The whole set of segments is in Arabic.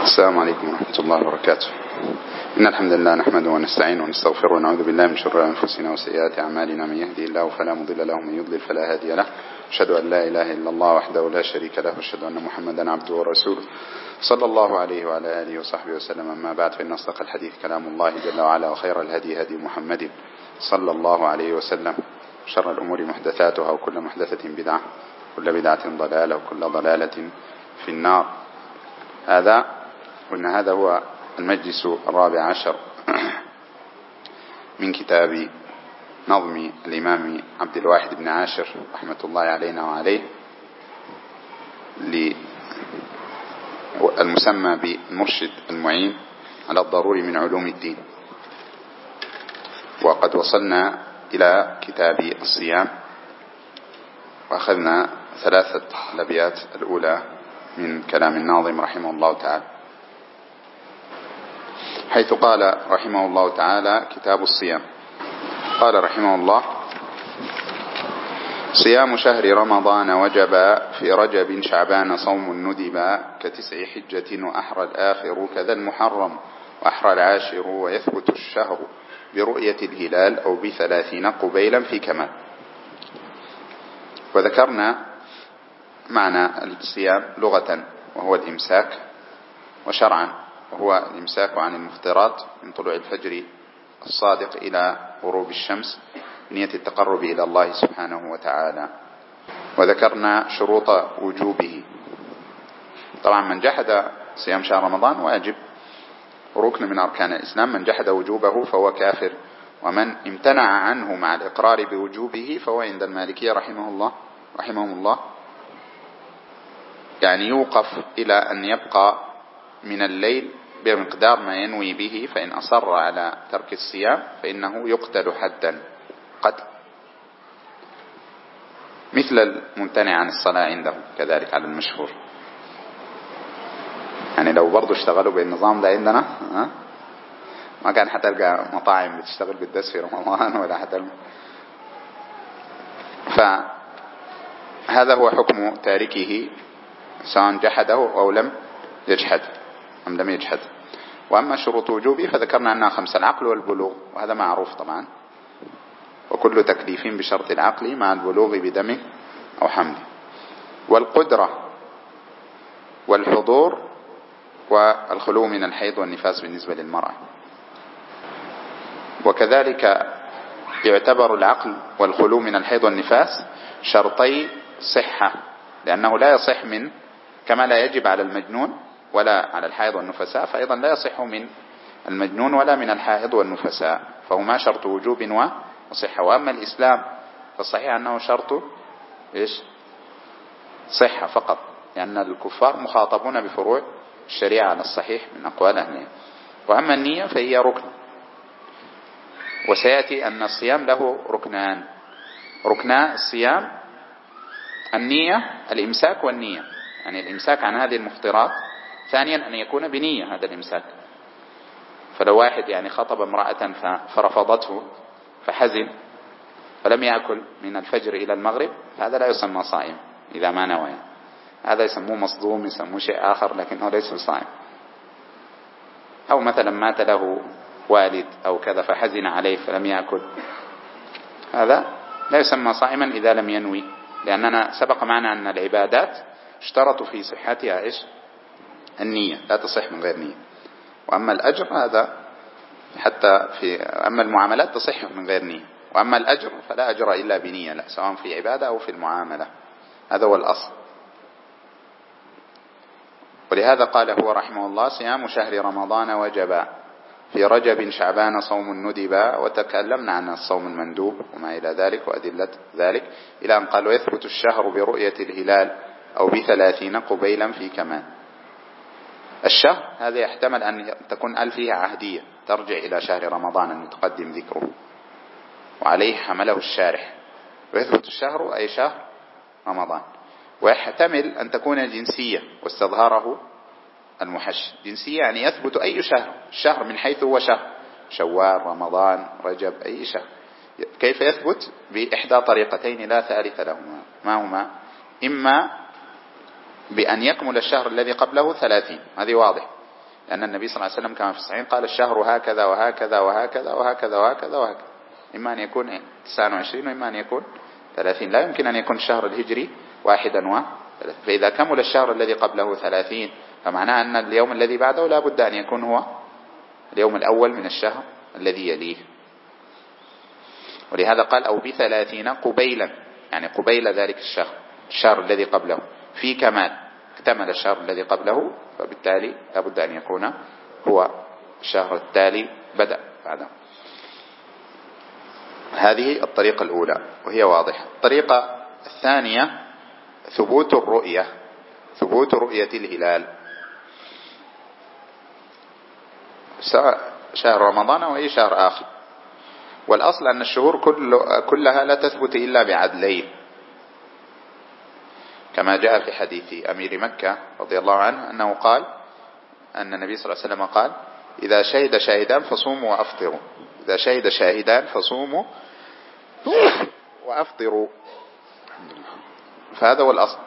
السلام عليكم ورحمة الله وبركاته. إن الحمد لله نحمده ونستعينه ونستغفره ونعوذ بالله من شرور أنفسنا وسيئات أعمالنا. من يهدي الله فلا مضل له ومن يضلل فلا هادي له. أشهد أن لا إله إلا الله وحده لا شريك له وأشهد أن محمدا عبده ورسوله صلى الله عليه وعلى آله وصحبه وسلم. أما بعد، فإن أصدق الحديث كلام الله جل وعلا، وخير الهدي هدي محمد صلى الله عليه وسلم، شر الأمور محدثاتها، وكل محدثة بدعة، كل بدعة ضلالة، وكل ضلالة في النار. هذا هو المجلس 14 من كتاب نظم الإمام عبد الواحد بن عاشر رحمة الله علينا وعليه، المسمى بالمرشد المعين على الضروري من علوم الدين. وقد وصلنا إلى كتاب الصيام، وأخذنا 3 الأبيات الأولى من كلام الناظم رحمه الله تعالى، حيث قال رحمه الله تعالى: كتاب الصيام. قال رحمه الله: صيام شهر رمضان وجبا، في رجب شعبان صوم ندبا، ك9 حجة وأحرى الآخر، كذا المحرم وأحرى العاشر، ويثبت الشهر برؤية الهلال أو ب30 قبيلا في كمال. وذكرنا معنى الصيام لغة وهو الإمساك، وشرعا وهو الإمساك عن المفطرات من طلوع الفجر الصادق إلى غروب الشمس بنية التقرب إلى الله سبحانه وتعالى. وذكرنا شروط وجوبه. طبعا من جحد صيام شهر رمضان واجب، ركن من أركان الإسلام، من جحد وجوبه فهو كافر، ومن امتنع عنه مع الإقرار بوجوبه فهو عند المالكية رحمهم الله يعني يوقف إلى أن يبقى من الليل بمقدار ما ينوي به، فإن أصر على ترك الصيام فإنه يقتل حدا قتل، مثل الممتنع عن الصلاة عندهم كذلك على المشهور. يعني لو برضو اشتغلوا بالنظام ده عندنا ما كان حتلقى مطاعم بتشتغل بالدس في رمضان ولا حتلقى. فهذا هو حكم تاركه سواء جحده أو لم يجحده أم لم يجحده. وأما شروط وجوبه فذكرنا أنها 5: العقل والبلوغ، وهذا معروف طبعا، وكل تكليف بشرط العقل مع البلوغ بدمه أو حمله، والقدرة، والحضور، والخلو من الحيض والنفاس بالنسبة للمرأة. وكذلك يعتبر العقل والخلو من الحيض والنفاس شرطي صحة، لأنه لا يصح من كما لا يجب على المجنون ولا على الحائض والنفساء، فأيضا لا يصح من المجنون ولا من الحائض والنفساء، فهما شرط وجوب وصحة. وأما الإسلام فالصحيح أنه شرط صحة فقط، لأن الكفار مخاطبون بفروع الشريعة على الصحيح من أقوال أهلها. وأما النية فهي ركن، وسيأتي أن الصيام له ركنا الصيام: النية، الإمساك والنية، يعني الإمساك عن هذه المفطرات. ثانيا أن يكون بنية هذا الإمساك. فلو واحد يعني خطب امرأة فرفضته فحزن فلم يأكل من الفجر إلى المغرب، هذا لا يسمى صائم إذا ما نوى. هذا يسموه مصدوم، يسموه شيء آخر، لكنه ليس صائم. أو مثلا مات له والد أو كذا فحزن عليه فلم يأكل، هذا لا يسمى صائما إذا لم ينوي، لأننا سبق معنا أن العبادات اشترطوا في صحتها النية، لا تصح من غير نية. وأما الأجر هذا حتى أما المعاملات تصح من غير نية، وأما الأجر فلا أجر إلا بنية، لا، سواء في عبادة أو في المعاملة، هذا هو الأصل. ولهذا قال هو رحمه الله: صيام شهر رمضان وجبا، في رجب شعبان صوم ندبا. وتكلمنا عن الصوم المندوب وما إلى ذلك وأدلة ذلك، إلى أن قال: ويثبت الشهر برؤية الهلال أو ب30 قبيلا في كمان. الشهر هذا يحتمل أن تكون فيه عهدية ترجع إلى شهر رمضان المتقدم ذكره، وعليه حمله الشارح. ويثبت الشهر أي شهر رمضان. ويحتمل أن تكون جنسية واستظهاره المحش. جنسية يعني يثبت أي شهر من حيث هو شهر، شوال، رمضان، رجب، أي شهر. كيف يثبت؟ بإحدى طريقتين لا ثالث لهما. ما هما؟ إما بأن يكمل الشهر الذي قبله 30، هذه واضح، لأن النبي صلى الله عليه وسلم كما في الصحيح قال الشهر هكذا وهكذا وهكذا وهكذا وهكذا وهكذا، إما أن يكون 29 وإما أن يكون 30. لا يمكن أن يكون الشهر الهجري 31. فإذا كمل الشهر الذي قبله 30 فمعناه أن اليوم الذي بعده لا بد أن يكون هو اليوم الأول من الشهر الذي يليه. ولهذا قال أو ب30 قبيلا، يعني قبيل ذلك الشهر الذي قبله في كمال، اكتمل الشهر الذي قبله، فبالتالي لا بد أن يكون هو الشهر التالي بدأ بعده. هذه الطريقة الأولى وهي واضحة. الطريقة الثانية ثبوت الرؤية، ثبوت رؤية الهلال سواء شهر رمضان أو أي شهر آخر. والأصل أن الشهور كلها لا تثبت إلا بعدلين، كما جاء في حديث أمير مكة رضي الله عنه أنه قال أن النبي صلى الله عليه وسلم قال إذا شهد شاهدان فصوموا وأفطروا، إذا شهد شاهدان فصوموا وأفطروا. فهذا هو الأصل،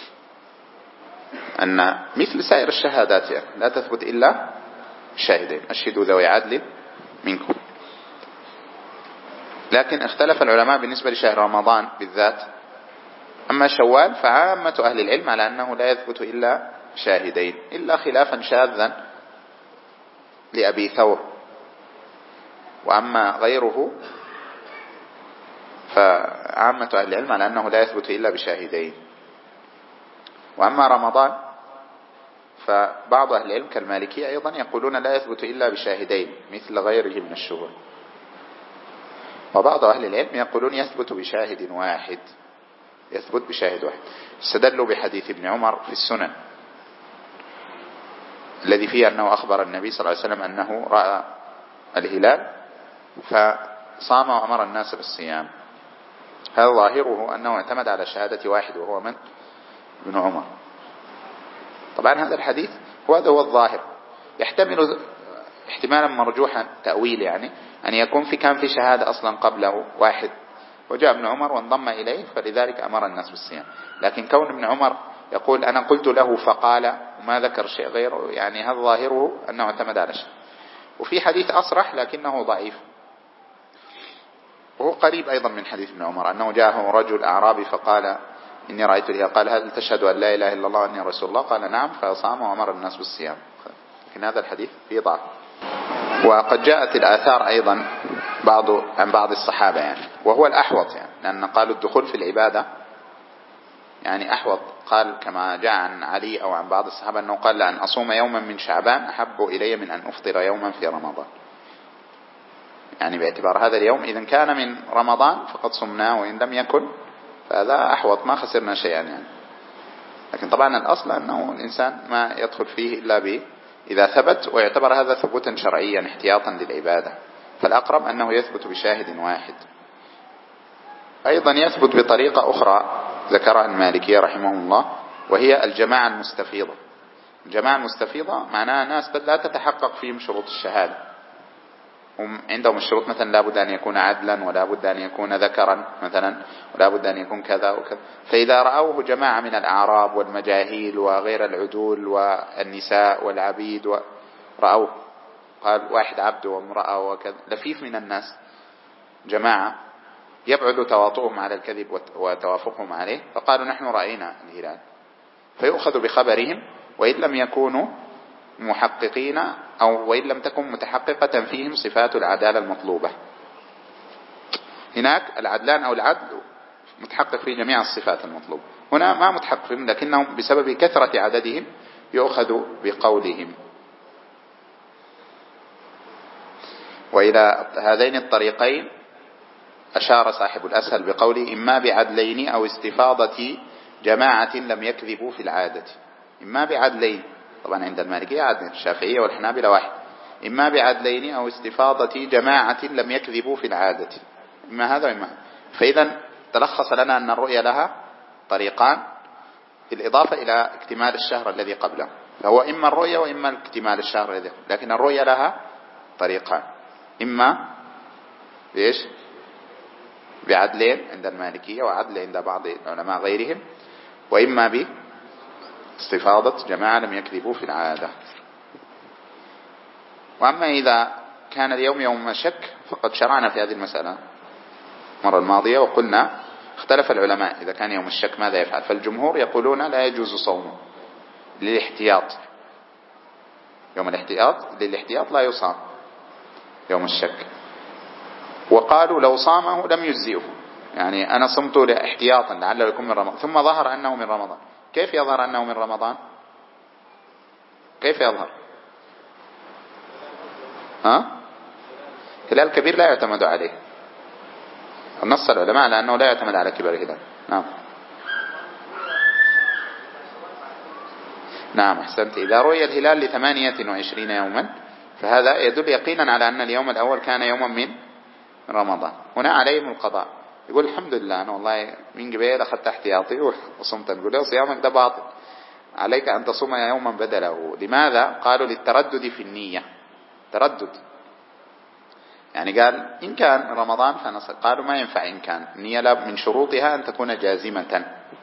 أن مثل سائر الشهادات يعني لا تثبت إلا شاهدين، أشهدوا ذوي عدل منكم. لكن اختلف العلماء بالنسبة لشهر رمضان بالذات. أما شوال فعامة أهل العلم على أنه لا يثبت إلا شاهدين، إلا خلافا شاذا لأبي ثور. وأما غيره فعامة أهل العلم على أنه لا يثبت إلا بشاهدين. وأما رمضان فبعض أهل العلم كالمالكية أيضا يقولون لا يثبت إلا بشاهدين مثل غيره من الشهور. وبعض أهل العلم يقولون يثبت بشاهد واحد، يثبت بشاهد واحد. استدلوا بحديث ابن عمر في السنن الذي فيه أنه أخبر النبي صلى الله عليه وسلم أنه رأى الهلال فصام وأمر الناس بالصيام. هذا ظاهره أنه اعتمد على شهادة واحد وهو من؟ ابن عمر. طبعا هذا الحديث هذا هو الظاهر، يحتمل احتمالا مرجوحا تأويل، يعني أن يكون كان في شهادة أصلا قبله واحد وجاء ابن عمر وانضم إليه فلذلك أمر الناس بالصيام. لكن كون ابن عمر يقول أنا قلت له فقال وما ذكر شيء غيره، يعني هذا ظاهره أنه اعتمد على شيء. وفي حديث أصرح لكنه ضعيف وهو قريب أيضا من حديث ابن عمر أنه جاءه رجل أعرابي فقال إني رأيت الهلال، قال هل تشهد أن لا إله إلا الله وأني رسول الله؟ قال نعم، فصام وأمر الناس بالصيام. لكن هذا الحديث فيه ضعف. وقد جاءت الآثار أيضا عن بعض الصحابة يعني، وهو الأحوط يعني، لأن قالوا الدخول في العبادة يعني أحوط. قال كما جاء عن علي أو عن بعض الصحابة أنه قال لأن أصوم يوما من شعبان أحب إلي من أن أفطر يوما في رمضان، يعني باعتبار هذا اليوم إذا كان من رمضان فقد صمناه وإن لم يكن فهذا أحوط، ما خسرنا شيئا يعني. لكن طبعا الأصل أنه الإنسان ما يدخل فيه إلا إذا ثبت، ويعتبر هذا ثبوتا شرعيا احتياطا للعبادة. فالأقرب أنه يثبت بشاهد واحد. أيضا يثبت بطريقة أخرى ذكرها المالكية رحمه الله، وهي الجماعة المستفيضة. الجماعة المستفيضة معناها ناس لا تتحقق فيهم شروط الشهادة، هم عندهم الشروط مثلا لا بد أن يكون عدلا ولا بد أن يكون ذكرا مثلا ولا بد أن يكون كذا وكذا. فإذا رأوه جماعة من الأعراب والمجاهيل وغير العدول والنساء والعبيد رأوه، قال واحد عبد وامرأة وكذا، لفيف من الناس جماعة يبعد تواطؤهم على الكذب وتوافقهم عليه، فقالوا نحن رأينا الهلال، فيؤخذ بخبرهم وإن لم يكونوا محققين أو وإن لم تكن متحققة فيهم صفات العدالة المطلوبة. هناك العدلان أو العدل متحقق في جميع الصفات المطلوبة، هنا ما متحقق فيهم لكنهم بسبب كثرة عددهم يؤخذ بقولهم. وإلى هذين الطريقين أشار صاحب الأسهل بقوله إما بعدلين أو استفاضة جماعة لم يكذبوا في العادة. إما بعدلين، طبعا عند المالكية عدل، الشافعية والحنابلة واحد. إما بعدلين أو استفاضة جماعة لم يكذبوا في العادة، إما هذا وإما هذا. فإذا تلخص لنا أن الرؤية لها طريقان بالإضافة إلى اكتمال الشهر الذي قبله، فهو إما الرؤية وإما اكتمال الشهر الذي قبله. لكن الرؤية لها طريقان، إما بإيش؟ بعدلين عند المالكية وعدل عند بعض العلماء غيرهم، وإما باستفاضة جماعة لم يكذبوا في العادة. وأما إذا كان اليوم يوم شك فقد شرعنا في هذه المسألة المرة الماضية وقلنا اختلف العلماء إذا كان يوم الشك ماذا يفعل. فالجمهور يقولون لا يجوز صومه للاحتياط، يوم الاحتياط للاحتياط لا يصام يوم الشك. وقالوا لو صامه لم يجزئه، يعني أنا صمت احتياطا لعله يكون من رمضان ثم ظهر أنه من رمضان. كيف يظهر أنه من رمضان؟ كيف يظهر؟ هلال كبير لا يعتمد عليه، نص العلماء على أنه لا يعتمد على كبر الهلال. نعم أحسنت. إذا رؤي الهلال ل28 يوما فهذا يدل يقينا على أن اليوم الأول كان يوما من رمضان. هنا عليهم القضاء، يقول الحمد لله أنا والله من قبل أخذت احتياطي وصمت، نقول له صيامك ده باطل، عليك أن تصوم يوما بدله. لماذا؟ قالوا للتردد في النية، تردد، يعني قال إن كان رمضان فنصل، قالوا ما ينفع إن كان النية لا من شروطها أن تكون جازمة.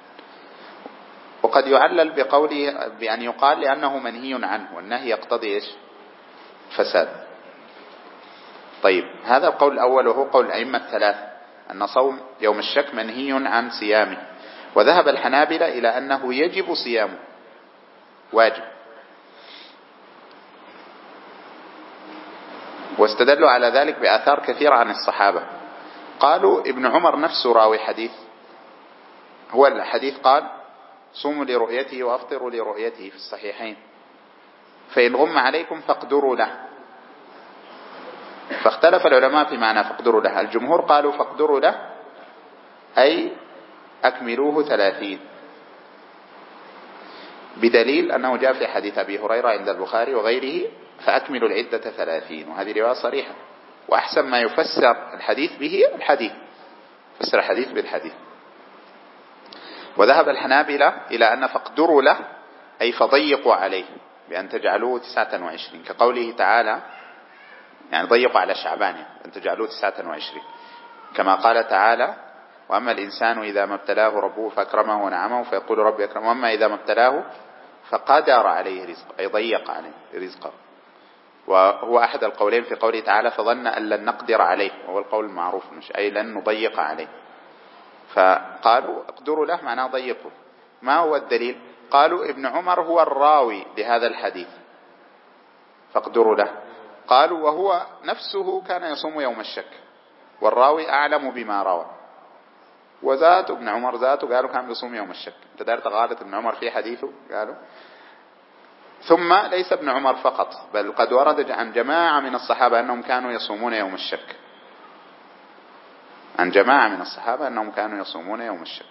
وقد يعلل بقوله بأن يقال لأنه منهي عنه، والنهي يقتضي إيش؟ فساد. طيب هذا القول الأول وهو قول الأئمة الثلاثة أن صوم يوم الشك منهي عن صيامه. وذهب الحنابلة إلى أنه يجب صيامه، واجب، واستدلوا على ذلك بآثار كثيرة عن الصحابة. قالوا ابن عمر نفسه راوي حديث، هو الحديث قال صوموا لرؤيته وأفطروا لرؤيته في الصحيحين، فإن غم عليكم فاقدروا له. فاختلف العلماء في معنى فاقدروا له. الجمهور قالوا فاقدروا له أي أكملوه 30، بدليل أنه جاء في حديث أبي هريرة عند البخاري وغيره فأكملوا العدة 30، وهذه رواية صريحة. وأحسن ما يفسر الحديث به الحديث، فسر الحديث بالحديث. وذهب الحنابلة إلى أن فاقدروا له أي فضيقوا عليه بأن تجعلوه 29، كقوله تعالى يعني ضيقوا على شعبان أن تجعلوه 29، كما قال تعالى وأما الإنسان إذا ما ابتلاه ربه فأكرمه ونعمه فيقول ربي أكرم، وأما إذا ما ابتلاه فقدر عليه رزقه أي ضيق عليه رزقه. وهو أحد القولين في قوله تعالى فظن أن لن نقدر عليه، وهو القول المعروف مش أي لن نضيق عليه. فقالوا اقدروا له معناه ضيقوا. ما هو الدليل؟ قالوا ابن عمر هو الراوي لهذا الحديث فاقدروا له. قالوا وهو نفسه كان يصوم يوم الشك، والراوي أعلم بما روى. وذات ابن عمر ذاته قالوا كان يصوم يوم الشك. انت دار تغالط ابن عمر في حديثه قالوا. ثم ليس ابن عمر فقط، بل قد ورد عن جماعة من الصحابة أنهم كانوا يصومون يوم الشك، عن جماعة من الصحابة أنهم كانوا يصومون يوم الشك.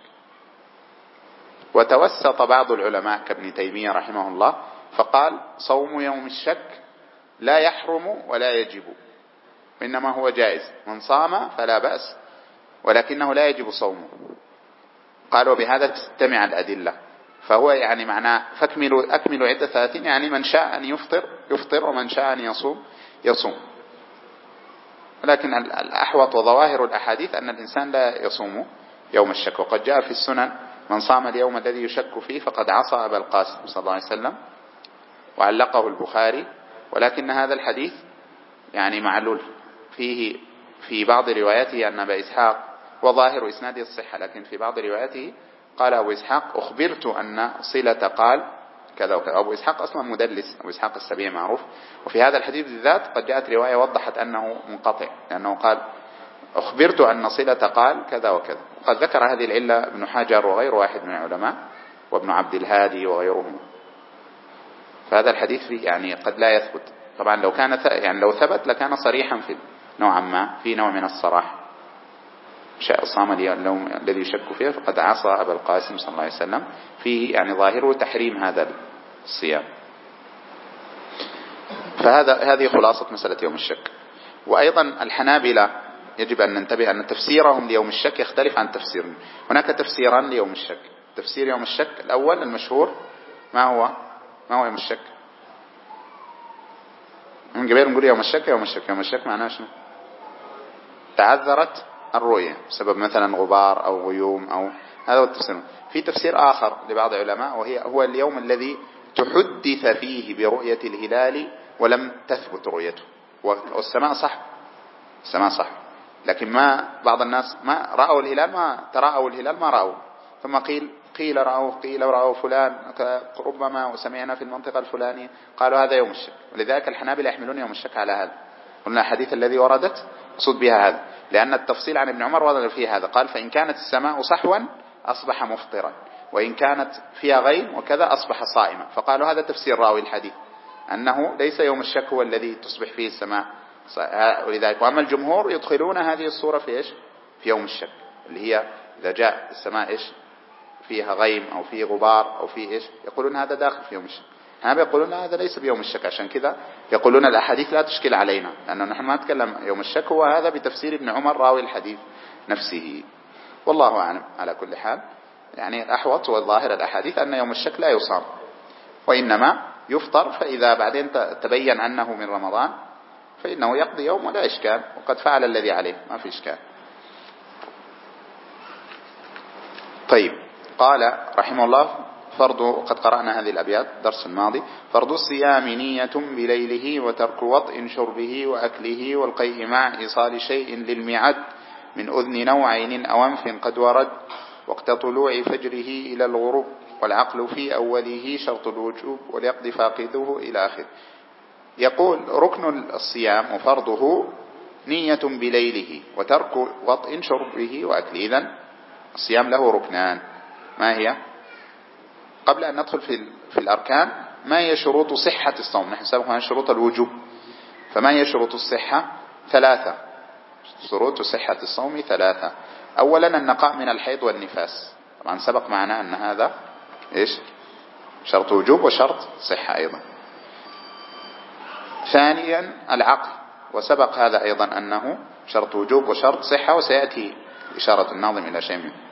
وتوسط بعض العلماء كابن تيمية رحمه الله فقال صوم يوم الشك لا يحرم ولا يجب، وإنما هو جائز، من صام فلا بأس ولكنه لا يجب صومه. قالوا بهذا تجتمع الأدلة، فهو يعني معناه أكملوا عدة 30، يعني من شاء أن يفطر يفطر ومن شاء أن يصوم يصوم. ولكن الأحوط وظواهر الأحاديث أن الإنسان لا يصوم يوم الشك. وقد جاء في السنن من صام اليوم الذي يشك فيه فقد عصى أبا القاسم صلى الله عليه وسلم، وعلقه البخاري. ولكن هذا الحديث يعني معلول، فيه في بعض رواياته أن أبا إسحاق وظاهر إسناده الصحة، لكن في بعض رواياته قال أبو إسحاق أخبرت أن صلة قال كذا وكذا. أبو إسحاق أصلا مدلس، أبو إسحاق السبيعي معروف. وفي هذا الحديث بالذات قد جاءت رواية وضحت أنه منقطع، لأنه قال أخبرت أن صلة قال كذا وكذا. وقد ذكر هذه العلة ابن حجر وغير واحد من العلماء وابن عبد الهادي وغيرهم. فهذا الحديث يعني قد لا يثبت. طبعا لو كان يعني لو ثبت لكان صريحا في نوعا ما، في نوع من الصراحة. شاء صام اليوم الذي يشك فيه فقد عصى أبا القاسم صلى الله عليه وسلم، فيه يعني ظاهره تحريم هذا الصيام. هذه خلاصة مسألة يوم الشك. وأيضا الحنابلة يجب أن ننتبه أن تفسيرهم ليوم الشك يختلف عن تفسيرنا. هناك تفسيران ليوم الشك. تفسير يوم الشك الأول المشهور ما هو يوم الشك؟ من قبل نقول يوم الشك يوم الشك معناه شنو؟ تعذرت الرؤية بسبب مثلا غبار أو غيوم أو هذا هو التفسير. في تفسير آخر لبعض العلماء هو اليوم الذي تحدث فيه برؤية الهلال ولم تثبت رؤيته، والسماء صح، السماء صح، لكن ما بعض الناس ما رأوا الهلال، ما تراءوا الهلال ما رأوا، ثم قيل رأوه، قيل رأوا فلان، ربما وسمعنا في المنطقة الفلانية، قالوا هذا يوم الشك. ولذلك الحنابلة يحملون يوم الشك على هذا. قلنا الحديث الذي وردت قصد بها هذا، لأن التفصيل عن ابن عمر ورد فيه هذا، قال فإن كانت السماء صحوا أصبح مفطرا، وإن كانت فيها غيم وكذا أصبح صائما. فقالوا هذا تفسير راوي الحديث، أنه ليس يوم الشك هو الذي تصبح فيه السماء. ولذلك وأما الجمهور يدخلون هذه الصورة في إيش؟ في يوم الشك، اللي هي إذا جاء السماء إيش؟ فيها غيم أو فيه غبار أو فيه إيش؟ يقولون هذا داخل في يوم الشك. هم يقولون هذا ليس بيوم الشك، عشان كذا يقولون الأحاديث لا تشكل علينا، لأنه نحن ما نتكلم يوم الشك، هو هذا بتفسير ابن عمر راوي الحديث نفسه. والله أعلم. على كل حال يعني الأحوط والظاهر الأحاديث أن يوم الشك لا يصام، وإنما يفطر، فإذا بعدين تبين أنه من رمضان فإنه يقضي يوم ولا إشكال، وقد فعل الذي عليه، ما في إشكال. طيب، قال رحمه الله فرض، قد قرأنا هذه الأبيات الدرس الماضي: فرض الصيام نية بليله، وترك وطء شربه وأكله، والقيء مع إيصال شيء للميعاد، من أذن نوعين أو أنف قد ورد، وقت طلوع فجره إلى الغروب، والعقل في أوله شرط الوجوب، وليقضي فاقده إلى آخر. يقول ركن الصيام وفرضه نية بليله، وترك وطء شربه وأكله. إذن الصيام له ركنان، ما هي؟ قبل أن ندخل في الأركان، ما هي شروط صحة الصوم؟ نحن سبقنا شروط الوجوب، فما هي شروط الصحة؟ 3. شروط صحة الصوم 3. أولا النقاء من الحيض والنفاس، طبعا سبق معنا أن هذا إيش؟ شرط وجوب وشرط صحة أيضا. ثانيا العقل، وسبق هذا أيضا أنه شرط وجوب وشرط صحة، وسيأتي إشارة الناظم إلى شيء منه.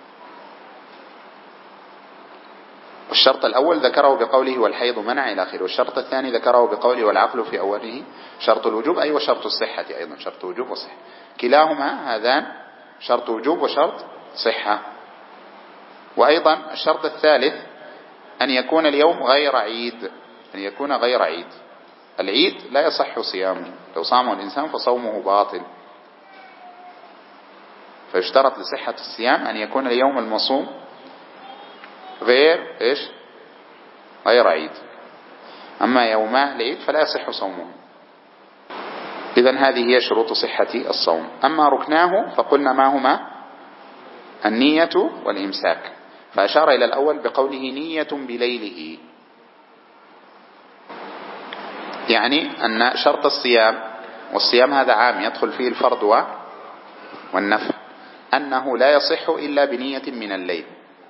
والشرط الأول ذكره بقوله والحيض منع إلى آخره، والشرط الثاني ذكره بقوله والعقل في أوله شرط الوجوب، أي وشرط الصحة أيضا شرط وجوب وصحة، كلاهما هذان شرط وجوب وشرط صحة. وأيضا الشرط الثالث أن يكون اليوم غير عيد، أن يكون غير عيد. العيد لا يصح صيامه، لو صامه الإنسان فصومه باطل، فيشترط لصحة الصيام أن يكون اليوم المصوم غير إيش؟ غير عيد. أما يوم العيد فلا يصح صومه. إذن هذه هي شروط صحة الصوم. أما ركناه فقلنا ما هما؟ النية والإمساك، فأشار إلى الأول بقوله نية بليله، يعني أن شرط الصيام، والصيام هذا عام يدخل فيه الفرض والنفل، أنه لا يصح إلا بنية من الليل،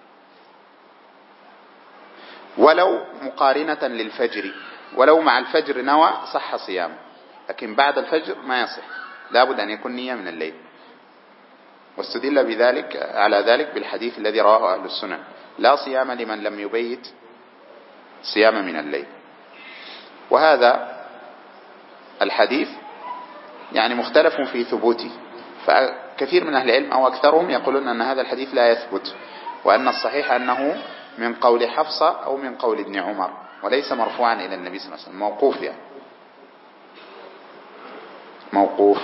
ولو مقارنة للفجر، ولو مع الفجر نوى صح صيام، لكن بعد الفجر ما يصح، لابد أن يكون نية من الليل. واستدل بذلك على ذلك بالحديث الذي رواه أهل السنن: لا صيام لمن لم يبيت صيام من الليل. وهذا الحديث يعني مختلف في ثبوته، فكثير من أهل العلم أو أكثرهم يقولون أن هذا الحديث لا يثبت، وأن الصحيح أنه من قول حفصة أو من قول ابن عمر، وليس مرفوعا إلى النبي صلى الله عليه وسلم، موقوف يعني موقوف.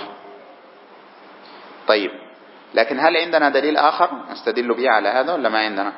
طيب، لكن هل عندنا دليل آخر نستدل به على هذا ولا ما عندنا؟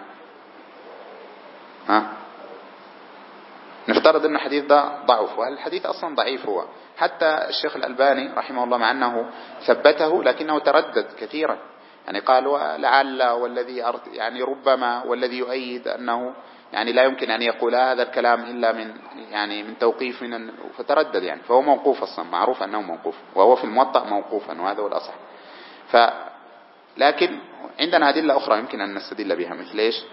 نفترض أن الحديث ده ضعف، وهل الحديث أصلا ضعيف هو، حتى الشيخ الألباني رحمه الله مع أنه ثبته لكنه تردد كثيرا، يعني قال لعل والذي يعني ربما والذي يؤيد أنه يعني لا يمكن أن يقول هذا الكلام إلا من يعني من توقيف فتردد يعني، فهو موقوف أصلا، معروف أنه موقوف، وهو في الموطأ موقوفا، وهذا هو الأصح. لكن عندنا أدلة أخرى يمكن أن نستدل بها، مثل إيش؟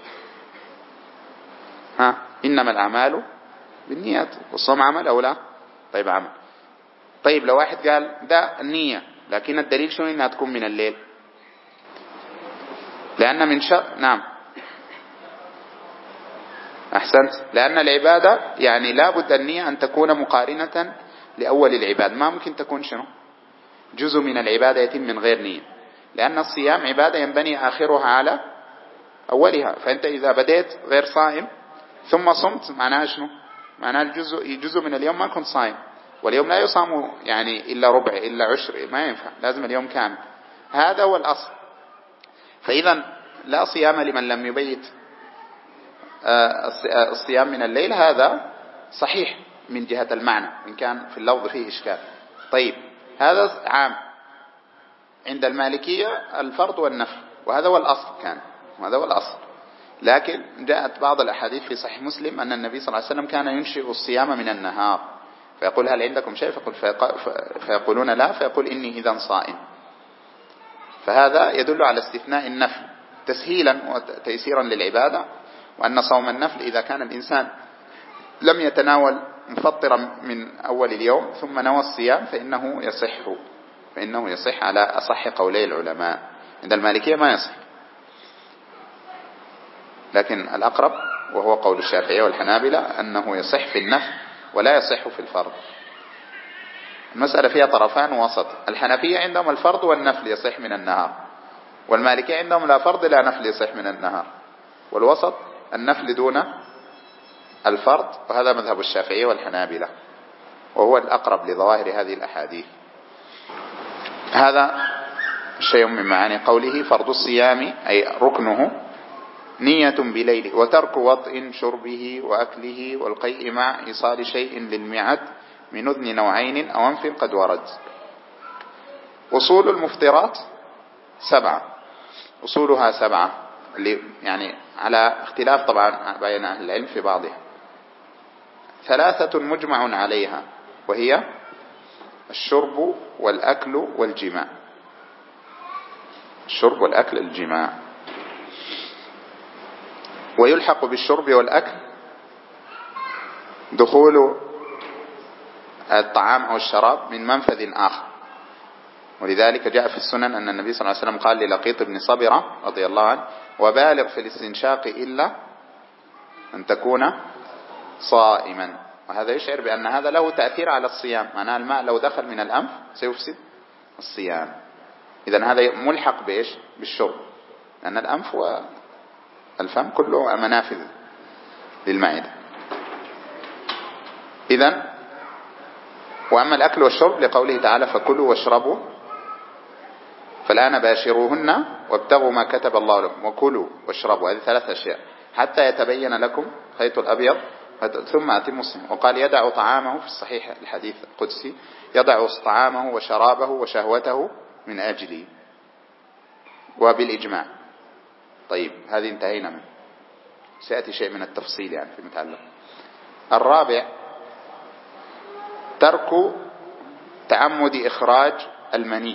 إنما الأعمال بالنيات، والصوم عمل أو لا؟ طيب عمل. طيب لو واحد قال ده النية، لكن الدليل شنو؟ إنها تكون من الليل، لأن من نعم أحسنت، لأن العبادة يعني لابد النية أن تكون مقارنة لأول العباد، ما ممكن تكون شنو؟ جزء من العبادة يتم من غير نية، لأن الصيام عبادة ينبني آخرها على أولها، فأنت إذا بديت غير صائم ثم صمت معناها شنو؟ معناها جزء من اليوم ما كنت صائم، واليوم لا يصام يعني إلا ربع إلا عشر، ما ينفع، لازم اليوم كامل. هذا هو الأصل. فإذا لا صيام لمن لم يبيت الصيام من الليل، هذا صحيح من جهة المعنى، إن كان في اللفظ فيه إشكال. طيب هذا عام عند المالكية الفرض والنفل، وهذا هو الأصل كان، وهذا هو الأصل. لكن جاءت بعض الأحاديث في صحيح مسلم أن النبي صلى الله عليه وسلم كان ينشئ الصيام من النهار، فيقول هل عندكم شيء؟ فيقولون لا، فيقول إني إذا صائم. فهذا يدل على استثناء النفل تسهيلا وتيسيرا للعبادة، وأن صوم النفل إذا كان الإنسان لم يتناول مفطرا من أول اليوم ثم نوى الصيام فإنه يصح على أصح قولي العلماء. عند المالكية ما يصح، لكن الأقرب وهو قول الشافعية والحنابلة أنه يصح في النفل ولا يصح في الفرض. المسألة فيها طرفان وسط. الحنفية عندهم الفرض والنفل يصح من النهار، والمالكية عندهم لا فرض لا نفل يصح من النهار، والوسط النفل دون الفرض، وهذا مذهب الشافعية والحنابلة، وهو الأقرب لظواهر هذه الأحاديث. هذا شيء من معاني قوله فرض الصيام أي ركنه نية بليل، وترك وطء شربه وأكله والقيء مع إيصال شيء للمعد من أذن نوعين أو أنف قد ورد. أصول المفطرات 7، أصولها 7 اللي يعني على اختلاف طبعا بين أهل العلم في بعضها. 3 مجمع عليها، وهي الشرب والأكل والجماع. الشرب والأكل الجماع. ويلحق بالشرب والأكل دخول الطعام أو الشراب من منفذ آخر، ولذلك جاء في السنن أن النبي صلى الله عليه وسلم قال للقيط بن صبرة رضي الله عنه: وبالغ في الاستنشاق إلا أن تكون صائما. وهذا يشعر بأن هذا له تأثير على الصيام، معناه الماء لو دخل من الأنف سيفسد الصيام. إذن هذا ملحق بإيش؟ بالشرب، لأن الأنف والفم كله منافذ للمعدة. إذن وأما الأكل والشرب لقوله تعالى: فكلوا واشربوا فالآن باشروهن وابتغوا ما كتب الله لكم وكلوا واشربوا. هذه 3 أشياء حتى يتبين لكم خيط الأبيض ثم أتموا الصيام. وقال: يدع طعامه، في الصحيح الحديث القدسي: يدع طعامه وشرابه وشهوته من أجلي، وبالإجماع. طيب هذه انتهينا منه، سيأتي شيء من التفصيل يعني في متعلق. 4 ترك تعمد إخراج المني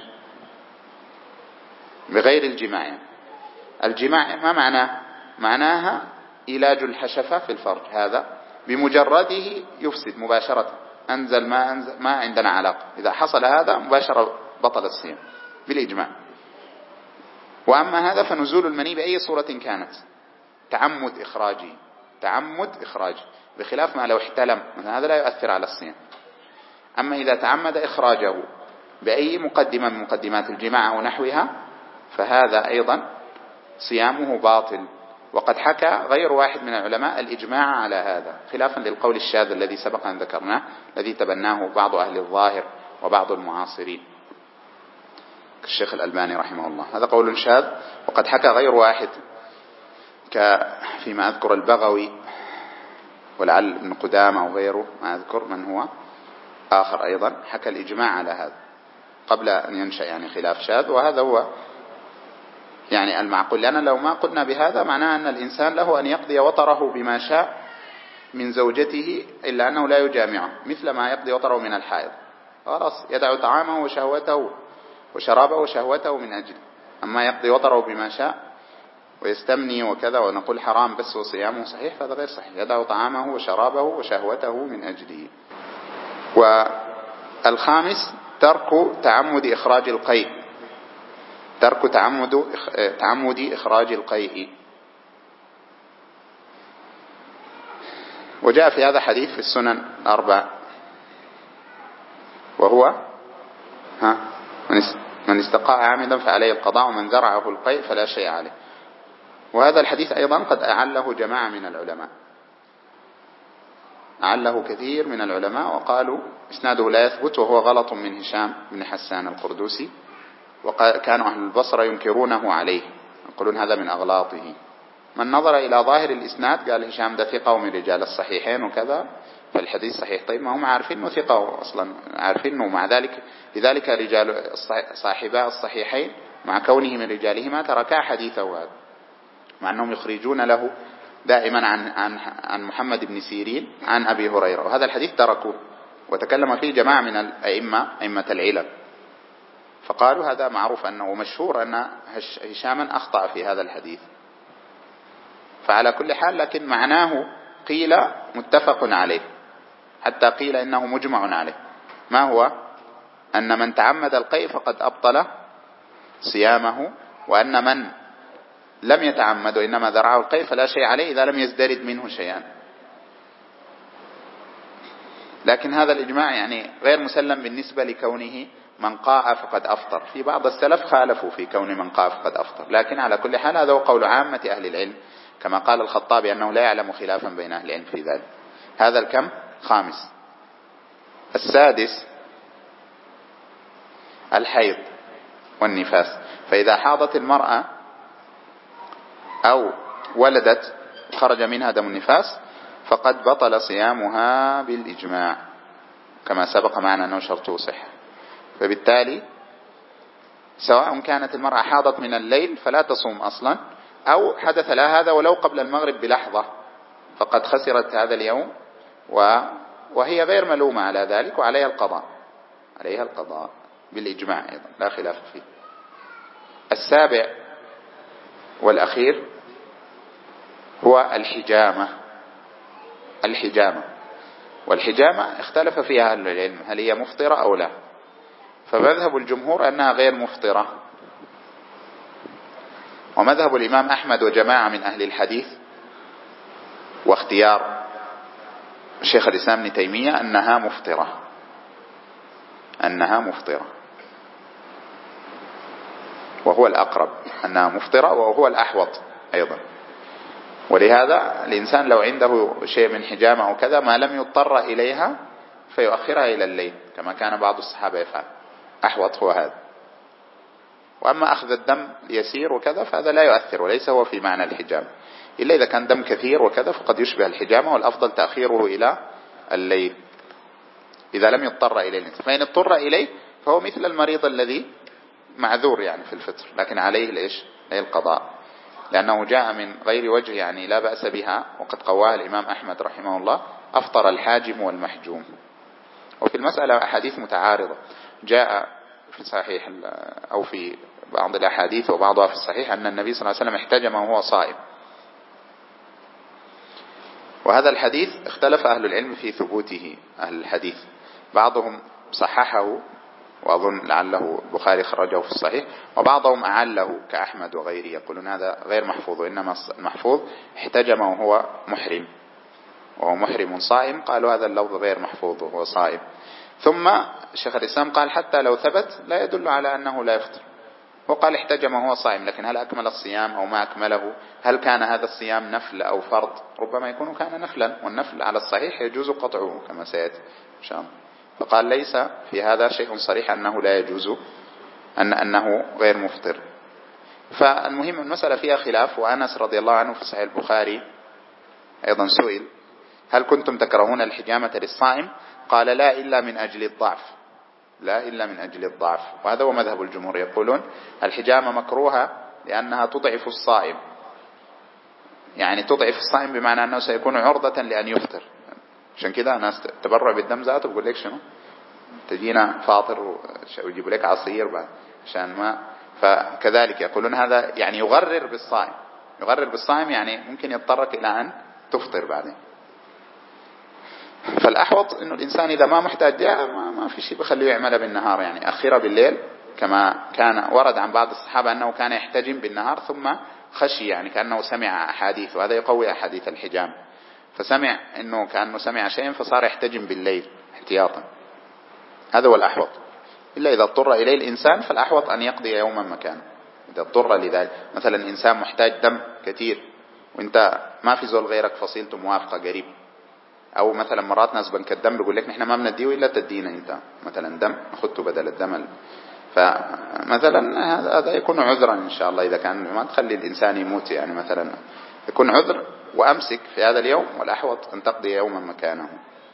بغير الجماع. يعني الجماع ما معناه؟ معناها إيلاج الحشفة في الفرج، هذا بمجرده يفسد مباشرة، أنزل ما عندنا علاقة. إذا حصل هذا مباشرة بطل الصيام بالإجماع. وأما هذا فنزول المني بأي صورة كانت تعمد إخراجي، بخلاف ما لو احتلم مثلا، هذا لا يؤثر على الصيام. أما إذا تعمد إخراجه بأي مقدمة من مقدمات الجماع أو نحوها فهذا أيضا صيامه باطل. وقد حكى غير واحد من العلماء الإجماع على هذا، خلافا للقول الشاذ الذي سبق أن ذكرناه، الذي تبناه بعض أهل الظاهر وبعض المعاصرين كالشيخ الألباني رحمه الله. هذا قول شاذ، وقد حكى غير واحد فيما أذكر البغوي ولعل ابن قدامة وغيره، ما أذكر من هو آخر أيضا، حكى الإجماع على هذا قبل أن ينشأ يعني خلاف شاذ. وهذا هو يعني المعقول، لأن لو ما قلنا بهذا معناه أن الإنسان له أن يقضي وطره بما شاء من زوجته إلا أنه لا يجامعه، مثل ما يقضي وطره من الحائض، خلاص يدع طعامه وشهوته وشرابه وشهوته من أجله. أما يقضي وطره بما شاء ويستمني وكذا ونقول حرام بس وصيامه صحيح، فهذا غير صحيح. يدع طعامه وشرابه وشهوته من أجله. 5 ترك تعمد إخراج القيء، تعمد إخراج القيء. وجاء في هذا حديث في السنن 4، وهو من استقاء عامدا فعليه القضاء ومن ذرعه القيء فلا شيء عليه. وهذا الحديث أيضا قد أعله جماعة من العلماء. أعله كثير من العلماء وقالوا إسناده لا يثبت، وهو غلط من هشام بن حسان القردوسي، وكانوا أهل البصرة ينكرونه عليه، يقولون هذا من أغلاطه. من نظر إلى ظاهر الإسناد قال هشام ده ثقة ومن رجال الصحيحين وكذا، فالحديث صحيح. طيب ما هم عارفين أنه ثقة أصلا، عارفين أنه، مع ذلك لذلك رجال صاحباء الصحيحين مع كونه من رجالهما تركا حديثه هذا، مع أنهم يخرجون له دائما عن محمد بن سيرين عن أبي هريرة، وهذا الحديث تركوه وتكلم فيه جماعة من أئمة العلم، فقالوا هذا معروف أنه ومشهور أن هشاما أخطأ في هذا الحديث. فعلى كل حال، لكن معناه قيل متفق عليه، حتى قيل إنه مجمع عليه. ما هو؟ أن من تعمد القيء فقد أبطل صيامه، وأن من لم يتعمد وإنما ذرعه القيء فلا شيء عليه إذا لم يزدرد منه شيئا. لكن هذا الإجماع يعني غير مسلم بالنسبة لكونه من قاء فقد أفطر. في بعض السلف خالفوا في كون من قاء فقد أفطر، لكن على كل حال هذا هو قول عامة أهل العلم، كما قال الخطابي أنه لا يعلم خلافا بين أهل العلم في ذلك. هذا الكم؟ خامس. السادس الحيض والنفاس. فإذا حاضت المرأة أو ولدت خرج منها دم النفاس فقد بطل صيامها بالإجماع، كما سبق معنا أنه شرطه صحة. فبالتالي سواء كانت المرأة حاضت من الليل فلا تصوم أصلا، أو حدث لها هذا ولو قبل المغرب بلحظة فقد خسرت هذا اليوم، وهي غير ملومة على ذلك، وعليها القضاء، عليها القضاء بالإجماع أيضا لا خلاف فيه. السابع والأخير هو الحجامة. والحجامة اختلف فيها أهل العلم هل هي مفطرة أو لا، فمذهب الجمهور أنها غير مفطرة، ومذهب الإمام أحمد وجماعة من أهل الحديث واختيار شيخ الإسلام ابن تيمية أنها مفطرة، وهو الأقرب أنها مفطرة، وهو الأحوط أيضا. ولهذا الإنسان لو عنده شيء من حجامة أو كذا ما لم يضطر إليها فيؤخرها إلى الليل كما كان بعض الصحابة يفعل، أحوط هو هذا. وأما أخذ الدم يسير وكذا فهذا لا يؤثر، وليس هو في معنى الحجامة، إلا إذا كان دم كثير وكذا فقد يشبه الحجامة، والأفضل تأخيره إلى الليل إذا لم يضطر إليه. فإن اضطر إليه فهو مثل المريض الذي معذور يعني في الفطر، لكن عليه الإيش؟ عليه القضاء، لأنه جاء من غير وجه يعني لا بأس بها، وقد قواها الإمام أحمد رحمه الله: أفطر الحاجم والمحجوم. وفي المسألة أحاديث متعارضة، جاء في صحيح أو في بعض الأحاديث وبعضها في الصحيح أن النبي صلى الله عليه وسلم احتجم وهو صائم، وهذا الحديث اختلف أهل العلم في ثبوته. أهل الحديث بعضهم صححه، وأظن لعله البخاري خرجه في الصحيح، وبعضهم أعله كأحمد وغيره، يقولون هذا غير محفوظ، وإنما المحفوظ احتجم وهو محرم صائم. قالوا هذا اللفظ غير محفوظ وهو صائم. ثم شيخ الإسلام قال حتى لو ثبت لا يدل على أنه لا يفطر، وقال احتجم وهو صائم، لكن هل أكمل الصيام أو ما أكمله؟ هل كان هذا الصيام نفل أو فرض؟ ربما يكون كان نفلا، والنفل على الصحيح يجوز قطعه كما سيأتي إن شاء الله. فقال ليس في هذا شيء صريح أنه لا يجوز، أنه غير مفطر. فالمهم المسألة فيها خلاف. وأنس رضي الله عنه في صحيح البخاري أيضا سئل: هل كنتم تكرهون الحجامة للصائم؟ قال: لا إلا من أجل الضعف. وهذا هو مذهب الجمهور، يقولون الحجامة مكروهة لأنها تضعف الصائم، يعني تضعف الصائم بمعنى أنه سيكون عرضة لأن يفطر. عشان كده ناس تبرع بالدم ذاته بيقول لك شنو تجينا فاطر ويجيب لك عصير بعد عشان ما. فكذلك يقولون هذا يعني يغرر بالصائم، يعني ممكن يضطرك إلى أن تفطر بعدين. فالأحوط إنه الإنسان إذا ما محتاج ما في شيء بخليه يعمله بالنهار، يعني أخيرا بالليل، كما كان ورد عن بعض الصحابة أنه كان يحتجم بالنهار ثم خشي، يعني كأنه سمع أحاديث، وهذا يقوي أحاديث الحجام، فسمع إنه كأنه سمع شيئا فصار يحتجم بالليل احتياطا. هذا هو الأحوط، إلا إذا اضطر إليه الإنسان فالأحوط أن يقضي يوما مكانه إذا اضطر لذلك. مثلا إنسان محتاج دم كثير وإنت ما في زول غيرك فصيلته موافقة قريب، أو مثلا مرات ناس بنك الدم بيقول لك نحن ما بنديه إلا تدينا أنت مثلا دم أخذته بدل الدم. فمثلا هذا يكون عذرا إن شاء الله، إذا كان ما تخلي الإنسان يموت يعني مثلا يكون عذر، وأمسك في هذا اليوم والأحوط أن تقضي يوما مكانه.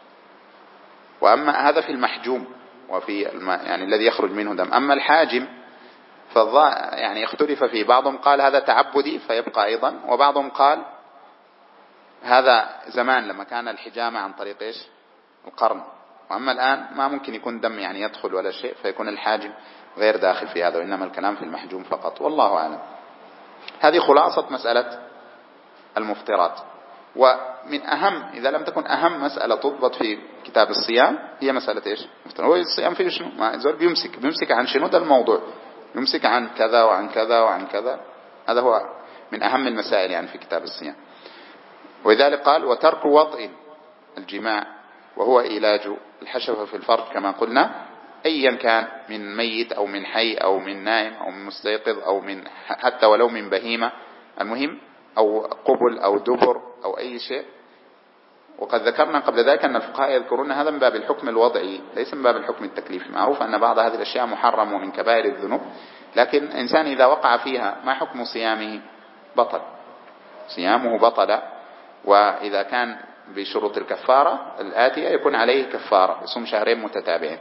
وأما هذا في المحجوم وفي يعني الذي يخرج منه دم. أما الحاجم يعني اختلف فيه، بعضهم قال هذا تعبدي فيبقى أيضا، وبعضهم قال هذا زمان لما كان الحجامة عن طريق إيش القرن، وأما الآن ما ممكن يكون دم يعني يدخل ولا شيء، فيكون الحاجم غير داخل في هذا، وإنما الكلام في المحجوم فقط، والله أعلم. هذه خلاصة مسألة المفطرات. ومن أهم، إذا لم تكن أهم مسألة تضبط في كتاب الصيام هي مسألة إيش هو الصيام فيه شنو، ما زول بيمسك عن شنو، ده الموضوع، يمسك عن كذا وعن كذا وعن كذا، هذا هو من أهم المسائل يعني في كتاب الصيام. ولذلك قال وترك وطئ الجماع وهو علاج الحشفة في الفرج كما قلنا، أيا كان من ميت أو من حي أو من نائم أو من مستيقظ أو من حتى ولو من بهيمة، المهم أو قبل أو دبر أو أي شيء. وقد ذكرنا قبل ذلك أن الفقهاء يذكرون هذا من باب الحكم الوضعي ليس من باب الحكم التكليفي. معروف أن بعض هذه الأشياء محرم ومن كبائر الذنوب، لكن الإنسان إذا وقع فيها ما حكم صيامه؟ بطل صيامه، بطل. وإذا كان بشروط الكفارة الآتية يكون عليه كفارة، يصوم شهرين متتابعين.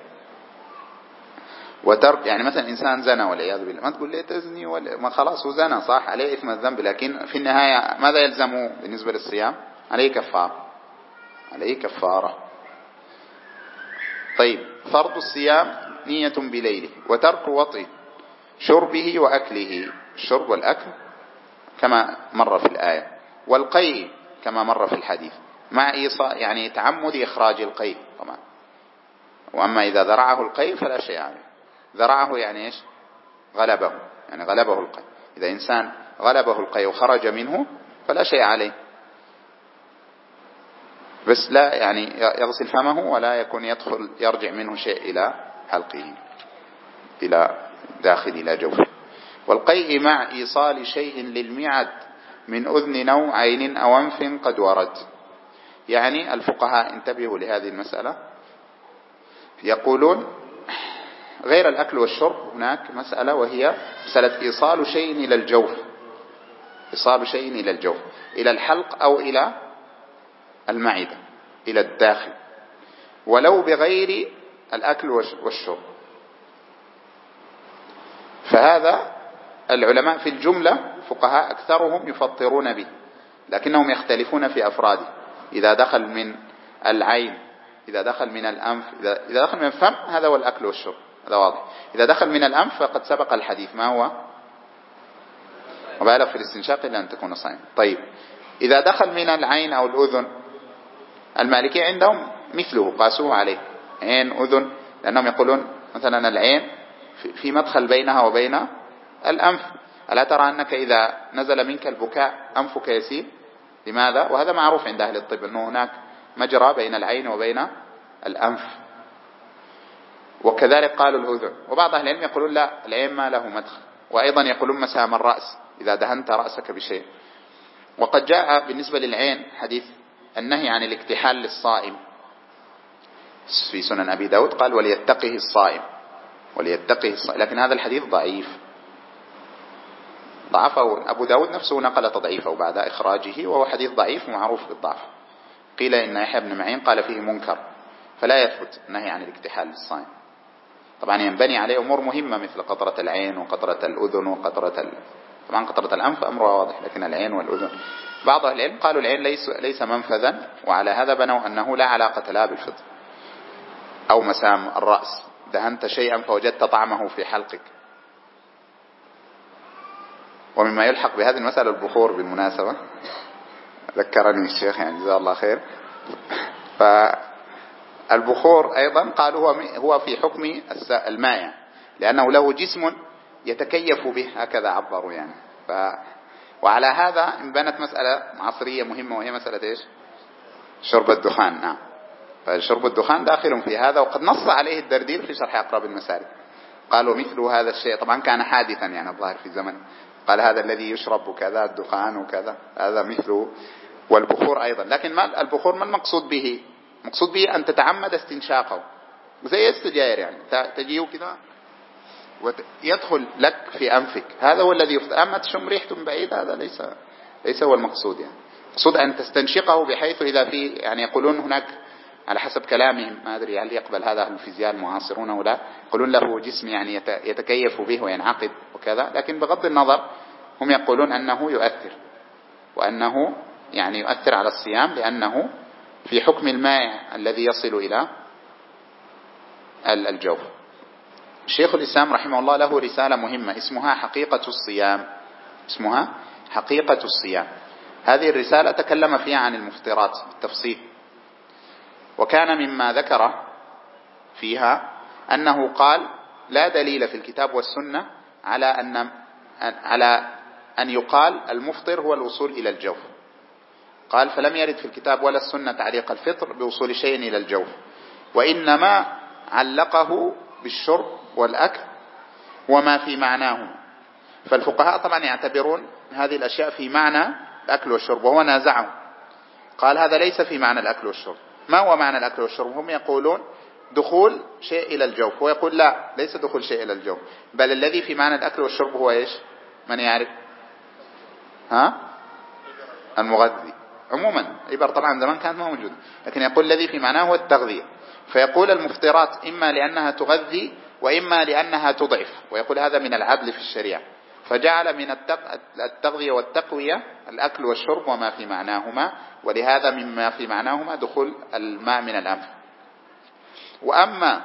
وترك يعني مثلا إنسان زنى والعياذ بالله، ما تقول لي تزني ما خلاص هو زنى صح عليه إثم الذنب، لكن في النهاية ماذا يلزمه بالنسبة للصيام؟ عليه كفارة، عليه كفارة. طيب فرض الصيام نية بليله. وترك وطئ شربه وأكله، الشرب والأكل كما مر في الآية، والقيء كما مر في الحديث مع إيصاء يعني تعمد إخراج القيء طبعا. وأما إذا ذرعه القيء فلا شيء عليه. ذرعه يعني إيش؟ غلبه، يعني غلبه القيء. إذا إنسان غلبه القيء وخرج منه فلا شيء عليه، بس لا يعني يغسل فمه ولا يكون يدخل يرجع منه شيء إلى حلقه إلى داخل إلى جوفه. والقيء مع إيصال شيء للمعد من أذن أو عين أو أنف قد ورد. يعني الفقهاء انتبهوا لهذه المسألة، يقولون غير الأكل والشرب هناك مسألة، وهي مسألة إيصال شيء إلى الجوف، إيصال شيء إلى الجوف، إلى الحلق أو إلى المعدة إلى الداخل، ولو بغير الأكل والشرب. فهذا العلماء في الجملة فقهاء أكثرهم يفطرون به، لكنهم يختلفون في أفراده. إذا دخل من العين، إذا دخل من الأنف، إذا دخل من الفم هذا هو الأكل والشرب، هذا واضح. إذا دخل من الأنف فقد سبق الحديث ما هو وبالغ في الاستنشاق إلا أن تكون صائما. طيب إذا دخل من العين أو الأذن، المالكية عندهم مثله قاسوه عليه، عين أذن، لأنهم يقولون مثلا العين في مدخل بينها وبين الأنف. ألا ترى أنك إذا نزل منك البكاء أنفك يسيل؟ لماذا؟ وهذا معروف عند أهل الطب أنه هناك مجرى بين العين وبين الأنف. وكذلك قالوا الأذن. وبعض أهل العلم يقولون لا، العين ما له مدخل. وأيضا يقولون مسام الرأس إذا دهنت رأسك بشيء. وقد جاء بالنسبة للعين حديث النهي عن الاكتحال للصائم في سنن أبي داود، قال وليتقه الصائم، وليتقه الصائم، لكن هذا الحديث ضعيف، ضعفه أبو داود نفسه، نقل تضعيفه بعد إخراجه، وهو حديث ضعيف ومعروف بالضعف. قيل إن يحيى بن معين قال فيه منكر، فلا يثبت النهي عن الاكتحال للصائم. طبعا ينبني عليه أمور مهمة مثل قطرة العين وقطرة الأذن طبعا قطرة الأنف أمرها واضح، لكن العين والأذن بعض أهل العلم قالوا العين ليس منفذا، وعلى هذا بنوا أنه لا علاقة لها بالفطر. أو مسام الرأس، دهنت شيئا فوجدت طعمه في حلقك. ومما يلحق بهذه المسألة البخور بالمناسبة، ذكرني الشيخ يعني جزاه الله خير. فالبخور أيضا قالوا هو في حكم الماء، لأنه له جسم يتكيف به، هكذا عبروا يعني. وعلى هذا انبنت مسألة عصرية مهمة، وهي مسألة إيش؟ شرب الدخان. نعم، فشرب الدخان داخل في هذا، وقد نص عليه الدردير في شرح أقرب المسالك. قالوا مثل هذا الشيء، طبعا كان حادثا يعني الظاهر في زمن، قال هذا الذي يشرب كذا الدخان وكذا، هذا مثله. والبخور أيضا، لكن ما البخور ما المقصود به؟ مقصود به أن تتعمد استنشاقه، زي السجاير يعني تجيه كذا ويدخل لك في أنفك، هذا هو الذي يفضل. أما تشم ريحته من بعيد هذا ليس هو المقصود يعني. المقصود أن تستنشقه بحيث إذا في يعني يقولون هناك على حسب كلامهم، ما أدري هل يقبل هذا أهل الفيزياء المعاصرون أو لا، يقولون له جسم يعني يتكيف به وينعقد وكذا، لكن بغض النظر هم يقولون أنه يؤثر، وأنه يعني يؤثر على الصيام لأنه في حكم الماء الذي يصل إلى الجوف. شيخ الإسلام رحمه الله له رسالة مهمة اسمها حقيقة الصيام، اسمها حقيقة الصيام. هذه الرسالة تكلم فيها عن المفطرات بالتفصيل، وكان مما ذكر فيها أنه قال لا دليل في الكتاب والسنة على أن يقال المفطر هو الوصول إلى الجوف. قال فلم يرد في الكتاب ولا السنة تعليق الفطر بوصول شيء إلى الجوف، وإنما علقه بالشرب والأكل وما في معناه. فالفقهاء طبعا يعتبرون هذه الأشياء في معنى الأكل والشرب، وهو نازعه قال هذا ليس في معنى الأكل والشرب. ما هو معنى الأكل والشرب؟ هم يقولون دخول شيء إلى الجوف، هو يقول لا، ليس دخول شيء إلى الجوف، بل الذي في معنى الأكل والشرب هو إيش؟ من يعرف؟ المغذي. عموما إبر طبعا زمان كانت ما موجودة، لكن يقول الذي في معناه هو التغذية. فيقول المفطرات إما لأنها تغذي وإما لأنها تضعف، ويقول هذا من العدل في الشريعة، فجعل من التغذية والتقوية الأكل والشرب وما في معناهما، ولهذا مما في معناهما دخول الماء من الأنف. وأما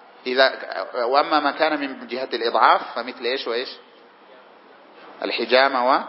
ما كان من جهة الإضعاف فمثل إيش وإيش؟ الحجامة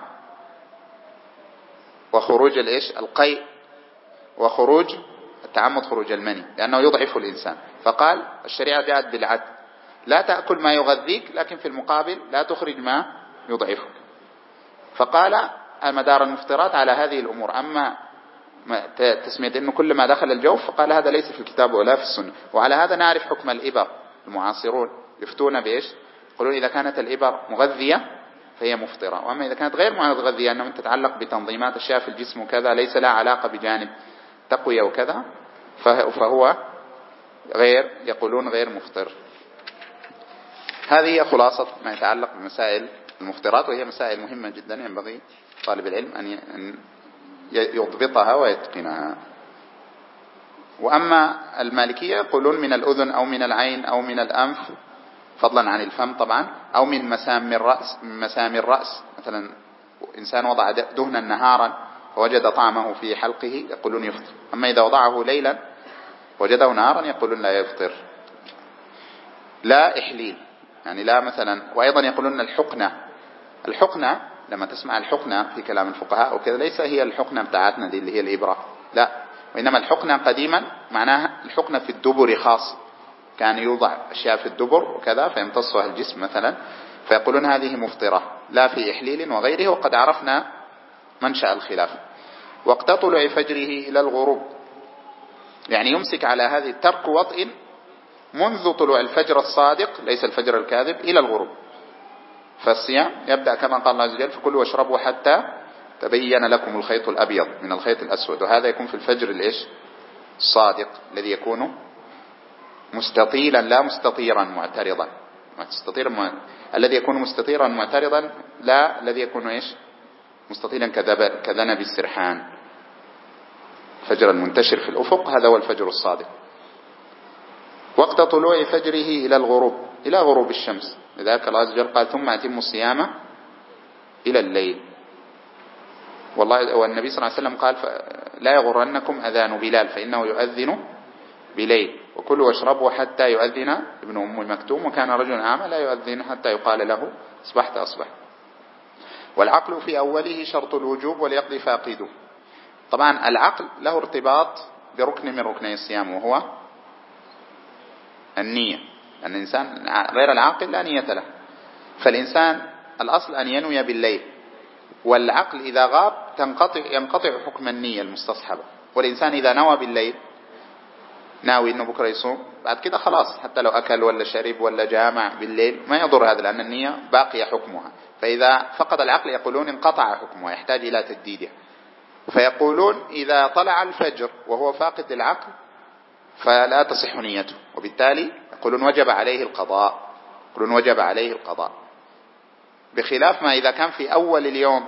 وخروج الإيش؟ القيء، وخروج التعمد خروج المني، لأنه يضعف الإنسان. فقال الشريعة جاءت بالعدل، لا تأكل ما يغذيك، لكن في المقابل لا تخرج ما يضعفك. فقال مدار المفطرات على هذه الأمور. أما تسمية أنه كل ما دخل الجوف فقال هذا ليس في الكتاب ولا في السنة. وعلى هذا نعرف حكم الإبر. المعاصرون يفتون بإيش؟ يقولون إذا كانت الإبر مغذية فهي مفطرة، وأما إذا كانت غير مغذية أنه تتعلق بتنظيمات أشياء في الجسم وكذا ليس لها علاقة بجانب تقوية وكذا فهو يقولون غير مفطر. هذه خلاصة ما يتعلق بمسائل المفطرات، وهي مسائل مهمة جدا ينبغي طالب العلم أن يضبطها ويتقنها. وأما المالكية يقولون من الأذن أو من العين أو من الأنف، فضلا عن الفم طبعا، أو من مسام الرأس. مثلا إنسان وضع دهنا نهارا فوجد طعمه في حلقه يقولون يفطر. أما إذا وضعه ليلا وجده نهارا يقولون لا يفطر. لا إحليل يعني لا مثلا. وأيضا يقولون الحقنة لما تسمع الحقنة في كلام الفقهاء وكذا ليس هي الحقنة بتاعتنا دي اللي هي الإبرة، لا، وإنما الحقنة قديما معناها الحقنة في الدبر خاص، كان يوضع أشياء في الدبر وكذا فيمتصها الجسم مثلا، فيقولون هذه مفطرة لا في إحليل وغيره. وقد عرفنا منشأ الخلاف. وقت طلوع فجره إلى الغروب يعني يمسك على هذه ترك وطئ منذ طلوع الفجر الصادق ليس الفجر الكاذب إلى الغروب. فالصيام يبدأ كما قال الله عز وجل فكلوا واشربوا حتى تبين لكم الخيط الأبيض من الخيط الأسود، وهذا يكون في الفجر الصادق الذي يكون مستطيلا لا مستطيرا معترضا. الذي يكون مستطيرا معترضا لا الذي يكون مستطيلا كذنب السرحان. فجر المنتشر في الأفق هذا هو الفجر الصادق. وقت طلوع فجره إلى الغروب إلى غروب الشمس، لذلك الله عز وجل قال ثم أتموا الصيام إلى الليل. والنبي صلى الله عليه وسلم قال لا يغرنكم أذان بلال فإنه يؤذن بليل، وكلوا واشربوا حتى يؤذن ابن أم مكتوم، وكان رجل أعمى لا يؤذن حتى يقال له أصبحت. والعقل في أوله شرط الوجوب وليقضي فاقده. طبعا العقل له ارتباط بركن من ركني الصيام وهو النية، أن الإنسان غير العاقل لا نية له. فالإنسان الأصل أن ينوي بالليل، والعقل إذا غاب ينقطع حكم النية المستصحبة. والإنسان إذا نوى بالليل ناوي إنه بكرة يصوم بعد كده خلاص، حتى لو أكل ولا شرب ولا جامع بالليل ما يضر هذا، لأن النية باقية حكمها. فإذا فقد العقل يقولون انقطع حكمه يحتاج إلى تجديده. فيقولون إذا طلع الفجر وهو فاقد للعقل فلا تصح نيته، وبالتالي يقولون وجب عليه القضاء، يقولون وجب عليه القضاء، بخلاف ما إذا كان في أول اليوم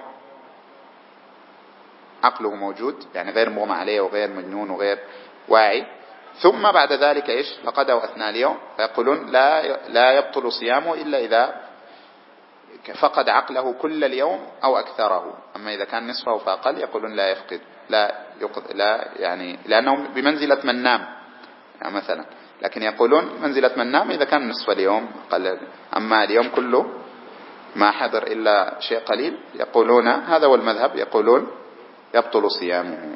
عقله موجود، يعني غير مغمى عليه وغير مجنون وغير واعي، ثم بعد ذلك إيش فقده أثناء اليوم، فيقولون لا يبطل صيامه إلا إذا فقد عقله كل اليوم أو أكثره. أما إذا كان نصفه فأقل يقولون لا يفقد، لا يعني لأنه بمنزلة من نام يعني مثلا، لكن يقولون منزلة من نام إذا كان نصف اليوم قليل. أما اليوم كله ما حضر إلا شيء قليل يقولون هذا هو المذهب، يقولون يبطل صيامه.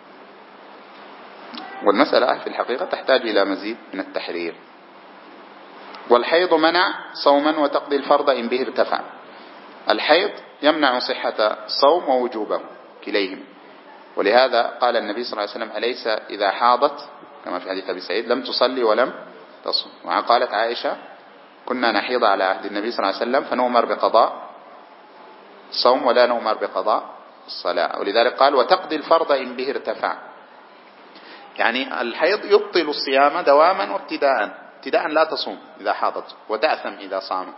والمسألة في الحقيقة تحتاج إلى مزيد من التحرير. والحيض منع صوما وتقضي الفرض إن به ارتفع. الحيض يمنع صحة الصوم ووجوبه كليهم، ولهذا قال النبي صلى الله عليه وسلم أليس إذا حاضت كما في حديث أبي سعيد لم تصلي ولم تصم. وقالت عائشة كنا نحيض على عهد النبي صلى الله عليه وسلم فنؤمر بقضاء الصوم ولا نؤمر بقضاء الصلاة، ولذلك قال وتقضي الفرض إن به ارتفع، يعني الحيض يبطل الصيام دواما وابتداء. ابتداء لا تصوم إذا حاضت وتأثم إذا صام،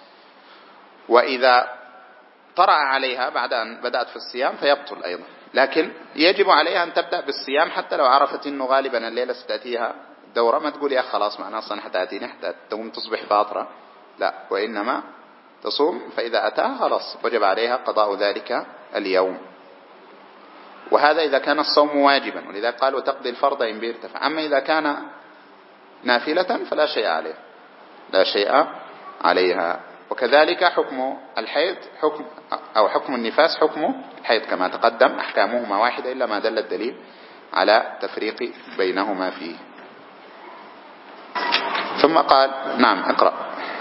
وإذا طرأ عليها بعد أن بدأت في الصيام فيبطل أيضا، لكن يجب عليها أن تبدأ بالصيام حتى لو عرفت أنه غالبا الليلة ستأتيها دورة، ما تقول يا خلاص معناه أصلا حتأتيني حتى تقوم تصبح فاطرة، لا، وإنما تصوم، فإذا أتاها خلاص وجب عليها قضاء ذلك اليوم. وهذا إذا كان الصوم واجبا، ولذلك قال وتقضي الفرض إن به ارتفع. أما إذا كان نافلة فلا شيء عليه، لا شيء عليها. وكذلك حكم الحيض حكم النفاس حكم الحيض كما تقدم، أحكامهما واحدة إلا ما دل الدليل على تفريق بينهما فيه. ثم قال نعم اقرأ.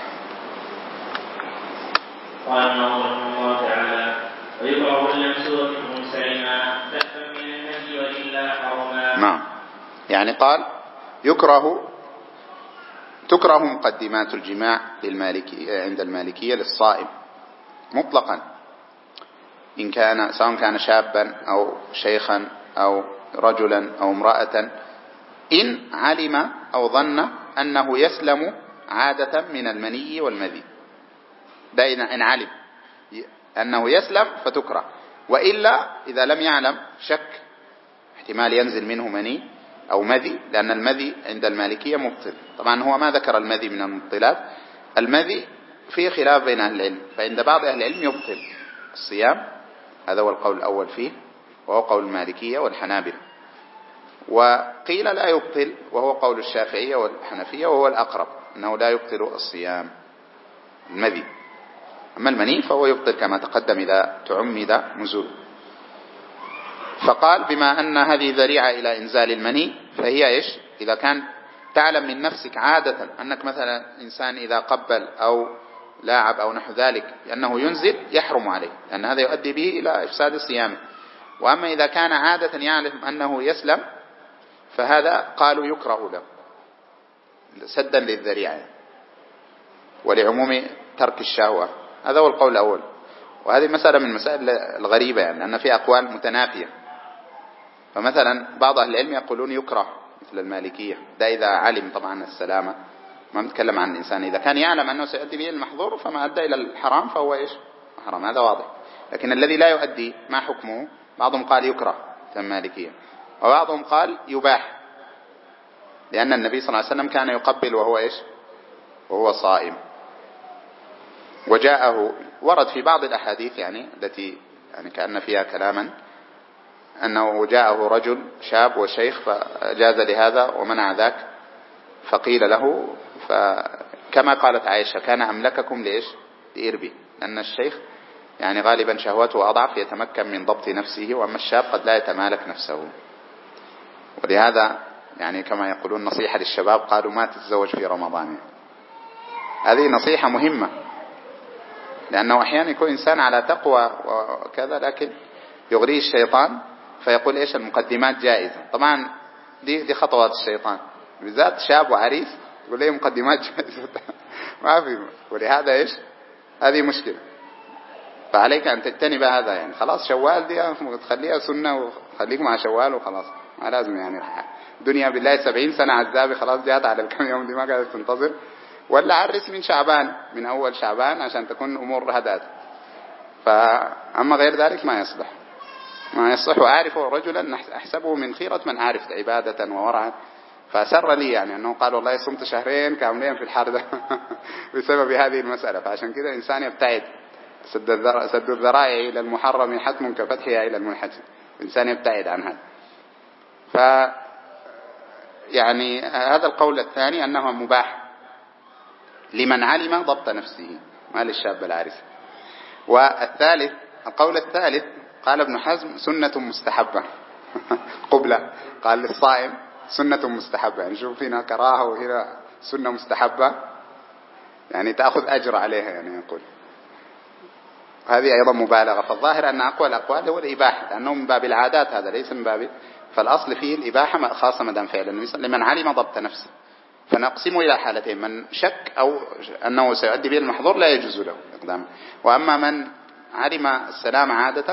قال الله تعالى ويكره الممسوح منسلما دفا من النهي وإلا حرما. نعم، يعني قال تكره مقدمات الجماع عند المالكية للصائم مطلقا، إن كان سواء كان شابا أو شيخا أو رجلا أو امرأة، إن علم أو ظن أنه يسلم عادة من المني والمذي. ده إن علم أنه يسلم فتكره، وإلا إذا لم يعلم شك احتمال ينزل منه مني أو مذي، لأن المذي عند المالكية مبطل. طبعا هو ما ذكر المذي من المبطلات، المذي فيه خلاف بين أهل العلم، فعند بعض أهل العلم يبطل الصيام، هذا هو القول الأول فيه وهو قول المالكية والحنابلة. وقيل لا يبطل وهو قول الشافعية والحنفية، وهو الأقرب أنه لا يبطل الصيام المذي. أما المني فهو يبطل كما تقدم إذا تعمد نزول. فقال بما أن هذه ذريعة إلى إنزال المني فهي إيش؟ إذا كان تعلم من نفسك عادة أنك مثلا إنسان إذا قبل أو لاعب أو نحو ذلك أنه ينزل يحرم عليه، لأن هذا يؤدي به إلى إفساد صيامه. وأما إذا كان عادة يعلم أنه يسلم فهذا قالوا يكره له سدا للذريعة ولعموم ترك الشهوة. هذا هو القول الأول، وهذه مسألة من المسائل الغريبة، يعني أن في أقوال متنافية. فمثلا بعض أهل العلم يقولون يكره مثل المالكية، ده إذا علم طبعا السلامة، ما نتكلم عن الإنسان إذا كان يعلم أنه سيؤدي به المحظور فما أدى إلى الحرام فهو إيش؟ حرام، هذا واضح. لكن الذي لا يؤدي ما حكمه؟ بعضهم قال يكره مثل المالكية، وبعضهم قال يباح، لأن النبي صلى الله عليه وسلم كان يقبل وهو إيش؟ وهو صائم. وجاءه ورد في بعض الأحاديث يعني التي يعني كأن فيها كلاما أنه جاءه رجل شاب وشيخ فجاز لهذا ومنع ذاك، فقيل له فكما قالت عائشة كان أملككم لإيش؟ لإربي، لأن الشيخ يعني غالبا شهوته أضعف يتمكن من ضبط نفسه، وأما الشاب قد لا يتمالك نفسه. ولهذا يعني كما يقولون نصيحة للشباب قالوا ما تتزوج في رمضان. هذه نصيحة مهمة، لأنه أحيانا يكون إنسان على تقوى وكذا لكن يغريه الشيطان فيقول إيش المقدمات جائزة. طبعا دي خطوات الشيطان، بالذات شاب وعريس يقول ليه مقدمات جائزة ما في. ولهذا إيش هذه مشكلة، فعليك أن تجتنب هذا. يعني خلاص شوال دي تخليها سنة وخليك مع شوال وخلاص، ما لازم يعني دنيا بالله 70 سنة عزابي خلاص جات على الكم يوم دي ما قاعدة تنتظر، ولا عرس من شعبان، من أول شعبان عشان تكون أمور هدات. فأما غير ذلك ما يصلح، ما يصح. وأعرف رجلا أحسبه من خيرة من أعرف عبادة وورعا، فأسر لي يعني أنه قال والله صمت شهرين كاملين في الحر ده بسبب هذه المسألة. فعشان كده الإنسان يبتعد. سد الذرائع إلى المحرم حتم كفتحها إلى المنحتم، الإنسان يبتعد عن هذا. يعني هذا القول الثاني أنه مباح لمن علم ضبط نفسه، ما للشاب العارس. والثالث، القول الثالث قال ابن حزم سنة مستحبة قبلة، قال للصائم سنة مستحبة، يعني شوف هنا كراهة وهنا سنة مستحبة، يعني تأخذ أجر عليها يعني يقول. هذه أيضا مبالغة. فالظاهر أن أقوى الأقوال هو الإباحة، لأنه من باب العادات، هذا ليس من باب، فالأصل فيه الإباحة خاصة مدام فعلا لمن علم ضبط نفسه. فنقسم إلى حالتين: من شك أو أنه سيؤدي به المحظور لا يجوز له إقدامه، وأما من علم السلام عادة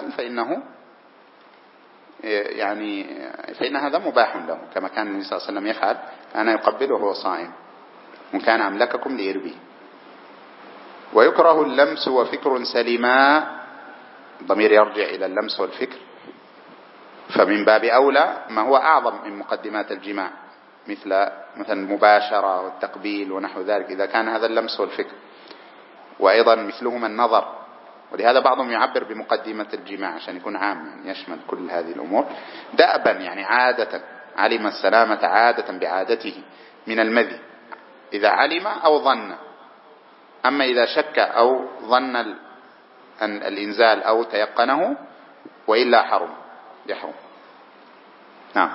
فإن هذا مباح له، كما كان النبي صلى الله عليه وسلم يفعل، أنا يقبله وهو صائم وكان أملككم لإربيه. ويكره اللمس وفكر سليما، ضمير يرجع إلى اللمس والفكر، فمن باب أولى ما هو أعظم من مقدمات الجماع، مثل المباشرة والتقبيل ونحو ذلك، إذا كان هذا اللمس والفكر. وأيضا مثلهما النظر، ولهذا بعضهم يعبر بمقدمة الجماع عشان يكون عام، يعني يشمل كل هذه الأمور. دأبا يعني عادة، علم السلامة عادة بعادته من المذي إذا علم أو ظن. أما إذا شك أو ظن أن الإنزال أو تيقنه وإلا يحرم. نعم.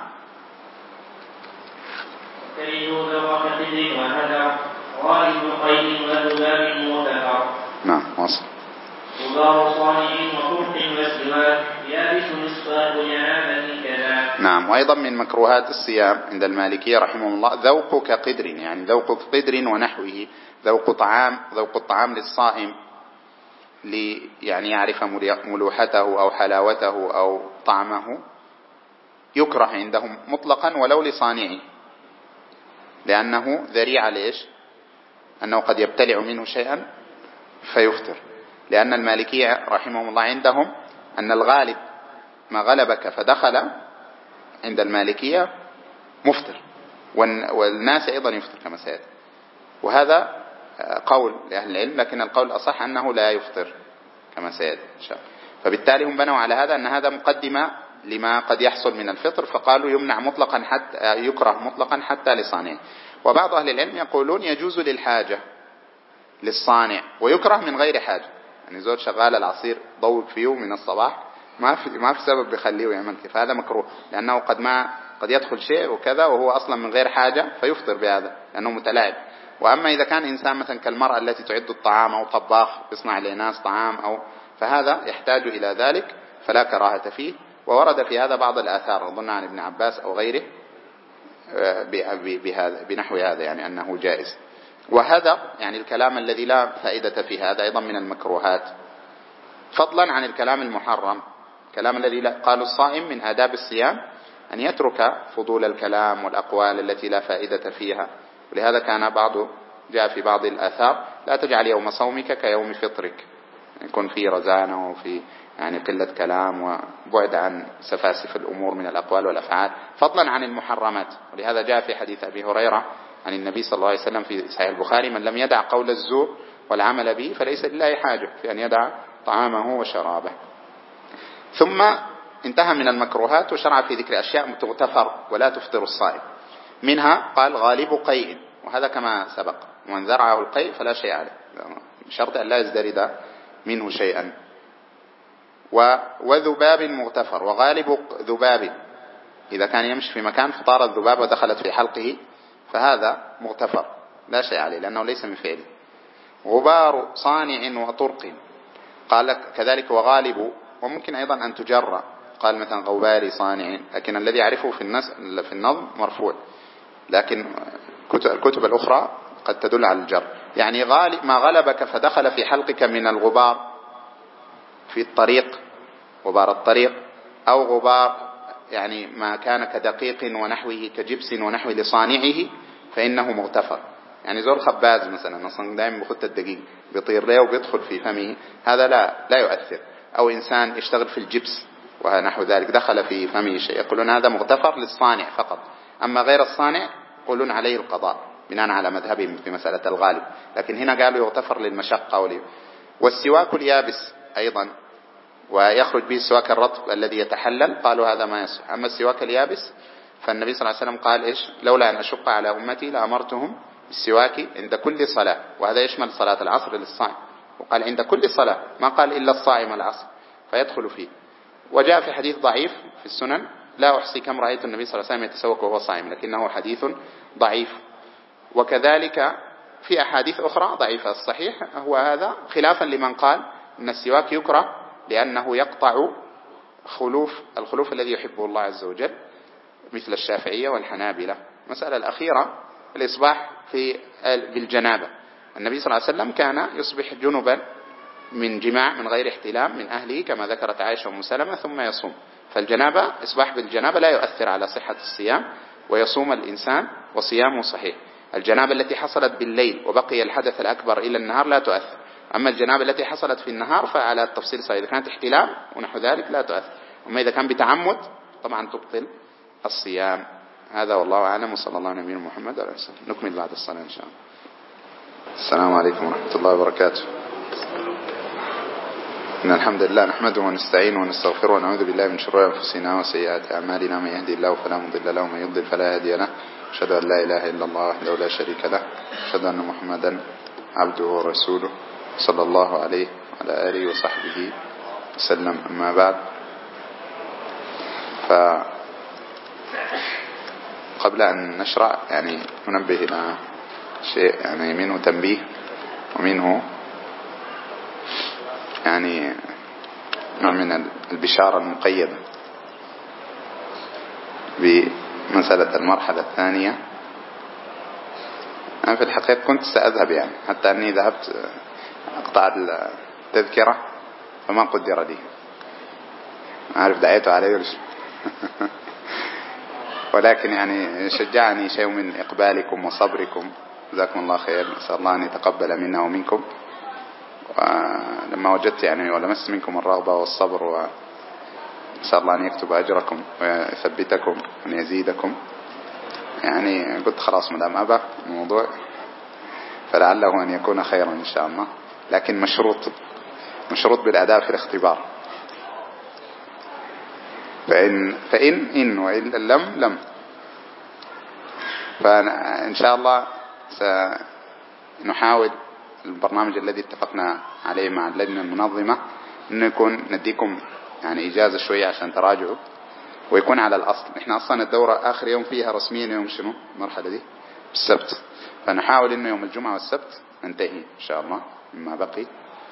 غالب قيد وذباب مغتفر. نعم واصل. غبار صانع وطرق وسواك يابس مصباح جنابة كذا. نعم. وأيضا من مكروهات الصيام عند المالكية رحمه الله ذوق كقدر، يعني ذوق قدر ونحوه، ذوق الطعام للصائم يعني يعرف ملوحته أو حلاوته أو طعمه، يكره عندهم مطلقا ولو لصانعه، لأنه ذريعة ليش؟ أنه قد يبتلع منه شيئا فيفطر. لأن المالكية رحمهم الله عندهم أن الغالب ما غلبك فدخل عند المالكية مفطر، والناس أيضا يفطر كما سيأتي. وهذا قول لأهل العلم، لكن القول الأصح أنه لا يفطر كما سيأتي إن شاء الله. فبالتالي هم بنوا على هذا أن هذا مقدمة لما قد يحصل من الفطر، فقالوا يمنع مطلقا حتى يكره مطلقا حتى لصانعه. وبعض أهل العلم يقولون يجوز للحاجة للصانع ويكره من غير حاجة، يعني زول شغال العصير ضوء فيه من الصباح ما في سبب بيخليه يعمل كيف، هذا مكروه، لأنه قد يدخل شيء وكذا وهو أصلا من غير حاجة فيفطر بهذا لأنه متلاعب. وأما إذا كان إنسان مثلا كالمرأة التي تعد الطعام أو طباخ يصنع لناس طعام فهذا يحتاج إلى ذلك فلا كراهة فيه. وورد في هذا بعض الآثار أظن عن ابن عباس أو غيره بنحو هذا، يعني أنه جائز. وهذا يعني الكلام الذي لا فائدة فيه هذا أيضا من المكروهات، فضلا عن الكلام المحرم، الكلام الذي قالوا الصائم من آداب الصيام أن يترك فضول الكلام والأقوال التي لا فائدة فيها. ولهذا كان جاء في بعض الآثار لا تجعل يوم صومك كيوم فطرك، يكون فيه رزانة وفي يعني قلة كلام وبعد عن سفاسف الأمور من الأقوال والأفعال، فضلا عن المحرمات. ولهذا جاء في حديث أبي هريرة عن النبي صلى الله عليه وسلم في صحيح البخاري: من لم يدع قول الزور والعمل به فليس لله حاجة في أن يدع طعامه وشرابه. ثم انتهى من المكروهات وشرع في ذكر أشياء تغتفر ولا تفطر الصائم. منها قال غالب قيء، وهذا كما سبق، ومن ذرعه القيء فلا شيء عليه، بشرط أن لا يزدرد منه شيئا. وذباب مغتفر، وغالب ذباب إذا كان يمشي في مكان فطار الذباب ودخلت في حلقه فهذا مغتفر لا شيء عليه لأنه ليس من فعله. غبار صانع وطرق قال كذلك وغالب، وممكن أيضا أن تجرى، قال مثلا غبار صانع، لكن الذي يعرفه في النظم مرفوع، لكن الكتب الأخرى قد تدل على الجر. يعني ما غلبك فدخل في حلقك من الغبار في الطريق، غبار الطريق، أو غبار يعني ما كان كدقيق ونحوه كجبس ونحوه لصانعه فإنه مغتفر. يعني زور خباز مثلا أصلا دائما بخط الدقيق بيطير له وبيدخل في فمه، هذا لا يؤثر. أو إنسان يشتغل في الجبس ونحو ذلك دخل في فمه شيء، يقولون هذا مغتفر للصانع فقط، أما غير الصانع يقولون عليه القضاء بناء على مذهبهم في مسألة الغالب. لكن هنا قالوا يغتفر للمشقة. والسواك اليابس أيضا ويخرج به السواك الرطب الذي يتحلل، قالوا هذا ما يصح. أما السواك اليابس فالنبي صلى الله عليه وسلم قال إيش؟ لولا أن أشق على أمتي لأمرتهم بالسواك عند كل صلاة، وهذا يشمل صلاة العصر للصائم، وقال عند كل صلاة، ما قال إلا الصائم العصر فيدخل فيه. وجاء في حديث ضعيف في السنن لا أحصي كم رأيت النبي صلى الله عليه وسلم يتسوك وهو صائم، لكنه حديث ضعيف. وكذلك في أحاديث أخرى ضعيفة. الصحيح هو هذا، خلافا لمن قال أن السواك يكره لأنه يقطع الخلوف الذي يحبه الله عز وجل، مثل الشافعية والحنابلة. المسألة الأخيرة الإصباح بالجنابة. النبي صلى الله عليه وسلم كان يصبح جنبا من جماع من غير احتلام من أهله كما ذكرت عائشة وأم سلمة، ثم يصوم. فالجنابة إصباح بالجنابة لا يؤثر على صحة الصيام، ويصوم الإنسان وصيامه صحيح. الجنابة التي حصلت بالليل وبقي الحدث الأكبر إلى النهار لا تؤثر. أما الجنابة التي حصلت في النهار فعلى التفصيل صحيح، إذا كانت احتلام ونحو ذلك لا تؤثر، أما إذا كان بتعمد طبعا تبطل الصيام. هذا والله أعلم، وصلى الله على نبينا محمد وعلى آله وسلم. نكمل بعد الصلاة إن شاء الله. السلام عليكم ورحمة الله وبركاته. إن الحمد لله نحمده ونستعينه ونستغفره ونعوذ بالله من شرور أنفسنا وسيئات أعمالنا، من يهدي الله فلا مضل له ومن يضلل فلا هادي له. أشهد أن لا إله إلا الله وحده لا شريك له، أشهد أن محمدا عبده ورسوله صلى الله عليه وعلى آله وصحبه وسلم. أما بعد، فقبل أن نشرع يعني ننبه إلى شيء، يعني منه تنبيه ومنه يعني نوع من البشارة المقيدة بمسألة المرحلة الثانية. أنا في الحقيقة كنت سأذهب، يعني حتى أني ذهبت أقطع التذكرة فما قدر لي، أعرف دعيته عليه ولكن يعني شجعني شيء من إقبالكم وصبركم، جزاكم الله خير. نسأل الله أن يتقبل منا ومنكم. ولما وجدت يعني ولمست منكم الرغبة والصبر، ونسأل الله أن يكتب أجركم ويثبتكم وأن يزيدكم، يعني قلت خلاص مدام أبى الموضوع فلعله أن يكون خيرا إن شاء الله، لكن مشروط بالأداء في الاختبار. فإن وإن لم. فإن شاء الله سنحاول البرنامج الذي اتفقنا عليه مع اللجنة المنظمة إنه يكون نديكم يعني إجازة شوية عشان تراجعوا، ويكون على الأصل. إحنا أصلا الدورة آخر يوم فيها رسميا يوم شنو المرحلة دي؟ السبت. فنحاول إنه يوم الجمعة والسبت ننتهي إن شاء الله مما بقي،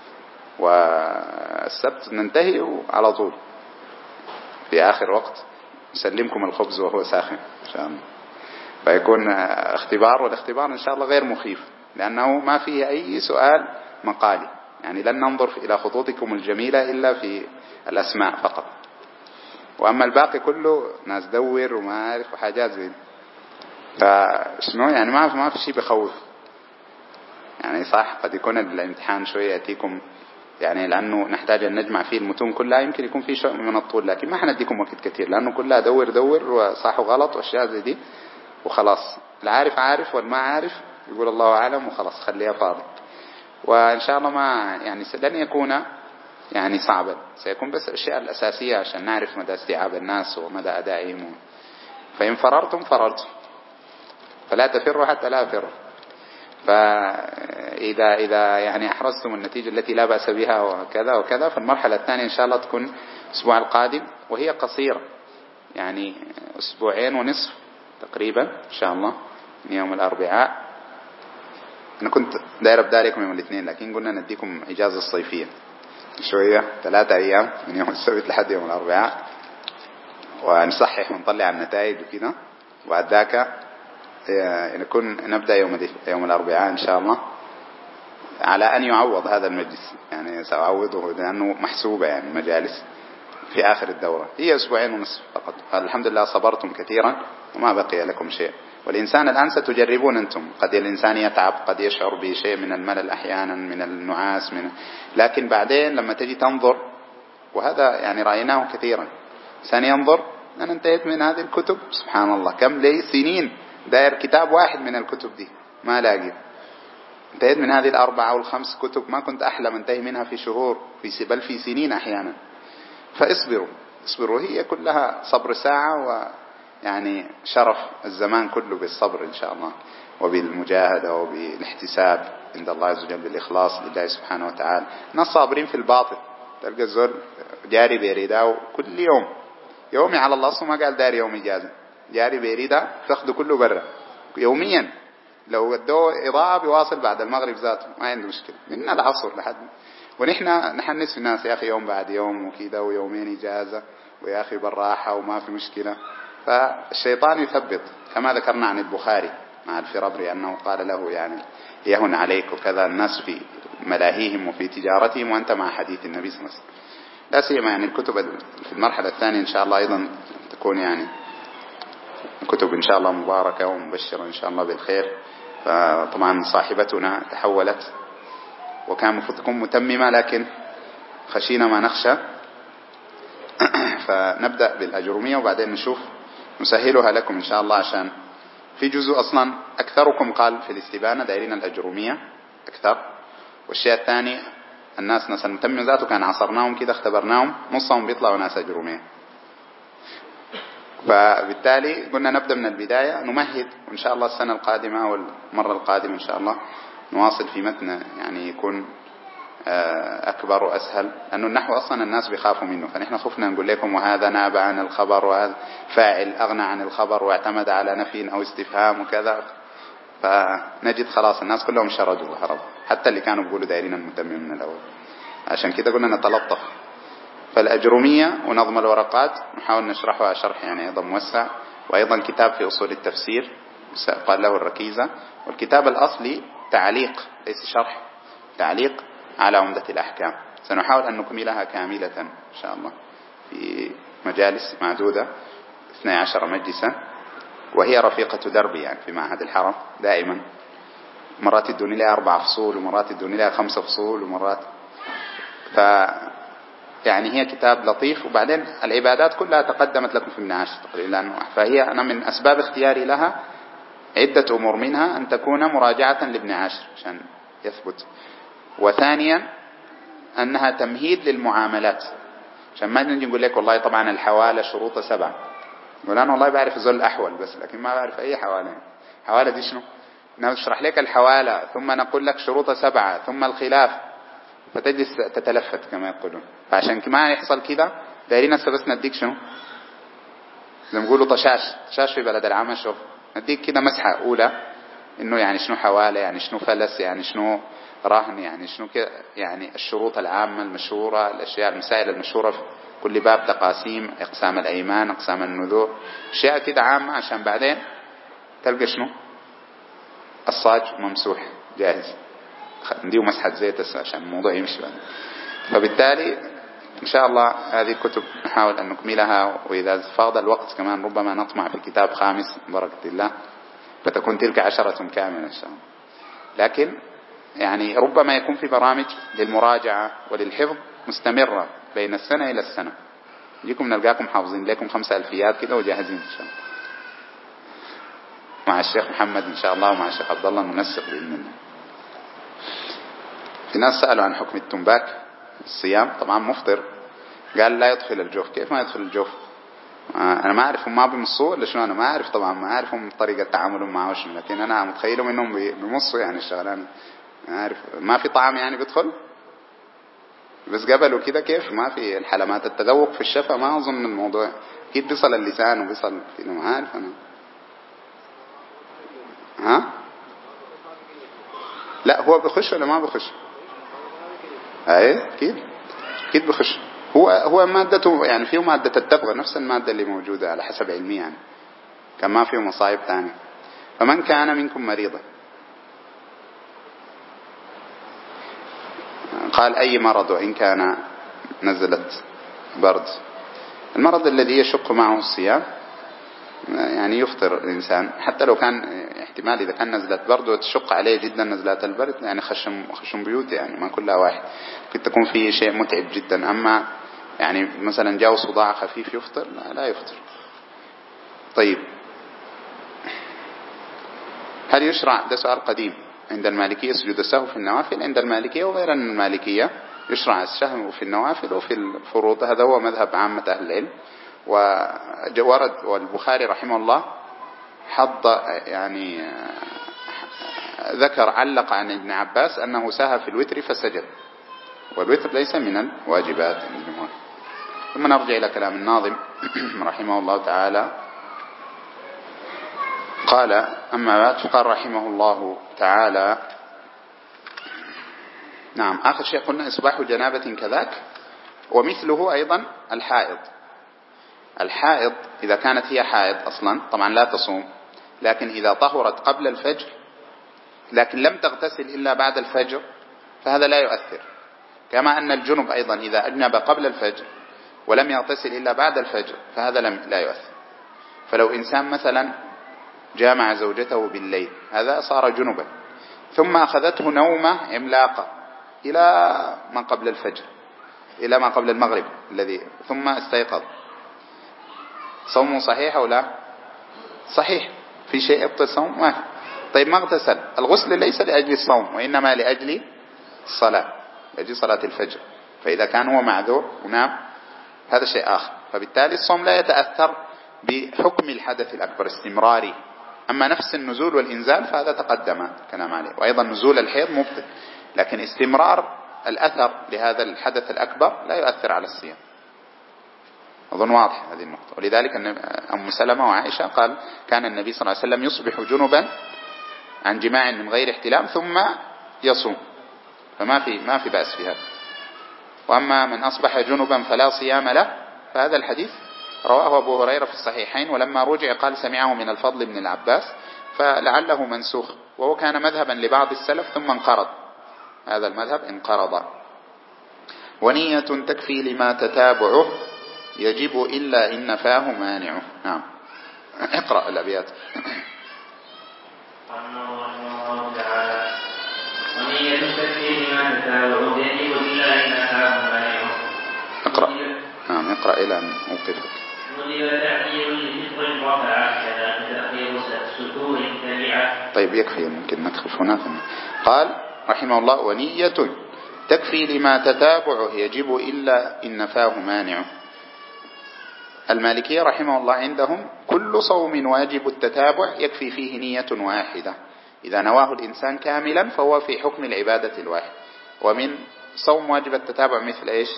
والسبت ننتهي على طول في آخر وقت نسلمكم الخبز وهو ساخن إن شاء الله. فيكون اختبار، والاختبار إن شاء الله غير مخيف لأنه ما فيه أي سؤال مقالي، يعني لن ننظر إلى خطوطكم الجميلة إلا في الأسماء فقط، وأما الباقي كله ناس دور وما أعرف وحاجات زي فشنو، يعني ما في شيء بخوف. يعني صح قد يكون الامتحان شوية يأتيكم يعني لأنه نحتاج أن نجمع فيه المتون كلها، يمكن يكون فيه شيء من الطول، لكن ما حنديكم وقت كثير لأنه كلها دور وصح وغلط وأشياء زي دي وخلاص. العارف عارف والما عارف يقول الله أعلم وخلاص خليها فاضي. وإن شاء الله ما يعني لن يكون يعني صعبا، سيكون بس الأشياء الأساسية عشان نعرف مدى استيعاب الناس ومدى أدائهم. فإن فررتم فلا تفروا حتى لا أفروا. فإذا يعني أحرزتم النتيجة التي لا بأس بها وكذا وكذا، فالمرحلة الثانية إن شاء الله تكون الأسبوع القادم، وهي قصيرة يعني 2.5 أسبوع تقريبا إن شاء الله من يوم الأربعاء. أنا كنت داير أبدأ لكم يوم الاثنين، لكن قلنا نديكم إجازة الصيفية شوية 3 أيام من يوم السبت لحد يوم الأربعاء، ونصحح ونطلع النتائج وكذا، وبعد ذاك نبدأ يوم الأربعاء إن شاء الله، على أن يعوض هذا المجلس. يعني سأعوضه لأنه محسوبة يعني مجالس، في آخر الدورة، هي 2.5 أسبوع فقط. الحمد لله صبرتم كثيرا وما بقي لكم شيء. والإنسان الآن ستجربون أنتم، قد الإنسان يتعب، قد يشعر بشيء من الملل أحيانا، من النعاس، لكن بعدين لما تجي تنظر، وهذا يعني رأيناه كثيرا، إنسان ينظر أنا انتهيت من هذه الكتب، سبحان الله كم لي سنين داير كتاب واحد من الكتب دي ما لاقي، انتهيت من هذه 4 أو 5 كتب ما كنت أحلم انتهي منها في شهور، بل في سنين أحيانا. فاصبروا، هي كلها صبر ساعة، ويعني شرف الزمان كله بالصبر إن شاء الله، وبالمجاهدة وبالاحتساب عند الله عز وجل، بالإخلاص لله سبحانه وتعالى. ناس صابرين في الباطل، تلقى الزول جاري بيريده كل يومي على الله، أصلا ما قال داري يوم إجازة، جاري بيريده فاخده كله برا يوميا، لو ادوه إضاءة بيواصل بعد المغرب ذاته ما عنده مشكلة من العصر لحد. ونحن نحنس في الناس يا أخي يوم بعد يوم وكذا، ويومين إجازة، ويا أخي بالراحة وما في مشكلة. فالشيطان يثبط، كما ذكرنا عن البخاري مع الفرابري أنه قال له يعني يهن عليك وكذا، الناس في ملاهيهم وفي تجارتهم وأنت مع حديث النبي صلى الله عليه وسلم. لا سيما يعني الكتب في المرحلة الثانية إن شاء الله أيضا تكون يعني كتب إن شاء الله مباركة ومبشرة إن شاء الله بالخير. فطبعا صاحبتنا تحولت وكان المفروض تكون متممة، لكن خشينا ما نخشى فنبدأ بالأجرومية وبعدين نشوف نسهلها لكم إن شاء الله، عشان في جزء أصلا أكثركم قال في الاستبانة دايرين الأجرومية أكثر. والشيء الثاني الناس المتمم ذاته كان عصرناهم كده اختبرناهم، نصهم بيطلعوا ناس أجرومية، فبالتالي قلنا نبدأ من البداية نمهد، وإن شاء الله السنة القادمة أو المرة القادمة إن شاء الله نواصل في متن يعني يكون أكبر وأسهل، لأنه النحو أصلا الناس بيخافوا منه، فنحن خفنا نقول لكم وهذا ناب عن الخبر، وهذا فاعل أغنى عن الخبر واعتمد على نفي أو استفهام وكذا، فنجد خلاص الناس كلهم شردوا وهربوا، حتى اللي كانوا بيقولوا دايرين المتمم من الأول. عشان كده قلنا نتلطف. فالأجرومية ونظم الورقات نحاول نشرحها شرح يعني أيضا موسع، وأيضا كتاب في أصول التفسير قال له الركيزة، والكتاب الأصلي تعليق ليس شرح، تعليق على عمدة الأحكام، سنحاول أن نكملها كاملة إن شاء الله في مجالس معدودة 12 مجلسا، وهي رفيقة دربي يعني في معهد الحرم دائما، مرات يدوني لها 4 فصول ومرات يدوني لها 5 فصول ومرات، يعني هي كتاب لطيف. وبعدين العبادات كلها تقدمت لكم في ابن عاشر تقريبا، فهي أنا من أسباب اختياري لها عدة أمور، منها أن تكون مراجعة لابن عاشر عشان يثبت، وثانيا أنها تمهيد للمعاملات، عشان ما نجي نقول لك والله طبعا الحوالة شروط 7، يقول أنا والله بعرف زول الأحول بس لكن ما بعرف أي حوالة. حوالة دي شنو؟ نشرح لك الحوالة ثم نقول لك شروط 7 ثم الخلاف، فتجلس تتلفت كما يقولون. فعشان ما يحصل كده دايرين بس نديك شنو زي ما يقولوا طشاش في بلد العامة، شوف نديك كده مسحة أولى إنه يعني شنو حوالة، يعني شنو فلس، يعني شنو رهن، يعني شنو كده، يعني الشروط العامة المشهورة، الأشياء المسائل المشهورة في كل باب، تقاسيم، إقسام الأيمان، إقسام النذور، أشياء كده عامة، عشان بعدين تلقى شنو الصاج ممسوح جاهز، نديه مسحة زيت عشان الموضوع يمشي بعد. فبالتالي إن شاء الله هذه الكتب نحاول أن نكملها، وإذا فاض الوقت كمان ربما نطمع في كتاب خامس بركة الله، فتكون تلك 10 كاملة إن شاء الله. لكن يعني ربما يكون في برامج للمراجعة وللحفظ مستمرة بين السنة إلى السنة، نجيكم نلقاكم حافظين لكم 5 ألفيات كده وجاهزين إن شاء الله مع الشيخ محمد إن شاء الله ومع الشيخ عبد الله المنسق بإذن الله. في ناس سألوا عن حكم التنباك الصيام، طبعا مفطر، قال لا يدخل الجوف. كيف ما يدخل الجوف؟ أنا ما أعرف هم ما بيمصوا ولا شنو، أنا ما أعرف طبعا، ما أعرفهم طريقة تعاملهم معه شنو، لكن أنا متخيلهم إنهم بيمصوا يعني الشغلان، ما أعرف ما في طعام يعني بيدخل بس قبلوا كده، كيف ما في الحلمات التذوق في الشفا، ما أظن الموضوع أكيد بيصل اللسان وبيصل في ما عارف أنا. ها لا هو بيخش ولا ما بيخش؟ أكيد بيخش. هو مادته يعني فيه مادة التبغى نفس المادة اللي موجودة على حسب علمي يعني، كما فيه مصايب ثانية. فمن كان منكم مريضا، قال أي مرض، وإن كان نزلت برد المرض الذي يشق معه الصيام يعني يفطر الإنسان، حتى لو كان احتمال إذا كان نزلة برد وتشق عليه جدا نزلات البرد، يعني خشم بيوت يعني ما كلها واحد، قد تكون فيه شيء متعب جدا. أما يعني مثلا جاء صداع خفيف يفطر؟ لا يفطر. طيب هل يشرع، ده سؤال قديم، عند المالكية سجود السهو في النوافل؟ عند المالكية وغير المالكية يشرع السهو في النوافل وفي الفروض، هذا هو مذهب عامة أهل العلم. وورد والبخاري رحمه الله حض يعني ذكر علق عن ابن عباس أنه سهى في الوتر فسجد، والوتر ليس من الواجبات. ثم نرجع إلى كلام الناظم رحمه الله تعالى. قال أما بعد، فقال رحمه الله تعالى نعم آخر شيء قلنا إصباح جنابة كذاك، ومثله أيضا الحائض. الحائض إذا كانت هي حائض أصلا طبعا لا تصوم، لكن إذا طهرت قبل الفجر لكن لم تغتسل إلا بعد الفجر فهذا لا يؤثر، كما أن الجنب أيضا إذا أجنب قبل الفجر ولم يغتسل إلا بعد الفجر فهذا لا يؤثر. فلو إنسان مثلا جامع زوجته بالليل هذا صار جنبا، ثم أخذته نومة عملاقة إلى ما قبل الفجر، إلى ما قبل المغرب ثم استيقظ، صومه صحيح أو لا؟ صحيح. في شيء يبطل صوم؟ ما. طيب ما اغتسل، الغسل ليس لأجل الصوم وإنما لأجل الصلاة، لأجل صلاة الفجر، فإذا كان هو معذور ونام هذا شيء آخر. فبالتالي الصوم لا يتأثر بحكم الحدث الأكبر استمراري. أما نفس النزول والإنزال فهذا تقدم كلام عليه، وأيضا نزول الحيض مبطل، لكن استمرار الأثر لهذا الحدث الأكبر لا يؤثر على الصيام. أظن واضح هذه النقطة. ولذلك أم سلمة وعائشة قال كان النبي صلى الله عليه وسلم يصبح جنبا عن جماع من غير احتلام ثم يصوم، فما في بأس في هذا. وأما من أصبح جنبا فلا صيام له فهذا الحديث رواه أبو هريرة في الصحيحين، ولما رجع قال سمعه من الفضل بن العباس، فلعله منسوخ، وهو كان مذهبا لبعض السلف ثم انقرض، هذا المذهب انقرض. ونية تكفي لما تتابعه يجب إلا إن نفاه مانعه. نعم اقرأ الأبيات. ونية تكفي لما تتابعه يجب إلا إن نفاه مانعه. اقرأ. نعم اقرأ إلى أن أوقفك. وجب تعجيل لفطر رفع كذا تأخير ستور تبعه. طيب يكفي، ممكن ندخل هنا. قال رحمه الله ونية تكفي لما تتابعه يجب إلا إن نفاه مانعه. المالكية رحمه الله عندهم كل صوم واجب التتابع يكفي فيه نية واحدة، إذا نواه الإنسان كاملا فهو في حكم العبادة الواحد. ومن صوم واجب التتابع مثل إيش؟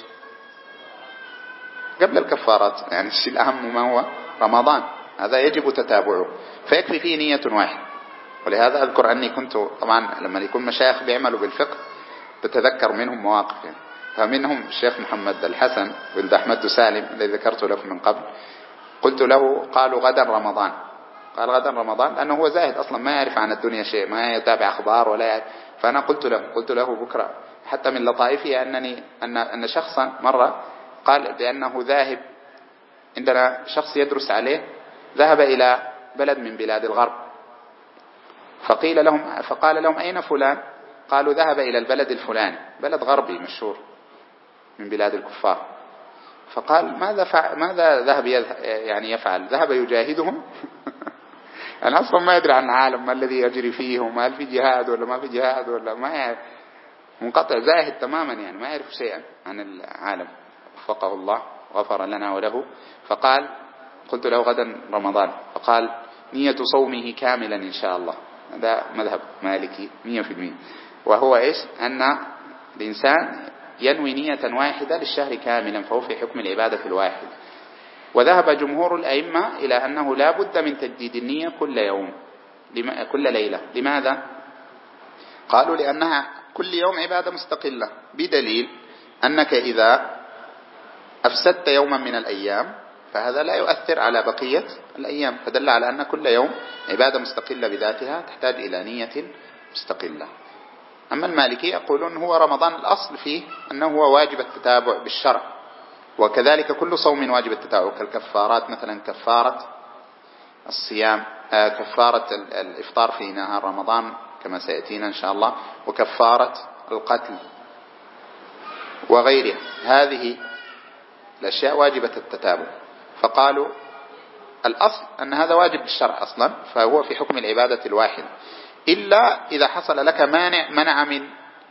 قبل الكفارات، يعني الشيء الأهم ما هو رمضان، هذا يجب تتابعه فيكفي فيه نية واحدة. ولهذا أذكر أني كنت طبعا لما يكون مشايخ بيعملوا بالفقه تتذكر منهم مواقف يعني. فمنهم الشيخ محمد الحسن ولد أحمد سالم الذي ذكرته لكم من قبل، قلت له قالوا غدا رمضان، قال غدا رمضان لأنه هو زاهد أصلا ما يعرف عن الدنيا شيء، ما يتابع أخبار ولا يعرف. فأنا قلت له بكرة، حتى من لطائفي أن شخصا مرة قال بأنه ذاهب، عندنا شخص يدرس عليه ذهب إلى بلد من بلاد الغرب، فقال لهم أين فلان؟ قالوا ذهب إلى البلد الفلاني، بلد غربي مشهور من بلاد الكفار. فقال ماذا ذهب يفعل؟ ذهب يجاهدهم أنا أصلا ما يدري عن العالم ما الذي يجري فيه، وما هل في جهاد ولا ما في جهاد ولا ما يعرف، منقطع زاهد تماما يعني ما يعرف شيئا عن العالم، وفقه الله غفر لنا وله. فقال قلت له غدا رمضان، فقال نية صومه كاملا إن شاء الله. هذا مذهب مالكي 100%، وهو إيش؟ أن الإنسان ينوي نية واحدة للشهر كاملا فهو في حكم العبادة الواحد. وذهب جمهور الأئمة إلى أنه لا بد من تجديد النية كل يوم كل ليلة. لماذا؟ قالوا لأنها كل يوم عبادة مستقلة، بدليل أنك إذا أفسدت يوما من الأيام فهذا لا يؤثر على بقية الأيام، فدل على أن كل يوم عبادة مستقلة بذاتها تحتاج إلى نية مستقلة. أما المالكي يقولون هو رمضان الأصل فيه أنه هو واجب التتابع بالشرع، وكذلك كل صوم واجب التتابع، كالكفارات مثلا كفارة الصيام، كفارة الإفطار في نهار رمضان كما سيأتينا إن شاء الله، وكفارة القتل وغيرها. هذه الأشياء واجبة التتابع. فقالوا الأصل أن هذا واجب بالشرع أصلا، فهو في حكم العبادة الواحدة، إلا إذا حصل لك منع من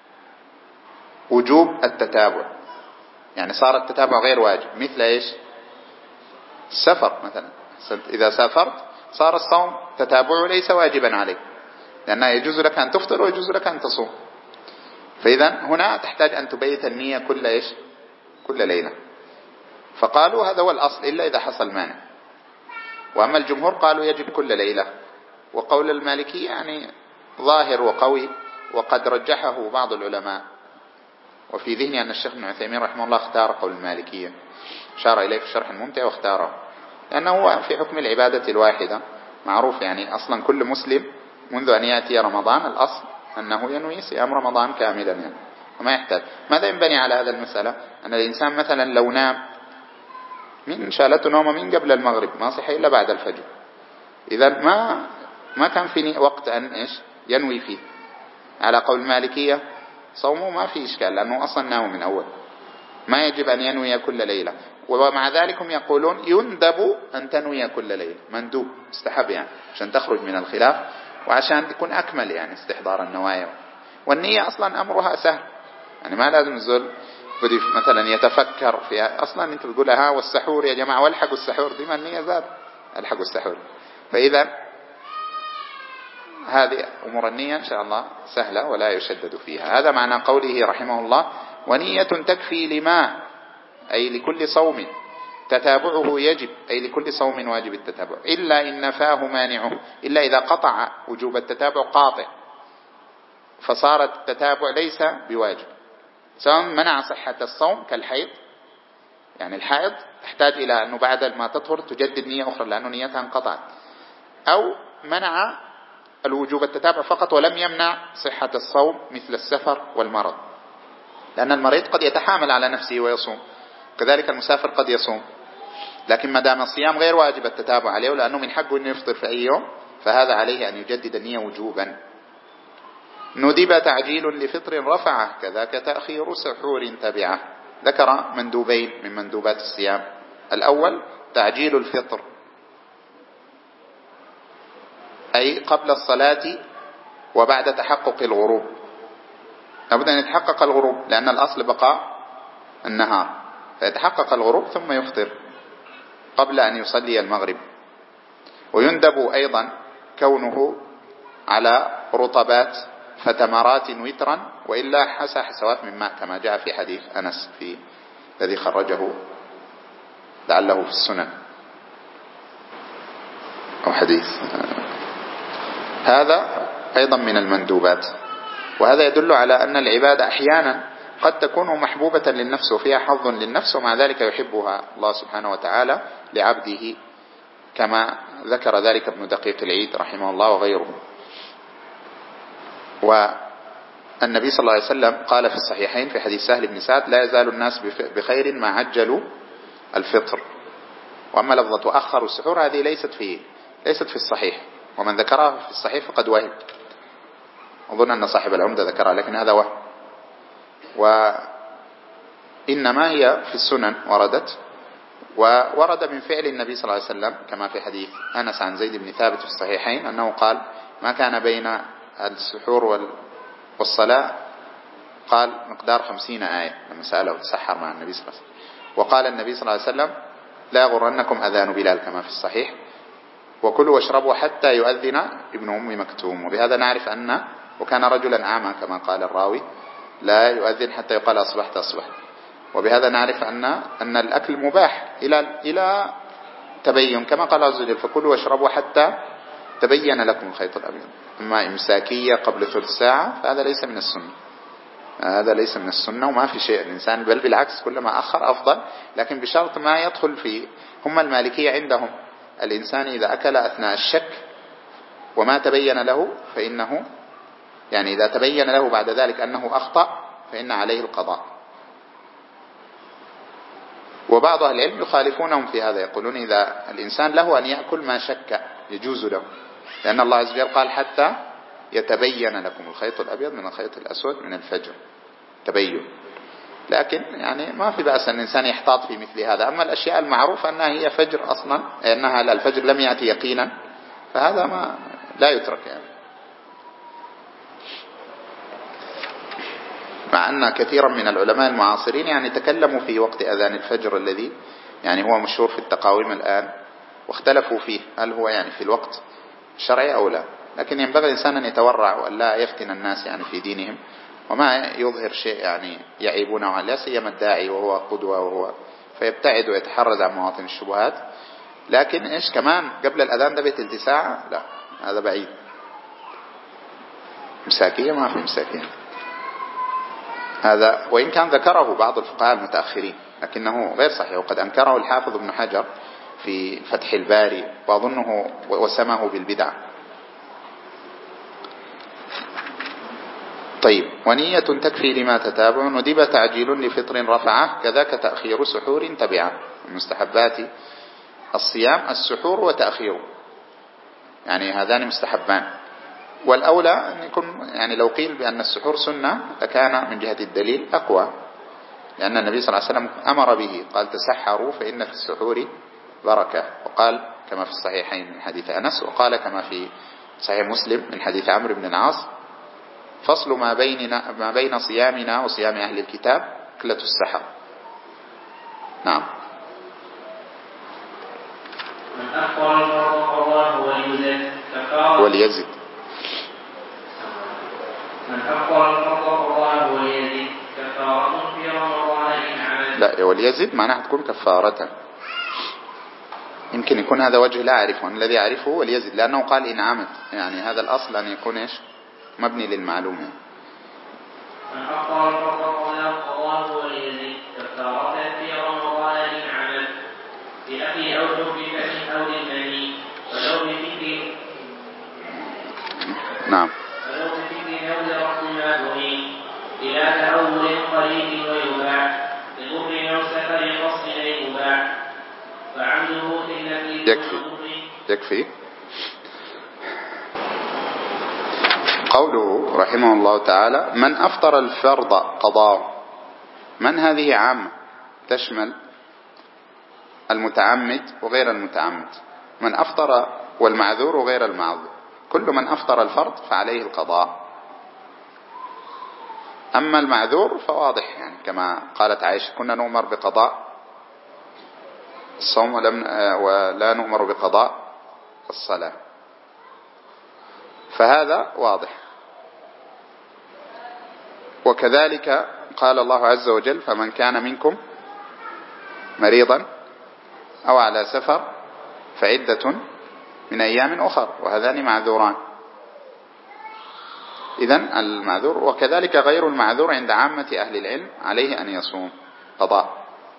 وجوب التتابع، يعني صار التتابع غير واجب، مثل إيش؟ السفر مثلا، إذا سافرت صار الصوم تتابعه ليس واجبا عليك، لأنه يجوز لك أن تفطر ويجوز لك أن تصوم. فإذا هنا تحتاج أن تبيت النية كل إيش؟ كل ليلة. فقالوا هذا هو الأصل إلا إذا حصل مانع. وأما الجمهور قالوا يجب كل ليلة. وقول المالكي يعني ظاهر وقوي، وقد رجحه بعض العلماء، وفي ذهني أن الشيخ ابن عثيمين رحمه الله اختار قول المالكية، أشار إليه في الشرح الممتع واختاره، لأنه هو في حكم العبادة الواحدة معروف. يعني أصلا كل مسلم منذ أن يأتي رمضان الأصل أنه ينوي صيام رمضان كاملا، يعني وما يحتاج. ماذا ينبني على هذا المسألة؟ أن الإنسان مثلا لو نام من شالته نوم من قبل المغرب ما صح إلا بعد الفجر، إذا ما كان في وقت أن إيش ينوي فيه. على قول المالكية صومه ما في إشكال، لأنه أصلا نام من أول، ما يجب أن ينوي كل ليلة. ومع ذلك هم يقولون يندب أن تنوي كل ليلة، مندوب مستحب، يعني عشان تخرج من الخلاف وعشان تكون أكمل يعني استحضار النوايا. والنية أصلا أمرها سهل، يعني ما لازم الزول بدي مثلا يتفكر فيها. أصلا أنت تقولها والسحور يا جماعة والحقوا السحور، دي ما النية زاد الحقوا السحور. فإذا هذه أمور النية إن شاء الله سهلة ولا يشدد فيها. هذا معنى قوله رحمه الله ونية تكفي لما، أي لكل صوم تتابعه يجب، أي لكل صوم واجب التتابع، إلا إن نفاه مانعه، إلا إذا قطع وجوب التتابع قاطع فصار التتابع ليس بواجب، سواء منع صحة الصوم كالحيض، يعني الحائض تحتاج إلى أنه بعد ما تطهر تجدد نية أخرى لأنه نيتها انقطعت، أو منع الوجوب التتابع فقط ولم يمنع صحة الصوم مثل السفر والمرض، لأن المريض قد يتحامل على نفسه ويصوم، كذلك المسافر قد يصوم، لكن ما دام الصيام غير واجب التتابع عليه لأنه من حقه أن يفطر في أي يوم، فهذا عليه أن يجدد النية وجوبا. ندب تعجيل لفطر رفعه، كذاك تأخير سحور تبعه. ذكر مندوبين من مندوبات الصيام. الأول تعجيل الفطر، أي قبل الصلاة وبعد تحقق الغروب، لابد أن يتحقق الغروب لأن الأصل بقاء النهار، فيتحقق الغروب ثم يفطر قبل أن يصلي المغرب. ويندب أيضا كونه على رطبات فتمرات وترا، وإلا حسى حسوات من ماء كما جاء في حديث أنس في الذي خرجه لعله في السنن أو حديث. هذا أيضا من المندوبات. وهذا يدل على أن العبادة أحيانا قد تكون محبوبة للنفس وفيها حظ للنفس، ومع ذلك يحبها الله سبحانه وتعالى لعبده، كما ذكر ذلك ابن دقيق العيد رحمه الله وغيره. والنبي صلى الله عليه وسلم قال في الصحيحين في حديث سهل بن سعد لا يزال الناس بخير ما عجلوا الفطر. وأما لفظة أخر السحور هذه ليست في الصحيح، ومن ذكرها في الصحيح فقد وهم، أظن أن صاحب العمدة ذكرها لكن هذا وهم، وإنما هي في السنن وردت. وورد من فعل النبي صلى الله عليه وسلم كما في حديث أنس عن زيد بن ثابت في الصحيحين أنه قال ما كان بين السحور والصلاة قال مقدار 50 آية لما سأله تسحر مع النبي صلى الله عليه وسلم. وقال النبي صلى الله عليه وسلم لا يغرنكم أذان بلال كما في الصحيح، وكلوا واشربوا حتى يؤذن ابن أم مكتوم. وبهذا نعرف أن وكان رجلا أعمى كما قال الراوي لا يؤذن حتى يقال أصبحت أصبحت. وبهذا نعرف أن الأكل مباح إلى تبين كما قال عز وجل فكلوا واشربوا حتى تبين لكم الخيط الأبيض. أما إمساكية قبل ثلث ساعة فهذا ليس من السنة، هذا ليس من السنة وما في شيء الإنسان، بل بالعكس كلما أخر أفضل، لكن بشرط ما يدخل فيه. هم المالكية عندهم الإنسان إذا أكل أثناء الشك وما تبين له فإنه يعني إذا تبين له بعد ذلك أنه أخطأ فإن عليه القضاء. وبعض أهل العلم يخالفونهم في هذا، يقولون إذا الإنسان له أن يأكل ما شك يجوز له، لأن الله عز وجل قال حتى يتبين لكم الخيط الأبيض من الخيط الأسود من الفجر، تبين. لكن يعني ما في بأس أن الإنسان يحتاط في مثل هذا. أما الأشياء المعروفة أنها هي فجر أصلا، أنها الفجر لم يأتي يقينا، فهذا ما لا يترك يعني. مع أن كثيرا من العلماء المعاصرين يعني تكلموا في وقت أذان الفجر الذي يعني هو مشهور في التقاويم الآن، واختلفوا فيه هل هو يعني في الوقت الشرعي أو لا. لكن ينبغي الإنسان أن يتورع وأن لا يفتن الناس يعني في دينهم، وما يظهر شيء يعني يعيبونه على لا سيما الداعي وهو قدوة وهو، فيبتعد ويتحرز عن مواطن الشبهات. لكن إيش كمان قبل الأذان ده بثلث ساعة، لا هذا بعيد. مساكية ما في مساكية هذا، وإن كان ذكره بعض الفقهاء المتأخرين لكنه غير صحيح، وقد أنكره الحافظ ابن حجر في فتح الباري وأظنه وسمه بالبدع. طيب، ونية تكفي لما تتابع، ندب تعجيل لفطر رفعه، كذاك تأخير سحور تبعه. من مستحبات الصيام السحور وتأخيره، يعني هذان مستحبان. والأولى أن يكون يعني لو قيل بأن السحور سنة لكان من جهة الدليل أقوى، لأن النبي صلى الله عليه وسلم أمر به، قال تسحروا فإن في السحور بركة، وقال كما في الصحيحين من حديث أنس، وقال كما في صحيح مسلم من حديث عمرو بن العاص فصل ما بين صيامنا وصيام أهل الكتاب أكلة السحر. نعم. من أفطر الفرض قضاه وليزد كفارة وليزد. من أفطر الفرض قضاه وليزد كفارة في رمضان إن عمل. لا، وليزد معناها تكون كفارة. يمكن يكون هذا وجه لا أعرفه، الذي أعرفه وليزد لأنه قال إن عمد، يعني هذا الأصل أن يكون إيش مبني للمعلومة. من أفطر الفرض قضاه وليزد كفارة في رمضان إن عمل بأخي أو حبك أو للمني ولو بفكر. نعم. ولو بفكر أو لرأس ما بني إلى تأول قريب ويباع لضر أو سفر قصد يباع فعمله في النفي يكفي. قوله رحمه الله تعالى من أفطر الفرض قضاه، من هذه عامة تشمل المتعمد وغير المتعمد، من أفطر والمعذور وغير المعذور، كل من أفطر الفرض فعليه القضاء. أما المعذور فواضح، يعني كما قالت عائشة كنا نؤمر بقضاء الصوم ولا نؤمر بقضاء الصلاة، فهذا واضح. وكذلك قال الله عز وجل فمن كان منكم مريضا أو على سفر فعدة من أيام أخر، وهذان معذوران. إذن المعذور وكذلك غير المعذور عند عامة أهل العلم عليه أن يصوم قضاء.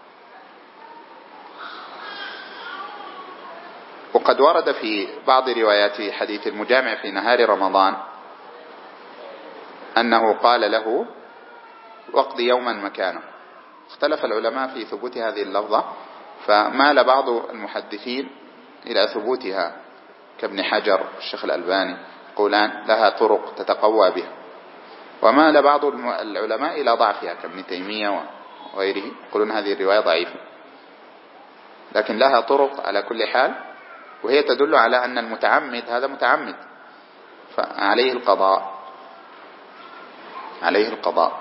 وقد ورد في بعض روايات حديث المجامع في نهار رمضان أنه قال له واقض يوما مكانه. اختلف العلماء في ثبوت هذه اللفظة، فمال بعض المحدثين إلى ثبوتها كابن حجر والشيخ الألباني يقولان لها طرق تتقوى بها، ومال بعض العلماء إلى ضعفها كابن تيمية وغيره يقولون هذه الرواية ضعيفة، لكن لها طرق على كل حال، وهي تدل على أن المتعمد هذا متعمد فعليه القضاء، عليه القضاء،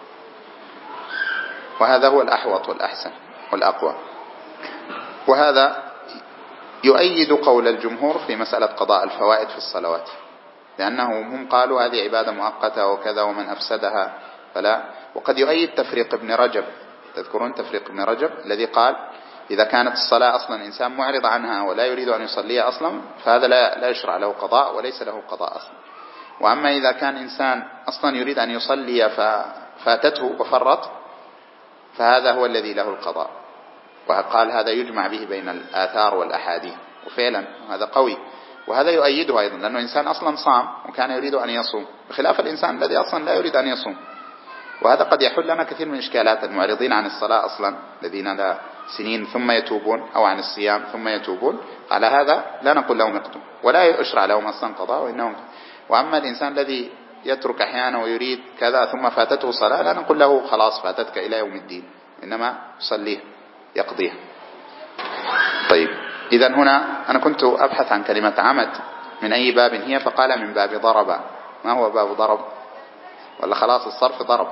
وهذا هو الأحوط والأحسن والأقوى. وهذا يؤيد قول الجمهور في مسألة قضاء الفوائد في الصلوات، لأنهم هم قالوا هذه عبادة مؤقتة وكذا ومن أفسدها فلا. وقد يؤيد تفريق ابن رجب، تذكرون تفريق ابن رجب الذي قال إذا كانت الصلاة أصلا إنسان معرض عنها ولا يريد أن يصليها أصلا فهذا لا يشرع له قضاء وليس له قضاء أصلا. وأما إذا كان إنسان أصلا يريد أن يصلي ففاتته وفرط فهذا هو الذي له القضاء. وقال هذا يجمع به بين الآثار والأحاديث، وفعلا هذا قوي، وهذا يؤيده أيضا لأنه إنسان أصلا صام وكان يريد أن يصوم، بخلاف الإنسان الذي أصلا لا يريد أن يصوم. وهذا قد يحل لنا كثير من إشكالات المعرضين عن الصلاة أصلا الذين سنين ثم يتوبون، أو عن الصيام ثم يتوبون، على هذا لا نقول لهم اقضوا، ولا يشرع لهم أصلا قضاء وإنهم. وأما الإنسان الذي يترك أحيانا ويريد كذا ثم فاتته صلاة، لا نقول له خلاص فاتتك إلى يوم الدين، إنما يصليه يقضيها. طيب، إذا هنا أنا كنت أبحث عن كلمة عمد من أي باب هي، فقال من باب ضرب. ما هو باب ضرب؟ ولا خلاص الصرف ضرب؟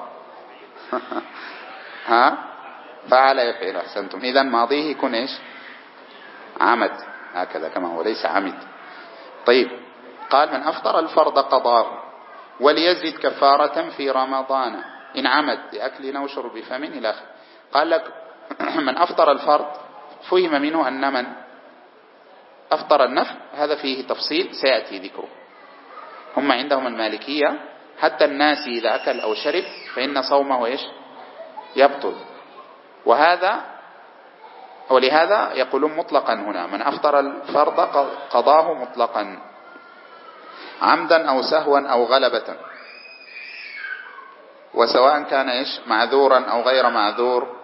ها، فعل يفعل، أحسنتم. إذا ماضيه يكون إيش؟ عمد، هكذا كما هو، ليس عمد. طيب، قال من أفطر الفرض قضاه وليزد كفارة في رمضان إن عمد لأكل أو شرب فم إلى آخره. قال لك من أفطر الفرض فهم منه أن من أفطر النفل هذا فيه تفصيل سيأتي ذكره. هم عندهم المالكية حتى الناس إذا أكل أو شرب فإن صومه إيش؟ يبطل. ولهذا يقولون مطلقا هنا من أفطر الفرض قضاه مطلقا عمدا أو سهوا أو غلبة، وسواء كان إيش؟ معذورا أو غير معذور.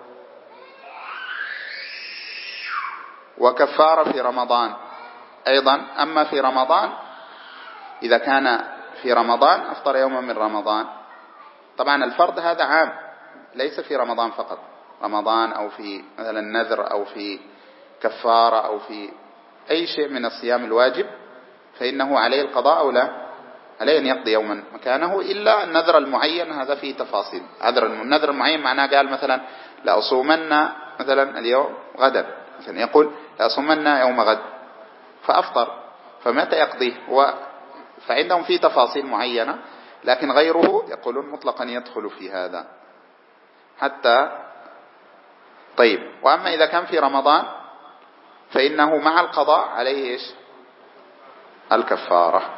وكفارة في رمضان أيضا. أما في رمضان إذا كان في رمضان أفطر يوما من رمضان، طبعا الفرض هذا عام ليس في رمضان فقط، رمضان أو في مثلا نذر أو في كفارة أو في أي شيء من الصيام الواجب فإنه عليه القضاء أو لا، عليه أن يقضي يوما مكانه، إلا النذر المعين هذا فيه تفاصيل. النذر المعين معناه قال مثلا لأصومن مثلا اليوم غدا، مثلا يقول لأصومن يوم غد فأفطر، فمتى يقضيه؟ فعندهم فيه تفاصيل معينة، لكن غيره يقولون مطلقا يدخل في هذا حتى. طيب، وأما إذا كان في رمضان فإنه مع القضاء عليه إيش؟ الكفارة.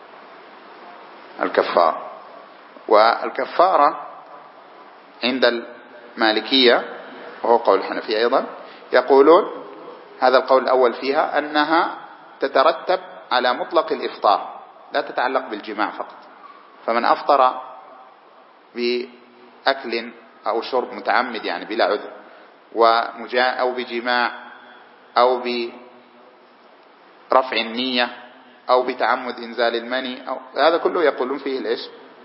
والكفارة عند المالكية وهو قول الحنفية أيضا يقولون هذا القول الأول فيها أنها تترتب على مطلق الإفطار، لا تتعلق بالجماع فقط. فمن أفطر بأكل أو شرب متعمد يعني بلا عذر أو بجماع أو برفع النية أو بتعمد إنزال المني أو هذا كله يقولون فيه الإيش؟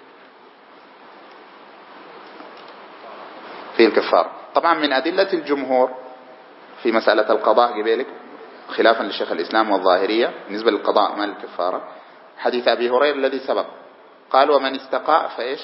فيه الكفارة. طبعا من أدلة الجمهور في مسألة القضاء قبلك خلافا للشيخ الإسلام والظاهرية بالنسبة للقضاء ما الكفارة حديث أبي هريرة الذي سبق، قال ومن استقاء فإيش؟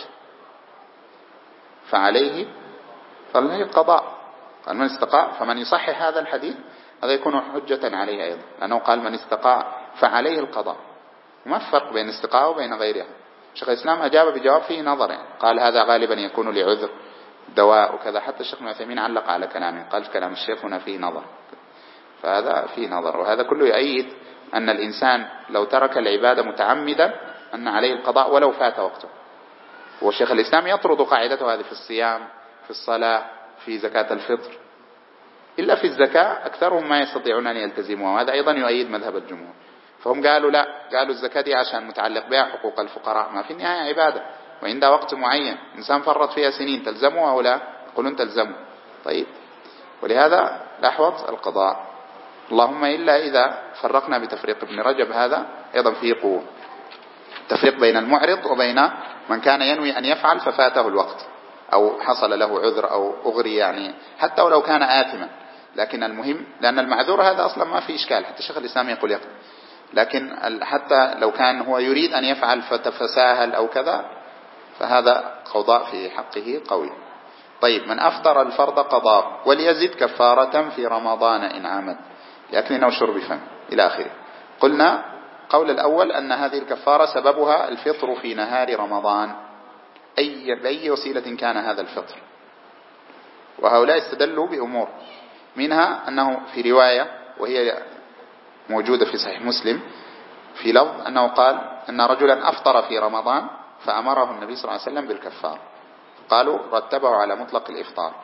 فعليه القضاء. قال من استقاء، فمن يصحح هذا الحديث هذا يكون حجة عليه أيضا، لأنه قال من استقاء فعليه القضاء. وما الفرق بين استقاء وبين غيرها؟ الشيخ الإسلام أجاب بجواب فيه نظر، يعني قال هذا غالبا يكون لعذر دواء وكذا، حتى الشيخ ابن عثيمين علق على كلامه قال كلام الشيخ هنا فيه نظر، فهذا فيه نظر. وهذا كله يؤيد أن الإنسان لو ترك العبادة متعمدا أن عليه القضاء ولو فات وقته. والشيخ الإسلام يطرد قاعدته هذه في الصيام، في الصلاة، في زكاة الفطر، إلا في الزكاة أكثرهم ما يستطيعون أن يلتزموها، وهذا أيضا يؤيد مذهب الجمهور. فهم قالوا لا، قالوا الزكاة دي عشان متعلق بها حقوق الفقراء، ما في النهاية عبادة وعندها وقت معين، إنسان فرط فيها سنين تلزمه أو لا؟ يقولون تلزمه. طيب، ولهذا الأحوط القضاء، اللهم إلا إذا فرقنا بتفريق ابن رجب هذا أيضا فيه قوة، تفريق بين المعرض وبين من كان ينوي أن يفعل ففاته الوقت أو حصل له عذر أو أغري، يعني حتى ولو كان آثما، لكن المهم لأن المعذور هذا أصلا ما في إشكال، حتى الشيخ الإسلام يقول يقضي، لكن حتى لو كان هو يريد أن يفعل فتفساهل أو كذا فهذا قضاء في حقه قوي. طيب، من أفطر الفرض قضاء وليزد كفارة في رمضان إن عمد لأكل أو شرب فم إلى آخره. قلنا قول الأول أن هذه الكفارة سببها الفطر في نهار رمضان بأي وسيلة كان هذا الفطر، وهؤلاء استدلوا بأمور، منها أنه في رواية وهي موجودة في صحيح مسلم في لفظ أنه قال أن رجلا أفطر في رمضان فأمره النبي صلى الله عليه وسلم بالكفار، قالوا رتبه على مطلق الإفطار.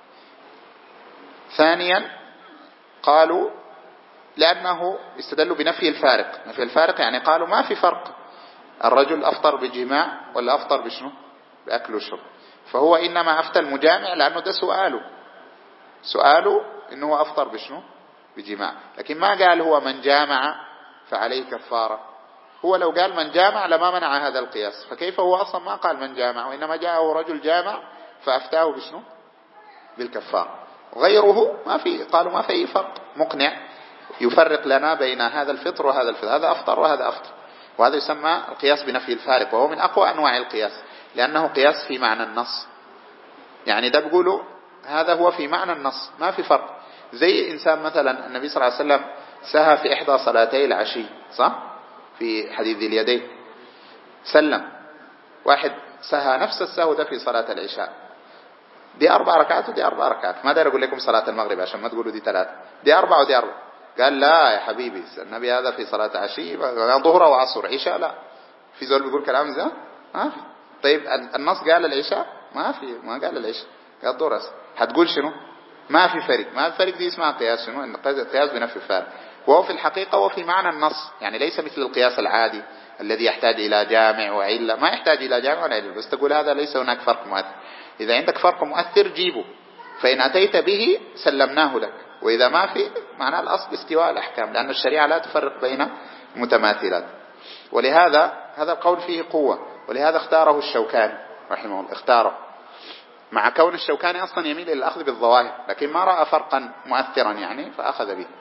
ثانيا قالوا لأنه استدلوا بنفي الفارق، نفي الفارق يعني قالوا ما في فرق الرجل أفطر بجماع ولا أفطر بشنو؟ بأكل وشرب، فهو إنما أفتى المجامع لأنه ده سؤاله إنه هو أفطر بشنو؟ بجماع. لكن ما قال هو من جامع فعليه كفارة. هو لو قال من جامع لما منع هذا القياس، فكيف هو أصلا ما قال من جامع، وإنما جاءه رجل جامع فأفتاه بشنو؟ بالكفارة. غيره ما في، قالوا ما في أي فرق مقنع يفرق لنا بين هذا الفطر وهذا الفطر، هذا أفطر وهذا أفطر. وهذا يسمى القياس بنفي الفارق، وهو من أقوى أنواع القياس، لأنه قياس في معنى النص. يعني ده بيقولوا هذا هو في معنى النص، ما في فرق. زي إنسان مثلا النبي صلى الله عليه وسلم سهى في إحدى صلاتي العشي، صح؟ في حديث ذي اليدين سلم، واحد سهى نفس السهو ده في صلاة العشاء، دي 4 ركعات ودي 4 ركعات. ما داير أقول لكم صلاة المغرب عشان ما تقولوا دي 3، دي 4 ودي 4. قال لا يا حبيبي، النبي هذا في صلاة عشي ظهر وعصر، عشاء لا. في زول بيقول كلام زي ما في. طيب النص قال العشاء؟ ما في، ما قال العشاء، قال ظهر. هتقول شنو؟ ما في فرق. ما في فرق دي اسمها قياس شنو؟ القياس بنفي الفارق. وهو في الحقيقة وفي معنى النص، يعني ليس مثل القياس العادي الذي يحتاج إلى جامع وعلة، ما يحتاج إلى جامع ولا علة، بس تقول هذا ليس هناك فرق مؤثر. إذا عندك فرق مؤثر جيبه، فإن أتيت به سلمناه لك، وإذا ما في معناه الأصل استواء الأحكام، لأن الشريعة لا تفرق بين متماثلات. ولهذا هذا القول فيه قوة، ولهذا اختاره الشوكاني رحمه الله، اختاره مع كون الشوكاني أصلا يميل إلى الأخذ بالظواهر، لكن ما رأى فرقا مؤثرا يعني فأخذ به.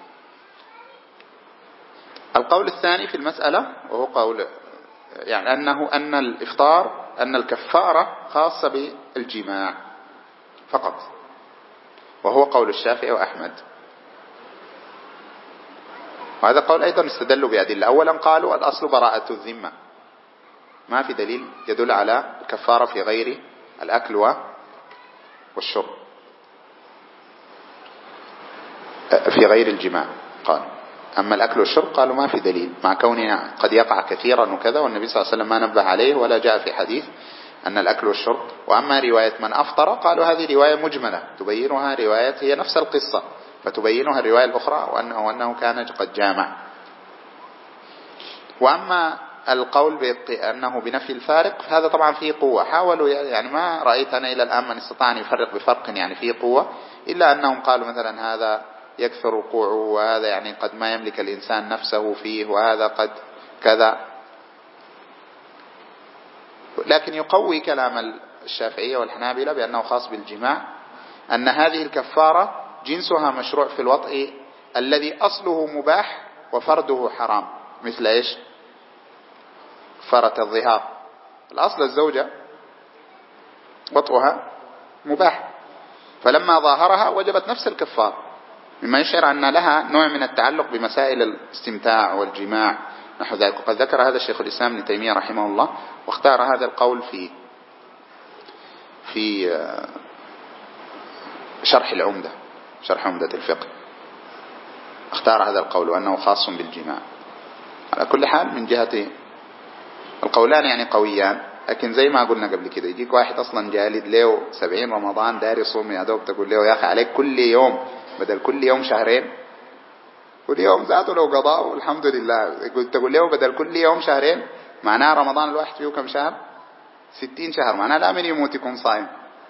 القول الثاني في المسألة وهو قول يعني أن الإفطار، أن الكفارة خاصة بالجماع فقط، وهو قول الشافعي وأحمد. وهذا قول أيضا استدلوا بأدلة. أولا قالوا الأصل براءة الذمة، ما في دليل يدل على الكفارة في غير الأكل والشرب، في غير الجماع قالوا. أما الأكل والشرب قالوا ما في دليل، مع كونه قد يقع كثيرا وكذا، والنبي صلى الله عليه وسلم ما نبه عليه ولا جاء في حديث أن الأكل والشرب. وأما رواية من أفطر قالوا هذه رواية مجملة تبينها رواية هي نفس القصة، فتبينها الرواية الأخرى وأنه كان قد جامع. وأما القول بأنه بنفي الفارق هذا طبعا فيه قوة، حاولوا يعني ما رأيت أنا إلى الآن من استطاع أن يفرق بفرق يعني فيه قوة، إلا أنهم قالوا مثلا هذا يكثر وقوعه، وهذا يعني قد ما يملك الإنسان نفسه فيه، وهذا قد كذا. لكن يقوي كلام الشافعية والحنابلة بأنه خاص بالجماع، أن هذه الكفارة جنسها مشروع في الوطء الذي أصله مباح وفرده حرام. مثل إيش؟ كفارة الظهار، الأصل الزوجة وطئها مباح، فلما ظاهرها وجبت نفس الكفارة، مما يشعر أن لها نوع من التعلق بمسائل الاستمتاع والجماع نحو ذلك. وقد ذكر هذا الشيخ الإسلام ابن تيمية رحمه الله، واختار هذا القول في شرح العمدة، شرح عمدة الفقه، اختار هذا القول وأنه خاص بالجماع. على كل حال من جهة القولان يعني قويان، لكن زي ما قلنا قبل كده يجيك واحد أصلا جالد له 70 رمضان داري يصوم يا دوب، تقول له يا أخي عليك كل يوم بدل كل يوم شهرين، كل يوم ذاته لو قضاء والحمد لله، تقول له بدل كل يوم شهرين، معناه رمضان الواحد فيه كم شهر؟ 60 شهر، معناه لا من يموت يكون صائم.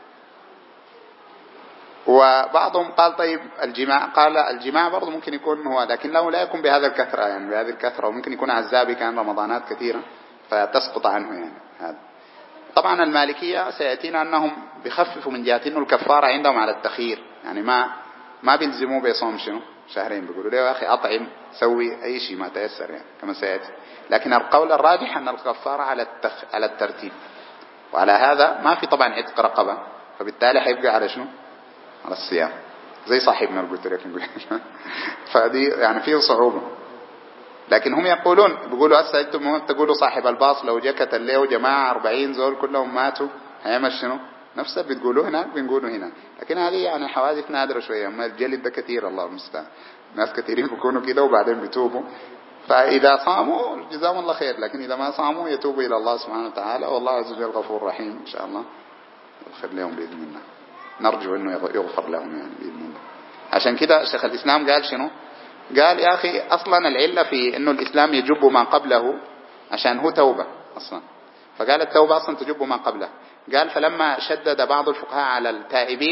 وبعضهم قال طيب الجماع، قال الجماع برضه ممكن يكون هو، لكن لا يكون بهذا الكثرة، يعني بهذه الكثرة، وممكن يكون عزابي كان رمضانات كثيرة فتسقط عنه يعني هذا. طبعا المالكية سيأتينا أنهم بيخففوا من جهة إنه الكفارة عندهم على التخيير، يعني ما بيلزموه بيصوم شنو شهرين، بيقولوا له يا أخي أطعم سوي أي شيء ما تيسر يعني كما سيأتي. لكن القول الراجح أن الكفارة على الترتيب، وعلى هذا ما في طبعا عتق رقبة، فبالتالي حيبقى على شنو؟ على الصيام، زي صاحبنا اللي قلت لك فدي يعني فيه صعوبة. لكن هم يقولون بيقولوا هسه انتم تقولوا صاحب الباص لو جكت الليل جماعة 40 زول كلهم ماتوا هيعمل شنو؟ نفسه بتقولوا هناك بنقولوا هنا. لكن هذه يعني حوادث نادرة شوية، اما الجلد ده كثير الله المستعان، ناس كثيرين بيكونوا كده وبعدين بيتوبوا. فإذا صاموا جزاهم الله خير، لكن إذا ما صاموا يتوبوا إلى الله سبحانه وتعالى، والله عز وجل غفور رحيم إن شاء الله يغفر لهم بإذن الله، نرجو أنه يغفر لهم يعني بإذن الله. عشان كده شيخ الإسلام قال شنو؟ قال يا أخي أصلا العلة في أنه الإسلام يجب ما قبله عشان هو توبة أصلا، فقال التوبة أصلا تجب ما قبله. قال فلما شدد بعض الفقهاء على التائبين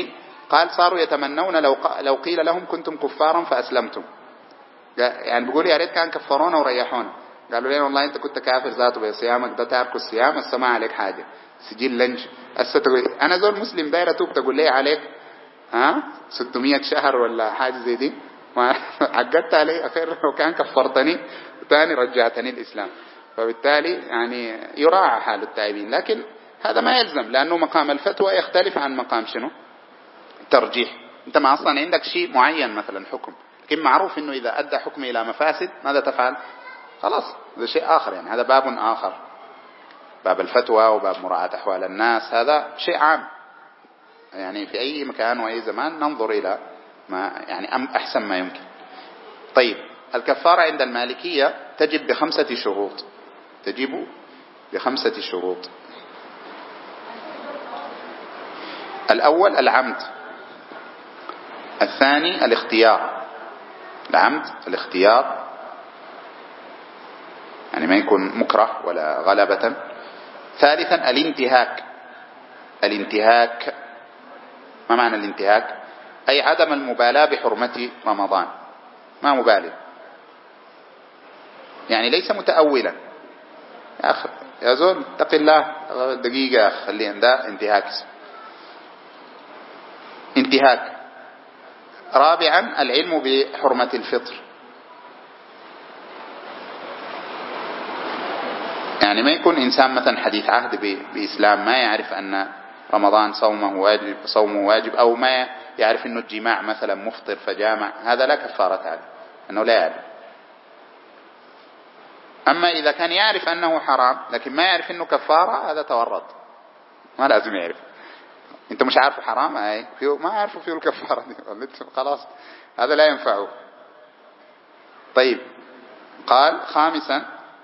قال صاروا يتمنون لو قيل لهم كنتم كفارا فأسلمتم. يعني بيقول يا ريت كان كفرونا وريحونا. قالوا لنا والله انت كنت كافر ذاته بصيامك ده، تارك الصيام السماء عليك حاجه سجل لنج. هسه تقول انا زول مسلم داير اتوب، تقول لي عليك 600 شهر ولا حاجه زي دي، ما عقدت علي اخير لو كان كفرتني وثاني رجعتني الاسلام. فبالتالي يعني يراعى حال التائبين، لكن هذا ما يلزم، لانه مقام الفتوى يختلف عن مقام شنو؟ الترجيح. انت ما اصلا عندك شيء معين مثلا حكم، لكن معروف انه اذا ادى حكم الى مفاسد ماذا تفعل؟ خلاص هذا شيء اخر، يعني هذا باب اخر، باب الفتوى وباب مراعاة احوال الناس، هذا شيء عام. يعني في اي مكان واي زمان ننظر الى ما يعني احسن ما يمكن. طيب الكفارة عند المالكية تجب ب5 شروط، تجب ب5 شروط. الاول العمد، الثاني الاختيار، العمد الاختيار يعني ما يكون مكره ولا غلبة. ثالثا الانتهاك، الانتهاك ما معنى الانتهاك؟ أي عدم المبالاة بحرمة رمضان، ما مبالي، يعني ليس متأولا. يا أخي يا زول اتق الله دقيقة يا أخي خلينا، ده انتهاك، انتهاك. رابعا العلم بحرمة الفطر، يعني ما يكون إنسان مثلا حديث عهد بإسلام ما يعرف أن رمضان صومه واجب، أو ما يعرف أنه الجماع مثلا مفطر فجامع، هذا لا كفارة عليه أنه لا يعرف. أما إذا كان يعرف أنه حرام لكن ما يعرف أنه كفارة، هذا تورط، ما لازم يعرف. أنت مش عارف حرام ما عارفه فيه الكفارة دي خلاص هذا لا ينفعه. طيب قال خامسا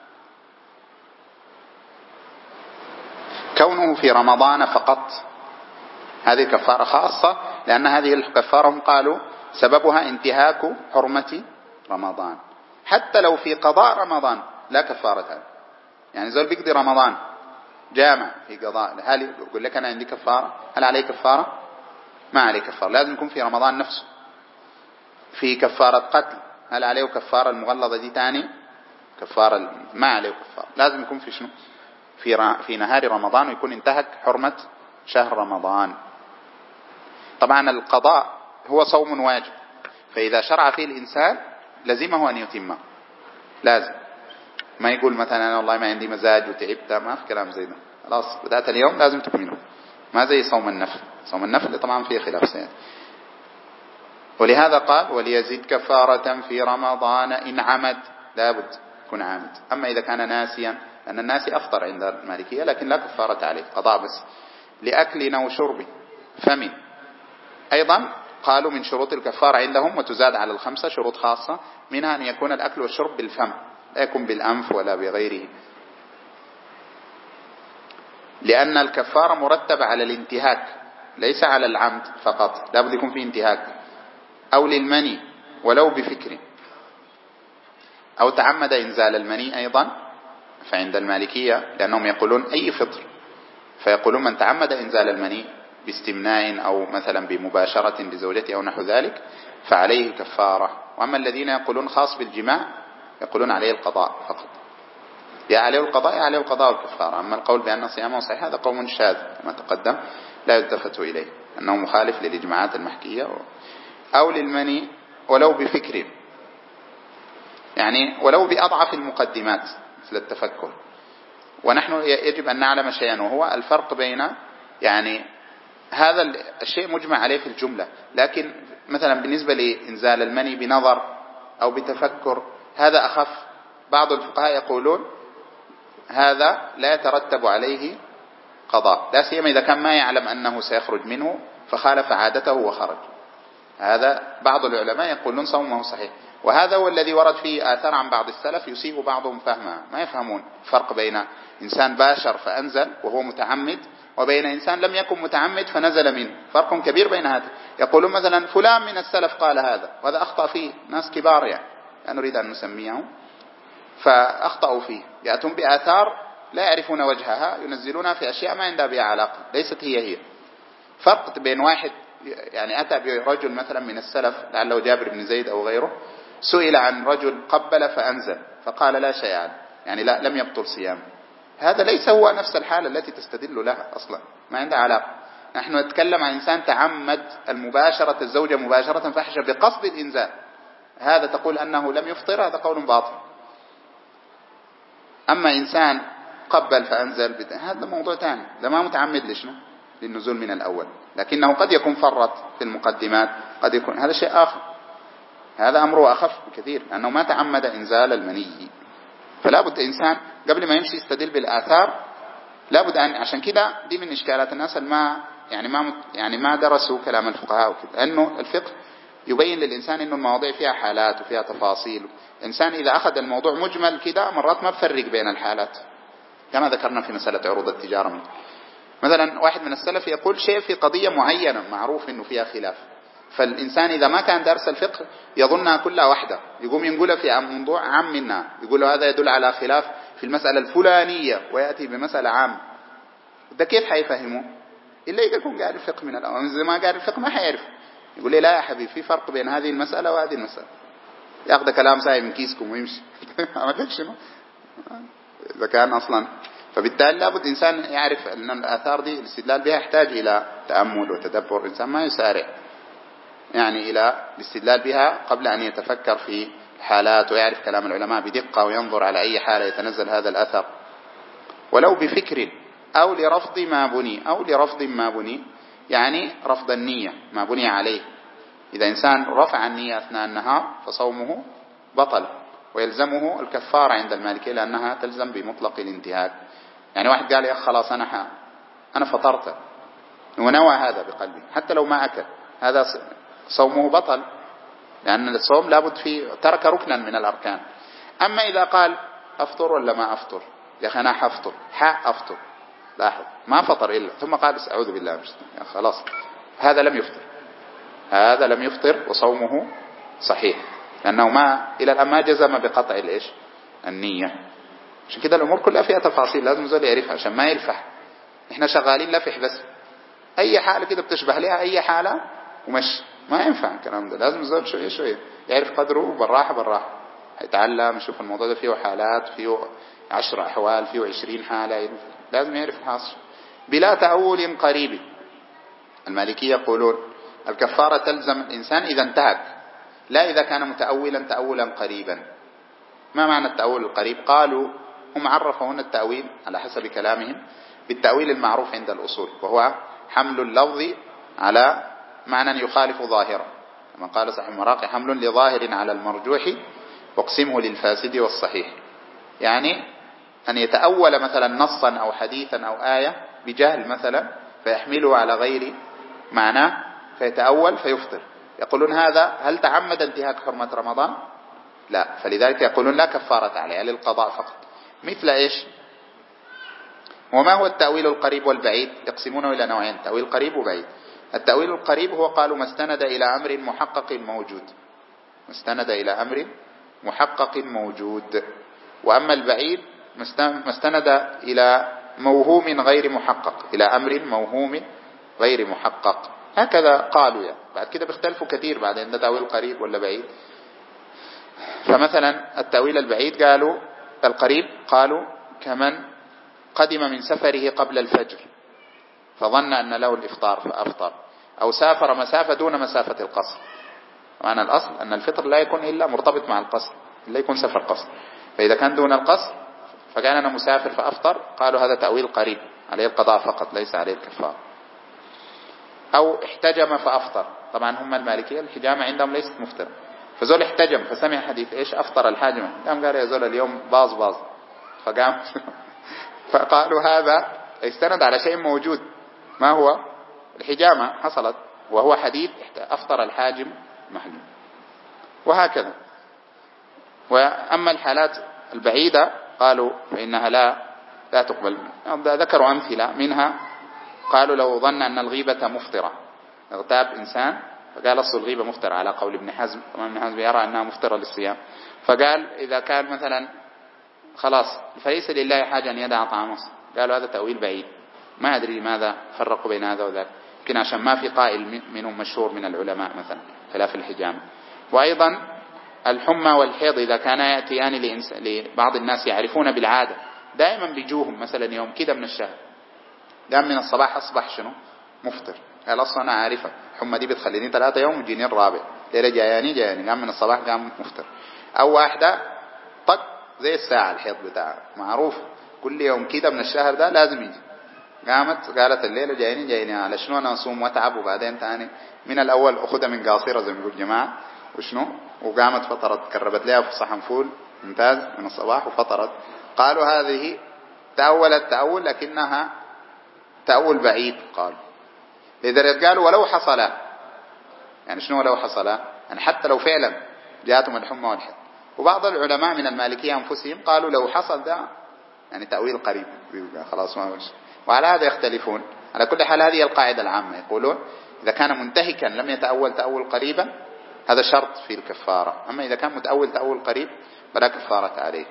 كونه في رمضان فقط، هذه كفارة خاصة، لأن هذه الكفارة هم قالوا سببها انتهاك حرمة رمضان. حتى لو في قضاء رمضان لا كفارة عنه، يعني زول بيقضي رمضان جامع في قضاء، هل يقول لك أنا عندي كفارة؟ هل عليه كفارة؟ ما عليه كفارة، لازم يكون في رمضان نفسه. في كفارة قتل، هل عليه كفارة المغلظة دي تاني؟ كفارة ما عليه كفارة، لازم يكون في شنو؟ في نهار رمضان، ويكون انتهك حرمة شهر رمضان. طبعا القضاء هو صوم واجب، فإذا شرع فيه الإنسان لزمه أن يتمه، لازم. ما يقول مثلا أنا والله ما عندي مزاج وتعبت، ما في كلام زي ده، خلاص بدأت اليوم لازم تكمله، ما زي صوم النفل. صوم النفل طبعا فيه خلاف سيد. ولهذا قال وليزيد كفارة في رمضان إن عمد، لابد يكون عامد. أما إذا كان ناسيا، لأن الناس أفطر عند المالكية لكن لا كفارة عليه، قضاء بس. لأكل أو شرب فمن، أيضا قالوا من شروط الكفارة عندهم وتزاد على 5 شروط خاصة، منها أن يكون الأكل والشرب بالفم، لا يكون بالأنف ولا بغيره، لأن الكفارة مرتبة على الانتهاك ليس على العمد فقط، لا بد يكون فيه انتهاك. أو للمني ولو بفكر، أو تعمد إنزال المني أيضا، فعند المالكية لأنهم يقولون أي فطر، فيقولون من تعمد إنزال المني باستمناء أو مثلا بمباشرة لزوجته أو نحو ذلك فعليه الكفارة. وأما الذين يقولون خاص بالجماع يقولون عليه القضاء فقط، يا عليه القضاء يا عليه القضاء والكفارة. أما القول بأن صيامه صحيح هذا قول شاذ كما تقدم، لا يلتفت إليه أنه مخالف للإجماعات المحكية. أو للمني ولو بفكر، يعني ولو بأضعف المقدمات مثل التفكر. ونحن يجب أن نعلم شيئا، وهو الفرق بين يعني هذا الشيء مجمع عليه في الجملة، لكن مثلا بالنسبة لإنزال المني بنظر أو بتفكر هذا أخف. بعض الفقهاء يقولون هذا لا يترتب عليه قضاء، لا سيما إذا كان ما يعلم أنه سيخرج منه فخالف عادته وخرج. هذا بعض العلماء يقولون صومه صحيح، وهذا هو الذي ورد فيه آثار عن بعض السلف يسيء بعضهم فهمها، ما يفهمون فرق بين إنسان باشر فأنزل وهو متعمد وبين إنسان لم يكن متعمد فنزل منه، فرق كبير بين هذا. يقولون مثلا فلان من السلف قال هذا، وهذا أخطأ فيه ناس كبار يعني لا نريد أن نسميهم، فأخطأوا فيه، يأتون بآثار لا يعرفون وجهها ينزلونها في أشياء ما عندها بها علاقة، ليست هي. فرق بين واحد يعني أتى برجل مثلا من السلف لعله جابر بن زيد أو غيره، سئل عن رجل قبل فأنزل فقال لا شيء عنه، يعني لا لم يبطل صيام. هذا ليس هو نفس الحالة التي تستدل لها أصلا، ما عندها علاقة. نحن نتكلم عن إنسان تعمد المباشرة الزوجة مباشرة فحشة بقصد الإنزال، هذا تقول أنه لم يفطر، هذا قول باطل. أما إنسان قبل فأنزل هذا موضوع ثاني، ده ما متعمد لشنو للنزول من الأول، لكنه قد يكون فرط في المقدمات، قد يكون هذا شيء آخر، هذا أمره أخف بكثير لأنه ما تعمد إنزال المني. فلا بد إنسان قبل ما يمشي يستدل بالآثار، لا بد أن، عشان كده دي من إشكالات الناس يعني ما درسوا كلام الفقهاء وكده، لأنه الفقه يبين للإنسان إنه المواضيع فيها حالات وفيها تفاصيل. الإنسان إذا أخذ الموضوع مجمل كده مرات ما بفرق بين الحالات، كما ذكرنا في مسألة عروض التجارة. مثلا واحد من السلف يقول شيء في قضية معينة معروف إنه فيها خلاف، فالإنسان إذا ما كان دارس الفقه يظنها كلها واحدة، يقوم ينقلها في موضوع عام منها، يقول له هذا يدل على خلاف في المسألة الفلانية ويأتي بمسألة عامة. ده كيف حيفهمه؟ إلا إذا يكون قاعد الفقه من الأول، إذا ما قاعد الفقه ما حيعرف. يقول لي لا يا حبيبي في فرق بين هذه المسألة وهذه المسألة، ياخذ كلام ساي من كيسكم ويمشي عمل شنو إذا كان أصلا. فبالتالي لابد إنسان يعرف أن الآثار دي الاستدلال بها يحتاج إلى تأمل وتدبر، الإنسان ما يسارع يعني إلى الاستدلال بها قبل أن يتفكر في الحالات ويعرف كلام العلماء بدقة وينظر على أي حالة يتنزل هذا الأثر، ولو بفكر أو لرفض ما بني يعني رفض النية ما بني عليه. إذا إنسان رفع النية أثناء النهار فصومه بطل ويلزمه الكفارة عند المالكية لأنها تلزم بمطلق الانتهاك. يعني واحد قال يا أخ خلاص أنا فطرت ونوى هذا بقلبه حتى لو ما أكل، هذا صومه بطل لأن الصوم لابد فيه ترك ركنا من الأركان. أما إذا قال أفطر ولا ما أفطر، يا أخي أنا حفطر أفطر، لاحظ ما فطر إلا ثم قال أعوذ بالله يا خلاص، هذا لم يفطر وصومه صحيح لأنه إلى الآن ما جزم بقطع النية. عشان كده الأمور كلها فيها تفاصيل لازم الزول يعرفها عشان ما يلفح. إحنا شغالين لفح بس، أي حالة كده بتشبه لها أي حالة ومش ما ينفع الكلام ده، لازم الزول شوية يعرف قدره بالراحة يتعلم يشوف الموضوع ده فيه حالات، فيه 10 أحوال، فيه 20 حالة، لازم يعرف الحاصل بلا تأول قريب. المالكية يقولون الكفارة تلزم الإنسان إذا انتهك، لا إذا كان متأولا تأولا قريبا. ما معنى التأول القريب؟ قالوا هم عرفوا هنا التأويل على حسب كلامهم بالتأويل المعروف عند الأصول، وهو حمل اللفظ على معنى يخالف ظاهرا، كما قال صاحب المراقي حمل لظاهر على المرجوح واقسمه للفاسد والصحيح. يعني أن يتأول مثلا نصا أو حديثا أو آية بجهل مثلا فيحمله على غير معناه فيتأول فيفطر. يقولون هذا هل تعمد انتهاك حرمة رمضان؟ لا، فلذلك يقولون لا كفارة عليه للقضاء فقط. مثل إيش؟ وما هو التأويل القريب والبعيد؟ يقسمونه إلى نوعين، تأويل قريب وبعيد. التأويل القريب هو قالوا ما استند إلى أمر محقق موجود، وأما البعيد ما استند إلى موهوم غير محقق، إلى أمر موهوم غير محقق. هكذا قالوا يعني. بعد كده بيختلفوا كثير بعدين ده تأويل قريب ولا بعيد. فمثلا التأويل البعيد قالوا القريب قالوا كمن قدم من سفره قبل الفجر فظن أن له الإفطار فأفطر، أو سافر مسافة دون مسافة القصر. وأنا الأصل أن الفطر لا يكون إلا مرتبط مع القصر، لا يكون سفر قصر، فإذا كان دون القصر فكان أنا مسافر فأفطر، قالوا هذا تأويل قريب عليه القضاء فقط ليس عليه الكفارة. أو احتجم فأفطر، طبعا هم المالكية الحجامة عندهم ليست مفطرة، فزول احتجم فسمع حديث إيش أفطر الحاجمة، قام قال يا زول اليوم باظ فقام فقالوا هذا استند على شيء موجود، ما هو الحجامة حصلت وهو حديث أفطر الحاجم محجوم، وهكذا. وأما الحالات البعيدة قالوا فإنها لا تقبل. ذكروا أمثلة منها، قالوا لو ظن أن الغيبة مفطرة، اغتاب إنسان فقال أصل الغيبة مفطرة على قول ابن حزم، طبعا ابن حزم يرى أنها مفطرة للصيام، فقال إذا كان مثلا خلاص فليس لله حاجة أن يدع طعامه، قالوا هذا تأويل بعيد، ما أدري لماذا فرقوا بين هذا وذاك. يمكن عشان ما في قائل منهم مشهور من العلماء مثلا خلاف الحجامة. وأيضا الحمى والحيض إذا كان يأتيان لبعض الناس يعرفون بالعادة دائما بيجوهم مثلا يوم كده من الشهر، قام من الصباح أصبح شنو مفطر، قال أصلا أنا عارفة الحمى دي بتخليني 3 يوم وجيني الرابع، ليلة جاياني قام من الصباح قام مفطر. أو واحدة طق زي الساعة الحيض بتاعها معروف كل يوم كده من الشهر ده لازم يجي، قالت الليلة جايني على شنو أنا أصوم وأتعب وبعدين تاني من الأول أخذها من قاصرة زي ما يقول جماعة وشنو، وقامت فطرت كربت لها في صحن فول ممتاز من الصباح وفطرت. قالوا هذه تأول لكنها تأول بعيد، قالوا لذلك قالوا ولو حصل، يعني شنو ولو حصل، يعني حتى لو فعلا جاءتهم الحمى والحيض. وبعض العلماء من المالكية أنفسهم قالوا لو حصل ده يعني تأويل قريب خلاص ما مش، وعلى هذا يختلفون. على كل حال هذه القاعدة العامة، يقولون إذا كان منتهكا لم يتأول تأول قريبا هذا شرط في الكفارة، أما إذا كان متأول تأول قريب فلا كفارة عليه.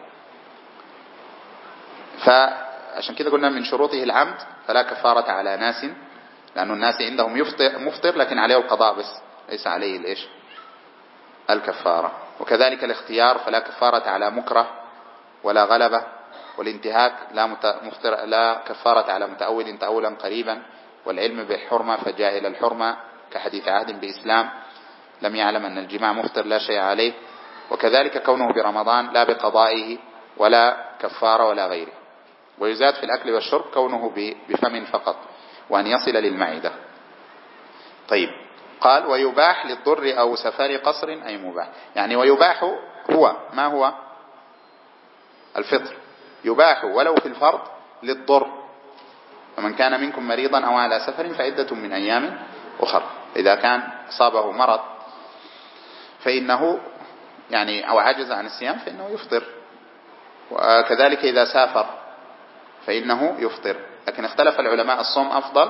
فعشان كده قلنا من شروطه العمد فلا كفارة على ناس، لأن الناس عندهم مفطر لكن عليه القضاء بس ليس عليه الإيش الكفارة. وكذلك الاختيار فلا كفارة على مكره ولا غلبة. والانتهاك لا كفارة على متأول تأولا قريبا. والعلم بالحرمة فجاهل الحرمة كحديث عهد بإسلام لم يعلم أن الجماع مفطر لا شيء عليه. وكذلك كونه برمضان لا بقضائه ولا كفارة ولا غيره. ويزاد في الأكل والشرب كونه بفم فقط وأن يصل للمعدة. طيب قال ويباح للضر أو سفر قصر أي مباح، يعني ويباح هو ما هو الفطر يباح ولو في الفرض للضر، فمن كان منكم مريضا أو على سفر فعدة من أيام أخر. إذا كان أصابه مرض فإنه يعني أو عجز عن الصيام فإنه يفطر. وكذلك إذا سافر فإنه يفطر. لكن اختلف العلماء الصوم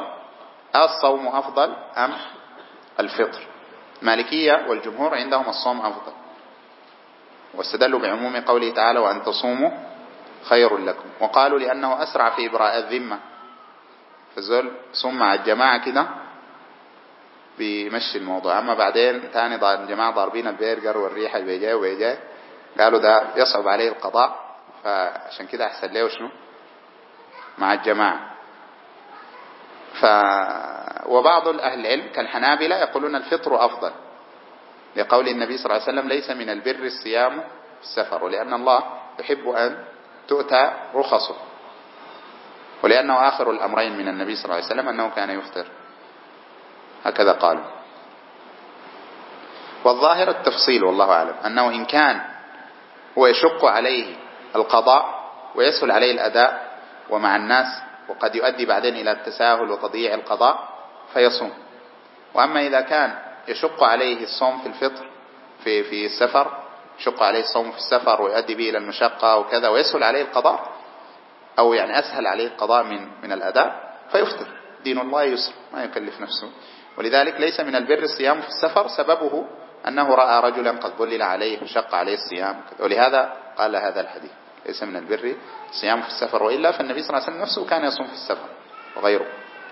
أفضل أم الفطر. مالكية والجمهور عندهم الصوم أفضل، واستدلوا بعموم قوله تعالى وأن تصوموا خير لكم، وقالوا لأنه أسرع في إبراء الذمة، فالزول صوم مع الجماعة كده بيمشي الموضوع. أما بعدين تاني الجماعة ضاربين البرجر والريحة ويجاي قالوا ده يصعب عليه القضاء، فعشان كده أحسن له شنو مع الجماعة. وبعض أهل العلم كالحنابلة يقولون الفطر أفضل، لقول النبي صلى الله عليه وسلم ليس من البر الصيام في السفر، ولأن الله يحب أن تؤتى رخصه، ولأنه آخر الأمرين من النبي صلى الله عليه وسلم أنه كان يفطر، هكذا قالوا. والظاهر التفصيل والله أعلم، أنه إن كان هو يشق عليه القضاء ويسهل عليه الأداء ومع الناس وقد يؤدي بعدين إلى التساهل وتضييع القضاء فيصوم. وأما إذا كان يشق عليه الصوم في الفطر في السفر، يشق عليه الصوم في السفر ويؤدي به إلى المشقة وكذا ويسهل عليه القضاء، أو يعني أسهل عليه القضاء من الأداء فيفطر. دين الله يسر ما يكلف نفسه. ولذلك ليس من البر الصيام في السفر، سببه أنه رأى رجلا قد ظلل عليه وشق عليه الصيام، ولهذا قال هذا الحديث ليس من البر الصيام في السفر. وإلا فالنبي صلى الله عليه وسلم نفسه كان يصوم في السفر وغيره.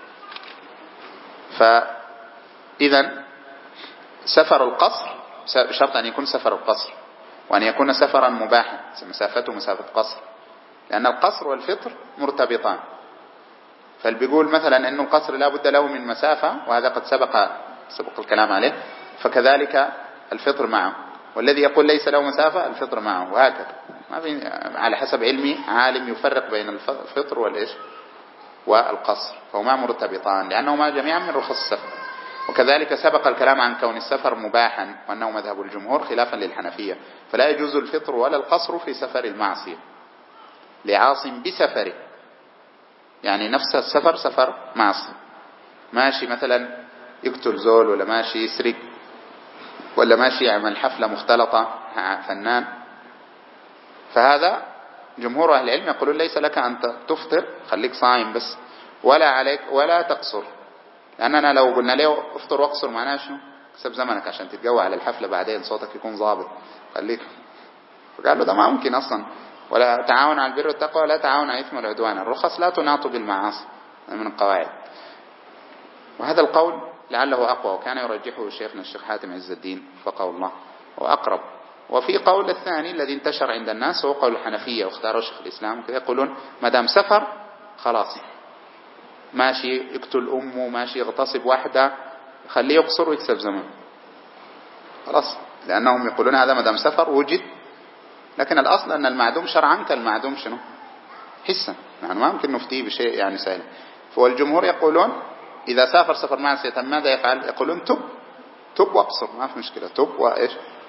فإذا سفر القصر بشرط أن يكون سفر القصر، وأن يكون سفرا مباحا مسافته مسافة قصر، لأن القصر والفطر مرتبطان. فالبيقول مثلا أن القصر لا بد له من مسافة، وهذا قد سبق الكلام عليه، فكذلك الفطر معه. والذي يقول ليس له مسافة الفطر معه، وهكذا. ما في على حسب علمي عالم يفرق بين الفطر والقصر، فهما مرتبطان لأنهما جميعا من رخص السفر. وكذلك سبق الكلام عن كون السفر مباحا، وأنه مذهب الجمهور خلافا للحنفية، فلا يجوز الفطر ولا القصر في سفر المعصية لعاص بسفره، يعني نفس السفر سفر معصية، ماشي مثلا يقتل زول، ولا ماشي يسرق، ولا ماشي يعمل حفلة مختلطة فنان، فهذا جمهور أهل العلم يقولون ليس لك أن تفطر، خليك صائم بس، ولا عليك ولا تقصر. لأننا لو قلنا له افطر واقصر معناه شنو؟ كسب زمنك عشان تتجوى على الحفلة بعدين صوتك يكون ضابط، خليك. فقال له ده ما ممكن أصلا، ولا تعاون على البر والتقوى ولا تعاون على الإثم والعدوان، الرخص لا تناط بالمعاصي من القواعد. وهذا القول لعله أقوى، وكان يرجحه شيخنا الشيخ حاتم عز الدين وفقه الله وأقرب. وفي قول الثاني الذي انتشر عند الناس هو قول الحنفية واختاره شيخ الإسلام وكذا، يقولون ما دام سفر خلاص، ماشي يقتل أمه، ماشي يغتصب واحدة، خليه يقصر ويكسب زمن خلاص، لأنهم يقولون هذا ما دام سفر وجد. لكن الأصل أن المعدوم شرعا كالمعدوم شنو حسا، يعني ما ممكن نفتيه بشيء يعني سهل. فالجمهور يقولون إذا سافر سفر معصية ماذا يفعل؟ يقولون تب وأقصر، ما في مشكلة، تب وإيش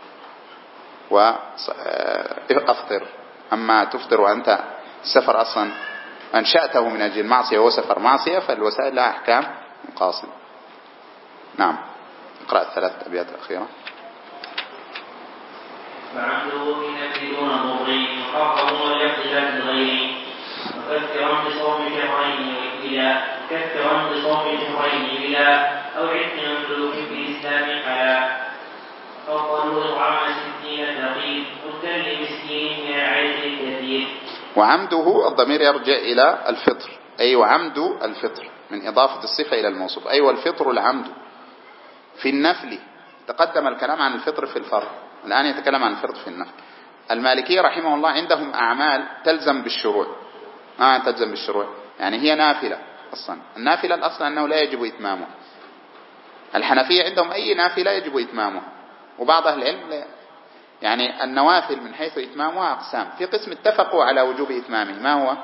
وأفطر. أما تفطر وأنت السفر أصلا أنشأته من أجل المعصية وهو سفر معصية، فالوسائل لها أحكام مقاصد. نعم، اقرأ الثلاث أبيات الأخيرة. فعمده في نفي دون ضر محرم والاختلاف الغير، مكفرا بصوم شهرين بلا أو عتق مملوك في الإسلام حلا، أفضل إطعام 60 تقي مدا لمسكين من العيش الكثير. وعمده الضمير يرجع إلى الفطر، أي وعمد الفطر من إضافة الصفة إلى الموصوف، أي والفطر العمد. في النفل تقدم الكلام عن الفطر في الفرض، الآن يتكلم عن الفطر في النفل. المالكية رحمه الله عندهم أعمال تلزم بالشروع، ما تلزم بالشروع يعني هي نافلة أصلا، النافلة الأصل أنه لا يجب إتمامه. الحنفية عندهم أي نافلة يجب إتمامه، وبعض أهل العلم لا. يعني النوافل من حيث إتمامها أقسام، في قسم اتفقوا على وجوب إتمامه، ما هو؟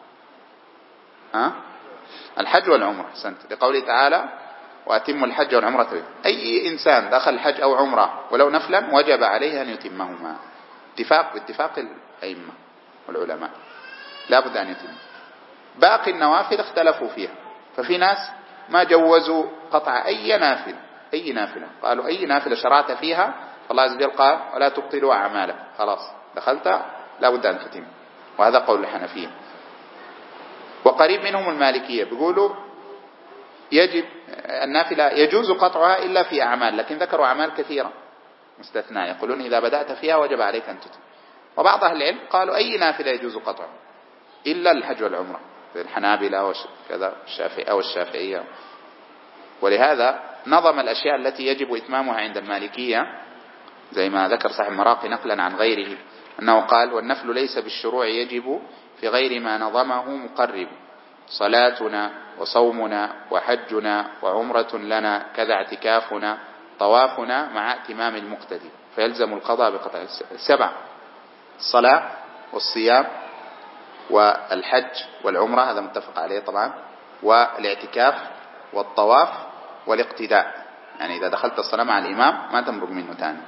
الحج والعمرة، أحسنت، لقوله تعالى وأتموا الحج والعمرة. أي إنسان دخل الحج أو عمرة ولو نفلا وجب عليه أن يتمهما، باتفاق الأئمة والعلماء لا بد أن يتم. باقي النوافل اختلفوا فيها، ففي ناس ما جوزوا قطع أي نافلة، قالوا أي نافلة شرعت فيها فالله عز وجل قال ولا تبطلوا أعمالك، خلاص دخلت لا بد أن تتم، وهذا قول الحنفية. وقريب منهم المالكية بيقولوا يجب النافلة يجوز قطعها إلا في أعمال، لكن ذكروا أعمال كثيرة مستثناء، يقولون إذا بدأت فيها وجب عليك أن تتم. وبعض أهل العلم قالوا أي نافلة يجوز قطعها إلا الحج والعمرة، في الحنابلة وكذا والشافعية. ولهذا نظم الأشياء التي يجب إتمامها عند المالكية، زي ما ذكر صاحب المراقي نقلا عن غيره أنه قال والنفل ليس بالشروع يجب في غير ما نظمه مقرب، صلاتنا وصومنا وحجنا وعمرة لنا كذا اعتكافنا طوافنا مع اتمام المقتدي، فيلزم القضاء بقطع 7: الصلاة والصيام والحج والعمرة، هذا متفق عليه طبعا، والاعتكاف والطواف والاقتداء، يعني إذا دخلت الصلاة مع الإمام ما تمرق منه ثاني،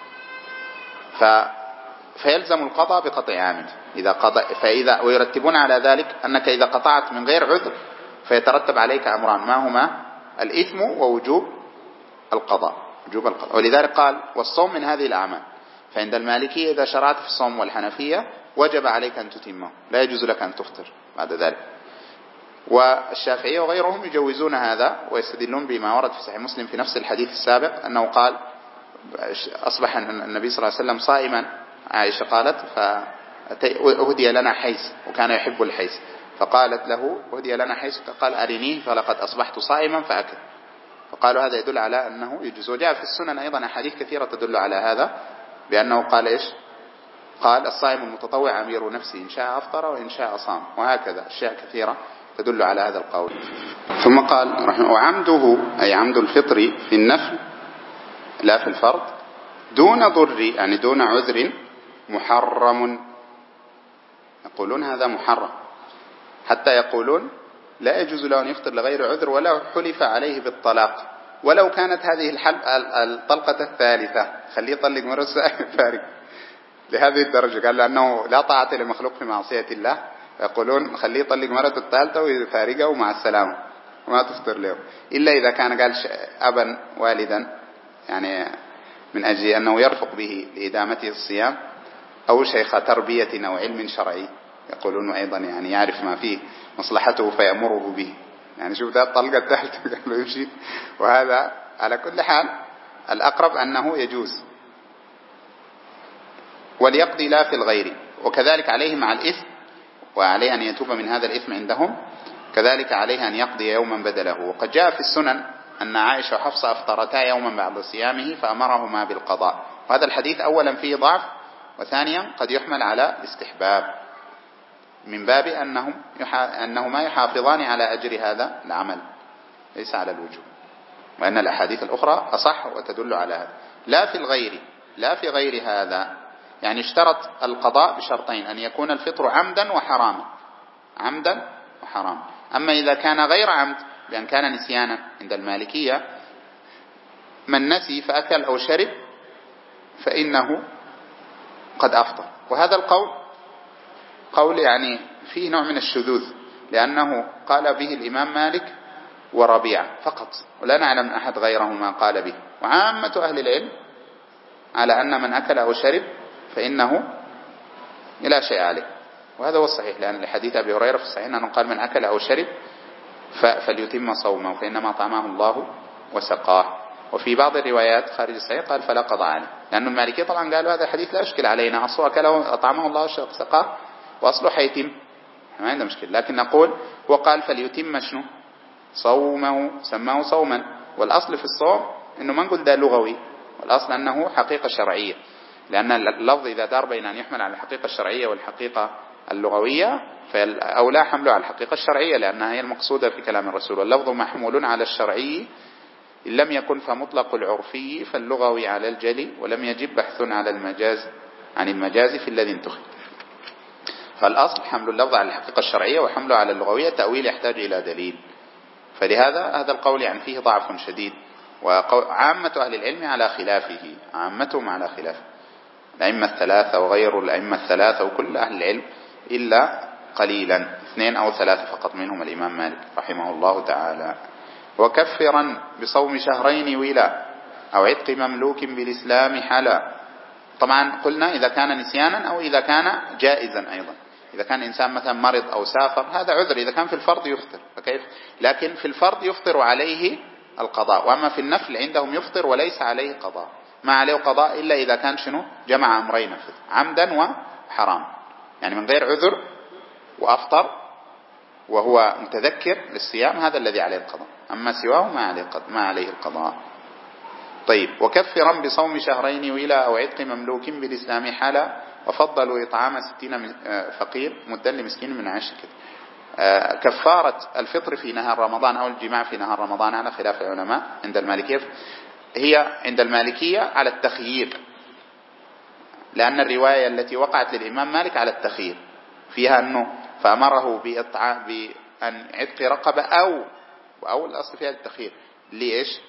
فيلزم القضاء بقطع عامد إذا قضى. ويرتبون على ذلك أنك إذا قطعت من غير عذر فيترتب عليك أمران، ما هما؟ الإثم ووجوب القضاء، ولذلك قال والصوم من هذه الأعمال. فعند المالكية إذا شرعت في الصوم والحنفية وجب عليك أن تتمه، لا يجوز لك أن تفطر بعد ذلك. والشافعية وغيرهم يجوزون هذا ويستدلون بما ورد في صحيح مسلم في نفس الحديث السابق أنه قال أصبح النبي صلى الله عليه وسلم صائما، عائشة قالت فأهدي لنا حيس، وكان يحب الحيس، فقالت له أهدي لنا حيس، قال أرنيه فلقد أصبحت صائما فأكل. فقالوا هذا يدل على أنه يجوز. وجاء في السنن أيضا أحاديث كثيرة تدل على هذا، بأنه قال إيش؟ قال الصائم المتطوع أمير نفسه إن شاء أفطر وإن شاء صام، وهكذا أشياء كثيرة تدل على هذا القول. ثم قال وعمده أي عمد الفطر في النفل لا في الفرض دون ضر، يعني دون عذر، محرم. يقولون هذا محرم، حتى يقولون لا يجوز له أن يفطر لغير عذر ولو حلف عليه بالطلاق، ولو كانت هذه الطلقة الثالثة، خليه يطلق مرة فارق لهذه الدرجة. قال لأنه لا طاعة لمخلوق في معصية الله، يقولون خليه يطلق مرة الثالثة ويفارقه ومع السلامة وما تفطر له، إلا إذا كان قال أبا والدا، يعني من أجل أنه يرفق به لإدامته الصيام، أو شيخ تربية أو علم شرعي، يقولون أيضا يعني يعرف ما فيه مصلحته فيأمره به. يعني شوف ده الطلقة الثالثة قال يمشي. وهذا على كل حال الأقرب أنه يجوز، وليقضي لا في الغير، وكذلك عليه مع الإثم، وعليه أن يتوب من هذا الإثم عندهم كذلك عليه أن يقضي يوما بدله. وقد جاء في السنن أن عائشة وحفصة أفطرتا يوما بعد صيامه فأمرهما بالقضاء. وهذا الحديث أولا فيه ضعف، وثانيا قد يحمل على الاستحباب من باب أنهما يحافظان على أجر هذا العمل ليس على الوجوب، وأن الأحاديث الأخرى أصح وتدل على هذا. لا في غير هذا، يعني اشترط القضاء بشرطين: أن يكون الفطر عمدا وحراما، أما إذا كان غير عمد بأن كان نسيانا عند المالكية، من نسي فأكل أو شرب فإنه قد أفطر. وهذا قول يعني فيه نوع من الشذوذ، لأنه قال به الإمام مالك وربيعة فقط، ولا نعلم أحد غيرهما قال به. وعامة أهل العلم على أن من أكل أو شرب فإنه لا شيء عليه، وهذا هو الصحيح، لأن لحديث أبي هريرة في الصحيح أنه قال: من أكل أو شرب فليتم صومه فإنما طعمه الله وسقاه. وفي بعض الروايات خارج الصحيح قال: فلا قضاء عليه، لأن المالكية طبعا قالوا هذا الحديث لا يشكل علينا، أصله أكله طعمه الله وسقاه، وأصله حيتم، ما عنده مشكلة. لكن نقول هو قال فليتم شنو؟ صومه، سماه صوما. والأصل في الصوم إنه ما نقول ده لغوي، والأصل أنه حقيقة شرعية، لأن اللفظ إذا دار بين أن يحمل على الحقيقة الشرعية والحقيقة اللغوية فأولى حمله على الحقيقة الشرعية، لأنها هي المقصودة في كلام الرسول. واللفظ محمول على الشرعي إن لم يكن فمطلق العرفي فاللغوي على الجلي، ولم يجب بحث على المجاز في الذي انتخب. فالأصل حمل اللفظ على الحقيقة الشرعية وحمله على اللغوية تأويل يحتاج إلى دليل. فلهذا هذا القول يعني فيه ضعف شديد، وعامة أهل العلم على خلافه، عامتهم على خلافه، الأئمة الثلاثة وغير الأئمة الثلاثة وكل أهل العلم، إلا قليلا 2 أو 3 فقط، منهم الإمام مالك رحمه الله تعالى. وكفرا بصوم شهرين ولا أو عتق مملوك بالإسلام حلا. طبعا قلنا إذا كان نسيانا أو إذا كان جائزا أيضا. إذا كان إنسان مثلا مرض أو سافر هذا عذر، إذا كان في الفرض يفطر فكيف؟ لكن في الفرض يفطر عليه القضاء، وأما في النفل عندهم يفطر وليس عليه قضاء، ما عليه قضاء إلا إذا كان شنو؟ جمع أمرين عمدا وحرام، يعني من غير عذر وأفطر وهو متذكر للصيام، هذا الذي عليه القضاء، أما سواه ما عليه القضاء. طيب. وكفرا بصوم شهرين ولا أو عتق مملوك بالإسلام حالا، وفضلوا إطعام 60 فقير مدا لمسكين من 10 كده. كفارة الفطر في نهار رمضان أو الجماع في نهار رمضان على خلاف العلماء عند المالكية، هي عند المالكية على التخيير، لأن الرواية التي وقعت للإمام مالك على التخيير فيها أنه فأمره بأن عتق رقبة أو الأصل فيها التخيير، ليش؟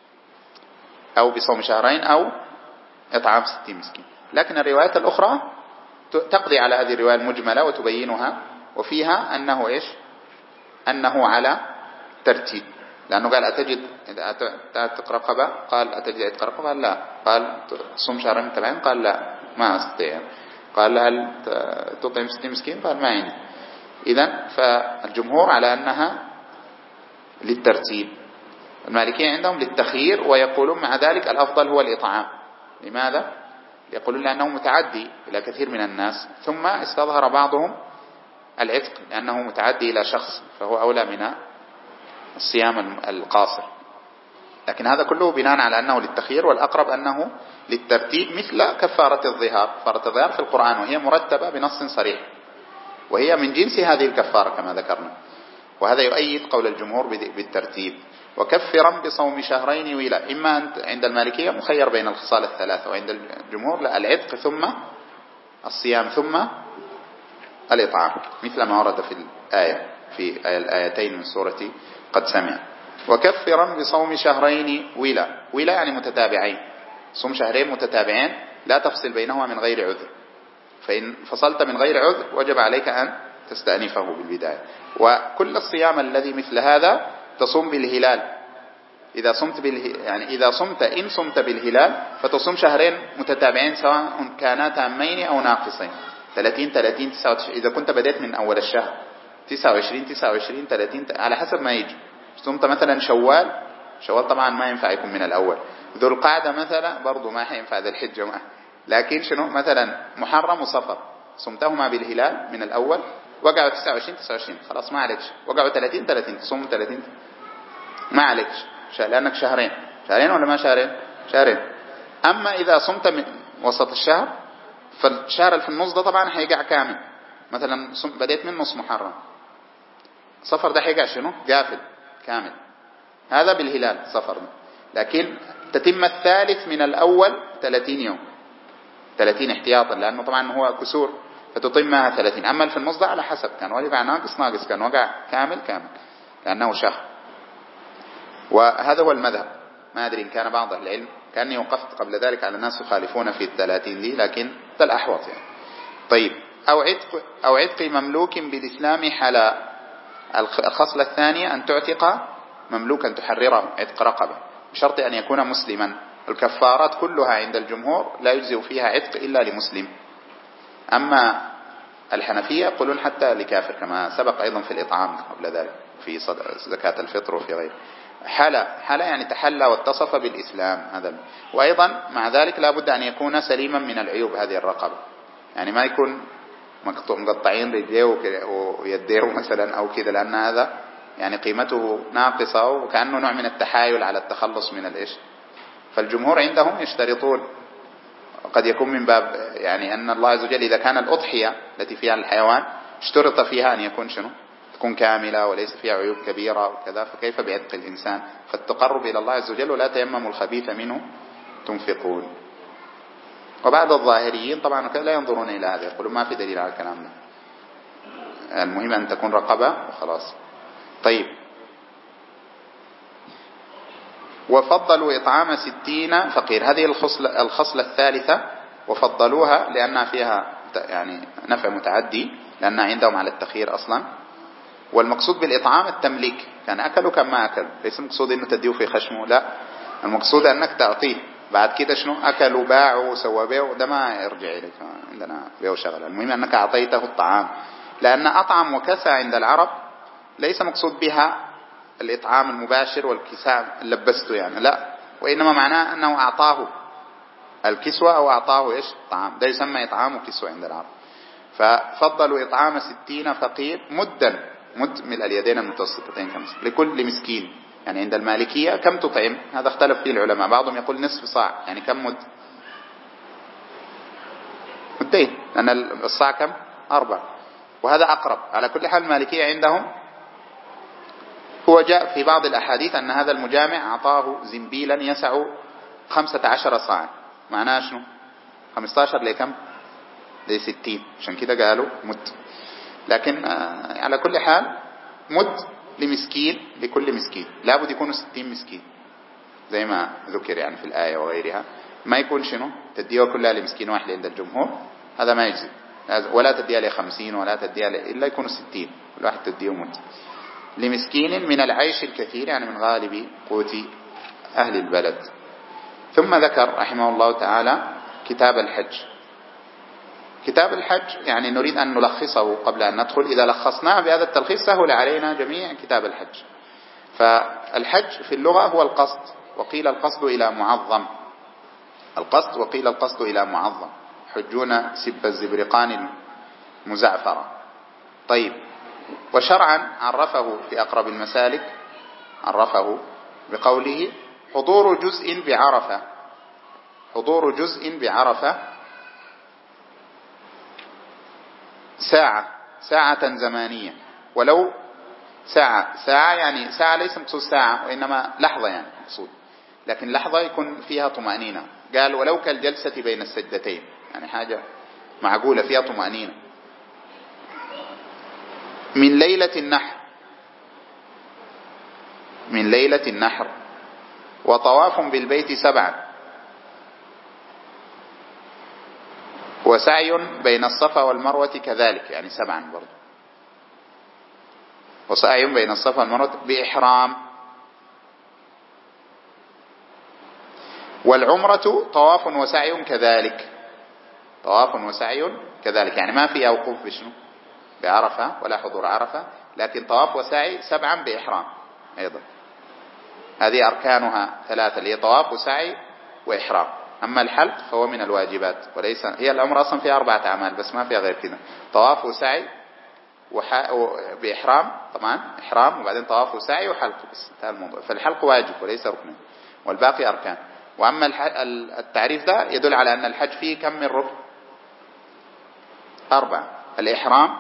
أو بصوم شهرين أو إطعام 60 مسكين. لكن الروايات الأخرى تقضي على هذه الرواية المجملة وتبينها، وفيها أنه إيش؟ أنه على ترتيب، لأنه قال أتجد عتق رقبة؟ قال أتجد عتق رقبة؟ قال لا. قال صوم شهرين متابعين؟ قال لا ما أستطيع. قال هل تطعم 60 مسكين؟ قال ما عندي. إذن فالجمهور على أنها للترتيب، المالكية عندهم للتخيير، ويقولون مع ذلك الأفضل هو الإطعام. لماذا؟ يقولون لأنه متعدي إلى كثير من الناس، ثم استظهر بعضهم العتق لأنه متعدي إلى شخص فهو أولى من الصيام القاصر. لكن هذا كله بناء على أنه للتخيير، والأقرب أنه للترتيب، مثل كفارة الظهار. كفارة الظهار في القرآن وهي مرتبة بنص صريح، وهي من جنس هذه الكفارة كما ذكرنا، وهذا يؤيد قول الجمهور بالترتيب. وكفرا بصوم شهرين ولا، إما أنت عند المالكية مخير بين الخصال الثلاثة، وعند الجمهور لا، العتق ثم الصيام ثم الإطعام، مثل ما ورد في الآيتين من سورة قد سمع. وكفرا بصوم شهرين ولا يعني متتابعين، صوم شهرين متتابعين لا تفصل بينهما من غير عذر، فإن فصلت من غير عذر وجب عليك أن تستأنفه بالبداية. وكل الصيام الذي مثل هذا تصوم بالهلال، إذا صمت إن صمت بالهلال فتصوم شهرين متتابعين سواء كانا تامين أو ناقصين، 30 29. إذا كنت بدأت من أول الشهر 29 30 على حسب ما يجي. صمت مثلا شوال طبعا ما ينفع يكون من الأول، ذو القعدة مثلا برضو ما ينفع ذا الحجة لكن شنو مثلا محرم وصفر صمتهما بالهلال من الأول وقعوا 29 29 خلاص ما عليكش، وقعوا 30 30 تصوم 30 ما عليكش، لأنك شهرين ولا ما شهرين. أما إذا صمت من وسط الشهر فالشهر اللي في النص ده طبعا هيقع كامل. مثلا بديت من نص محرم، صفر ده هيقع شنو؟ قافل كامل، هذا بالهلال صفر ده. لكن تتم الثالث من الأول 30 يوم، 30 احتياطا، لأنه طبعا هو كسور فتتمها 30. أما في النص ده على حسب، كان وقع ناقص كان وقع كامل لأنه شهر. وهذا هو المذهب. ما أدري إن كان بعض أهل العلم، كأني وقفت قبل ذلك على ناس يخالفون في 30 دي، لكن ده الأحوط يعني. طيب أو عتق مملوك بالإسلام حلا. الخصلة الثانية أن تعتق مملوكا تحرره، عتق رقبة، بشرط أن يكون مسلما. الكفارات كلها عند الجمهور لا يجزئ فيها عتق إلا لمسلم. أما الحنفية يقولون حتى لكافر، كما سبق أيضا في الإطعام قبل ذلك في زكاة الفطر وفي غيره. حلا يعني تحلى واتصف بالإسلام هذا. وأيضا مع ذلك لا بد أن يكون سليما من العيوب هذه الرقبة، يعني ما يكون مقطعين رجليه ويديه مثلا أو كذا، لأن هذا يعني قيمته ناقصة وكأنه نوع من التحايل على التخلص من الإيش. فالجمهور عندهم يشترطون، قد يكون من باب يعني أن الله عز وجل إذا كان الأضحية التي فيها الحيوان اشترط فيها أن يكون شنو؟ تكون كاملة وليس فيها عيوب كبيرة وكذا، فكيف بعتق الإنسان؟ فالتقرب إلى الله عز وجل ولا تيمموا الخبيث منه تنفقون. وبعض الظاهريين طبعا لا ينظرون إلى هذا، يقولون ما في دليل على الكلام ده، المهم أن تكون رقبة وخلاص. طيب، وفضلوا إطعام 60 فقير. هذه الخصلة الثالثة، وفضلوها لأنها فيها يعني نفع متعدي، لأنها عندهم على التخيير أصلا. والمقصود بالإطعام التمليك، كان أكل وكان ما أكل، ليس المقصود أنه تديه في خشمه، لا، المقصود أنك تعطيه بعد كده شنو أكل وباع وسوى بيع، ده ما يرجع إليك، عندنا بيع وشغل. المهم أنك أعطيته الطعام، لأن أطعم وكسى عند العرب ليس مقصود بها الإطعام المباشر والكساء لبسته يعني، لا، وإنما معناه أنه أعطاه الكسوة أو أعطاه إيش طعام، ده يسمى إطعام وكسوة عند العرب. ففضلوا إطعام 60 فقير مد من اليدين المتوسطتين كمثل لكل مسكين. يعني عند المالكية كم تطعم؟ هذا اختلف فيه العلماء، بعضهم يقول نصف صاع، يعني كم مدين، لأن الصاع كم 4، وهذا أقرب. على كل حال المالكية عندهم هو جاء في بعض الأحاديث أن هذا المجامع أعطاه زنبيلا يسع 15 صاعا، معناه شنو 15 لكم ل60، عشان كده قالوا مد. لكن على كل حال مد لمسكين، لكل مسكين لابد يكونوا 60 مسكين زي ما ذكر يعني في الآية وغيرها، ما يكون شنو تديه كلها لمسكين واحد عند الجمهور، هذا ما يجزي، ولا تديه ل50 ولا تديه إلا يكونوا 60، كل واحد تديه مد لمسكين من العيش الكثير، يعني من غالب قوت أهل البلد. ثم ذكر رحمه الله تعالى كتاب الحج. كتاب الحج يعني نريد أن نلخصه قبل أن ندخل، إذا لخصناه بهذا التلخيص سهل علينا جميع كتاب الحج. فالحج في اللغة هو القصد، وقيل القصد إلى معظم، القصد وقيل القصد إلى معظم، حجون سب الزبرقان المزعفرة. طيب، وشرعا عرفه في أقرب المسالك، عرفه بقوله حضور جزء بعرفة، حضور جزء بعرفة ساعة زمانية، ولو ساعة يعني ساعة ليس مقصود ساعة وإنما لحظة يعني مقصود، لكن لحظة يكون فيها طمأنينة. قال ولو كالجلسة بين السجدتين، يعني حاجة معقولة فيها طمأنينة. من ليلة النحر، من ليلة النحر. وطواف بالبيت 7، وسعي بين الصفا والمروة كذلك، يعني 7 برضو، وسعي بين الصفا والمروة بإحرام. والعمرة طواف وسعي كذلك، طواف وسعي كذلك، يعني ما فيها وقوف بشنو بعرفة ولا حضور عرفة، لكن طواف وسعي 7 بإحرام أيضا. هذه أركانها 3 اللي هي طواف وسعي وإحرام. أما الحلق فهو من الواجبات، وليس هي العمرة أصلا فيها 4 أعمال بس ما فيها غير كذا، طواف وسعي بإحرام طبعا، إحرام وبعدين طواف وسعي وحلق، بس انتهى الموضوع. فالحلق واجب وليس ركنا، والباقي أركان. وأما التعريف ده يدل على أن الحج فيه كم من ركن؟ 4: الإحرام،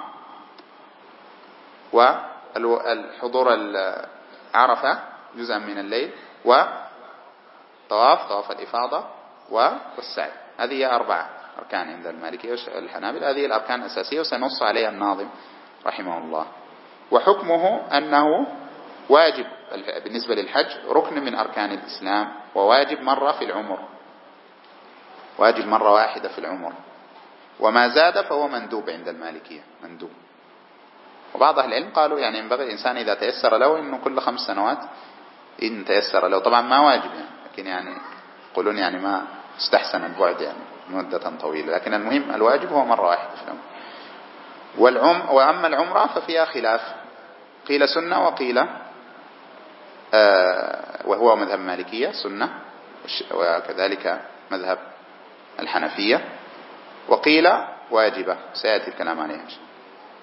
والحضور عرفة جزءا من الليل، وطواف الإفاضة، والسعي. هذه هي 4 أركان عند المالكية والحنابلة. هذه الأركان الأساسية وسنص عليها الناظم رحمه الله. وحكمه أنه واجب بالنسبة للحج، ركن من أركان الإسلام، وواجب مرة في العمر، واجب مرة واحدة في العمر، وما زاد فهو مندوب عند المالكية، مندوب. وبعض أهل العلم قالوا يعني ينبغي الإنسان إذا تيسر له إنه كل 5 سنوات إن تيسر له، طبعا ما واجب يعني، لكن يعني يقولون يعني ما استحسن البعد يعني مدة طويلة، لكن المهم الواجب هو مرة واحدة في العمر. وأما العمرة ففيها خلاف، قيل سنة وقيل وهو مذهب مالكية سنة، وكذلك مذهب الحنفية، وقيل واجبة، سيأتي الكلام عليها إن شاء الله.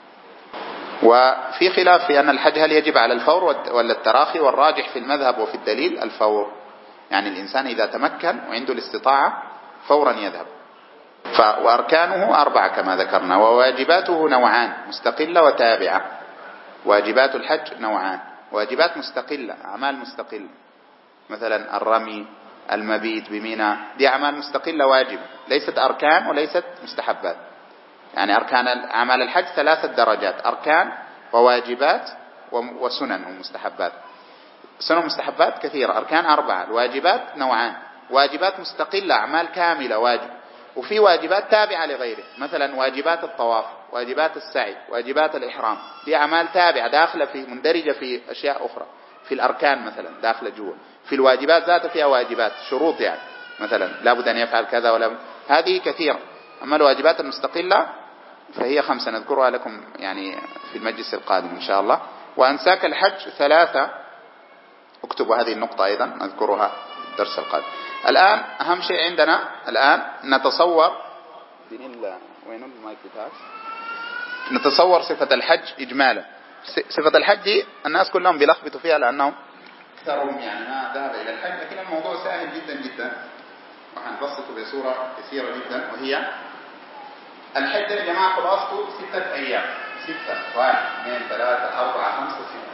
وفي خلاف في أن الحج هل يجب على الفور ولا التراخي، والراجح في المذهب وفي الدليل الفور، يعني الإنسان إذا تمكن وعنده الاستطاعة فورا يذهب. وأركانه 4 كما ذكرنا، وواجباته نوعان: مستقلة وتابعة. واجبات الحج نوعان: واجبات مستقلة، أعمال مستقلة، مثلا الرمي، المبيت بمنى، دي أعمال مستقلة واجب، ليست أركان وليست مستحبات. يعني أركان أعمال الحج 3 درجات: أركان وواجبات وسنن ومستحبات. سنن ومستحبات كثيرة، أركان 4، الواجبات نوعان: واجبات مستقلة أعمال كاملة واجب، وفي واجبات تابعة لغيره، مثلا واجبات الطواف، واجبات السعي، واجبات الإحرام، دي أعمال تابعة داخلة في مندرجة في أشياء أخرى، في الأركان مثلا داخلة جوا، في الواجبات ذات فيها واجبات شروط، يعني مثلا لابد أن يفعل كذا ولا هذه كثيرة. أما الواجبات المستقلة فهي 5 نذكرها لكم يعني في المجلس القادم إن شاء الله. وأنساك الحج 3، اكتبوا هذه النقطة أيضا نذكرها الدرس القادم. الآن أهم شيء عندنا الآن نتصور نتصور صفة الحج إجمالا. صفة الحج دي الناس كلهم بيلخبطوا فيها لأنهم أكثرهم يعني ما ذهب إلى الحج، لكن الموضوع سهل جدا جدا وحنبسطه بصورة كثيرة جدا. وهي الحج يا جماعة خلاصته 6 أيام، 6، 1 2 3 4 5 6.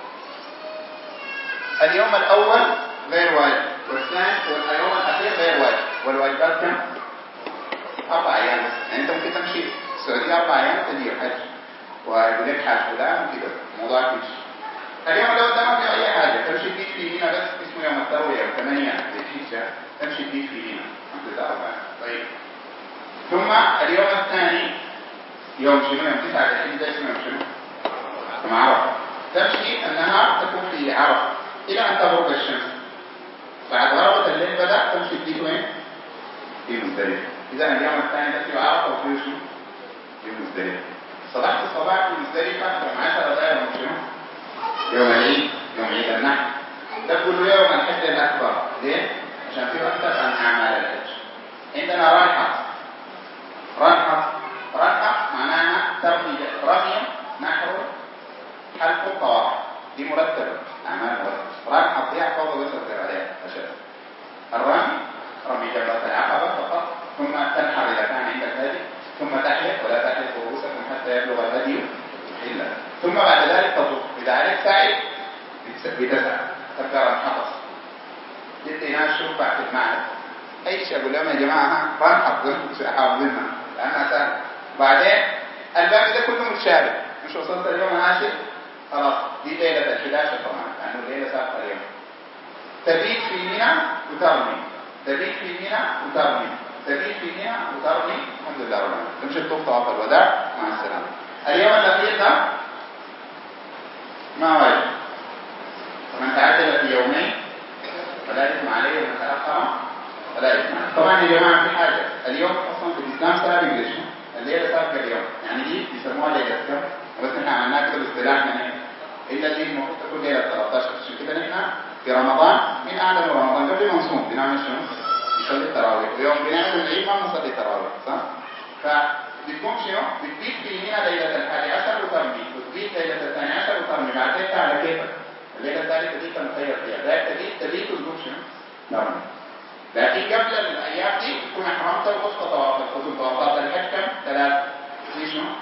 اليوم الأول غير واجب، والثاني واليوم الأخير غير واجب، والواجبات كم؟ 4 أيام بس. يعني أنت ممكن تمشي السعودية 4 أيام تجي الحج ويقول لك حاج فلان وكذا الموضوع يمشي. اليوم الأول ده ما في أي حاجة، تمشي تجيب في هنا بس اسمه يوم التروية، يوم 8 ذي، تمشي تجيب في هنا الحمد لله 4 أيام. طيب، ثم اليوم الثاني يوم شنو؟ يوم 9 ذي الحجة، اسمه يوم شنو؟ يوم عرفة. تمشي النهار تكون في عرفة إلى أن تغرب الشمس. بعد غربة الليل بدأ تمشي تجيب وين؟ في مزدلفة. إذا اليوم الثاني تمشي عرفة وفيه شنو؟ في مزدلفة. صباحة الصباح في مزدلفة يوم 10 ده يوم شنو؟ يوم العيد، يوم عيد النحر. ده كله يوم الحج الأكبر. ليه؟ عشان فيه أكثر عن أعمال الحج. عندنا رنحة معناها رمي، نحر، حلق، طواف، دي مرتبة أعمال مرتبة. رنحة ضيع فوضى ويسر عليها أشد. الرمي رمي جبهة العقبة فقط، ثم تنحر إذا كان عندك هدي، ثم تحلق ولا تحلق رؤوسكم حتى يبلغ الهدي إلا، ثم بعد ذلك تطوف. إذا عليك سعي بتسعى تذكر الحطس، جدي ناس شوف بعد المعنى أي شيء أقول لهم يا جماعة رنحة حافظينها لأنها سهل. بعدين الباقي ده كله متشابه، مش وصلت اليوم العاشر خلاص دي ليلة 11 طبعا لأنه الليلة سابقة اليوم. تبيت في منى وترمي، تبيت في منى وترمي، تبيت في منى وترمي، الحمد لله رب العالمين. تمشي تطوف طواف الوداع مع السلامة. اليوم الأخير ده ما واجب، ومن تعجل في يومين فلا إثم عليه، ومن تأخر فلا إثم عليه. طبعا يا جماعة في حاجة، اليوم أصلا في الإسلام سابق ليش؟ الليلة سابقة اليوم، يعني دي بيسموها ليلة كم؟ بس احنا عملناها كده باصطلاح يعني إلا دي المفروض تكون ليلة 13. عشان كده نحن في رمضان من أعلم رمضان قبل ما نصوم بنعمل شنو؟ نصلي التراويح، ويوم بنعمل العيد ما نصلي التراويح، صح؟ بتقوم شنو؟ بتبيت في هنا ليلة 11 وترمي، وتبيت ليلة 12 وترمي، بعدين على كيفك. الليلة الثالثة دي تخير فيها، ذاك تبيت وتقوم شنو؟ ترمي. لكن قبل الأيام دي تكون أحرمت وقصة طواف القدوم. طوافات الحج كم؟ 3. في شنو؟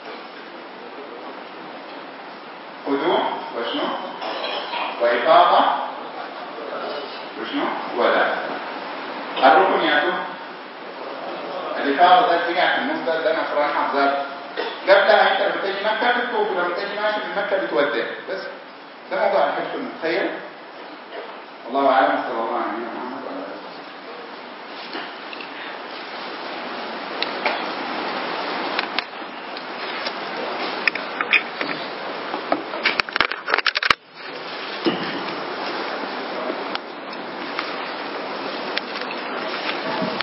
قدوم وشنو؟ وإفاضة وشنو؟ وداع. الركن ياتوا الإفاضة ده تقع في النص ده نصران حظات. قبلها أنت لما تجي مكة بتطوف، ولما تجي ماشي من مكة بتودع. بس ده موضوع الحج. كنت متخيل؟ الله أعلم. صلى الله عليه وسلم.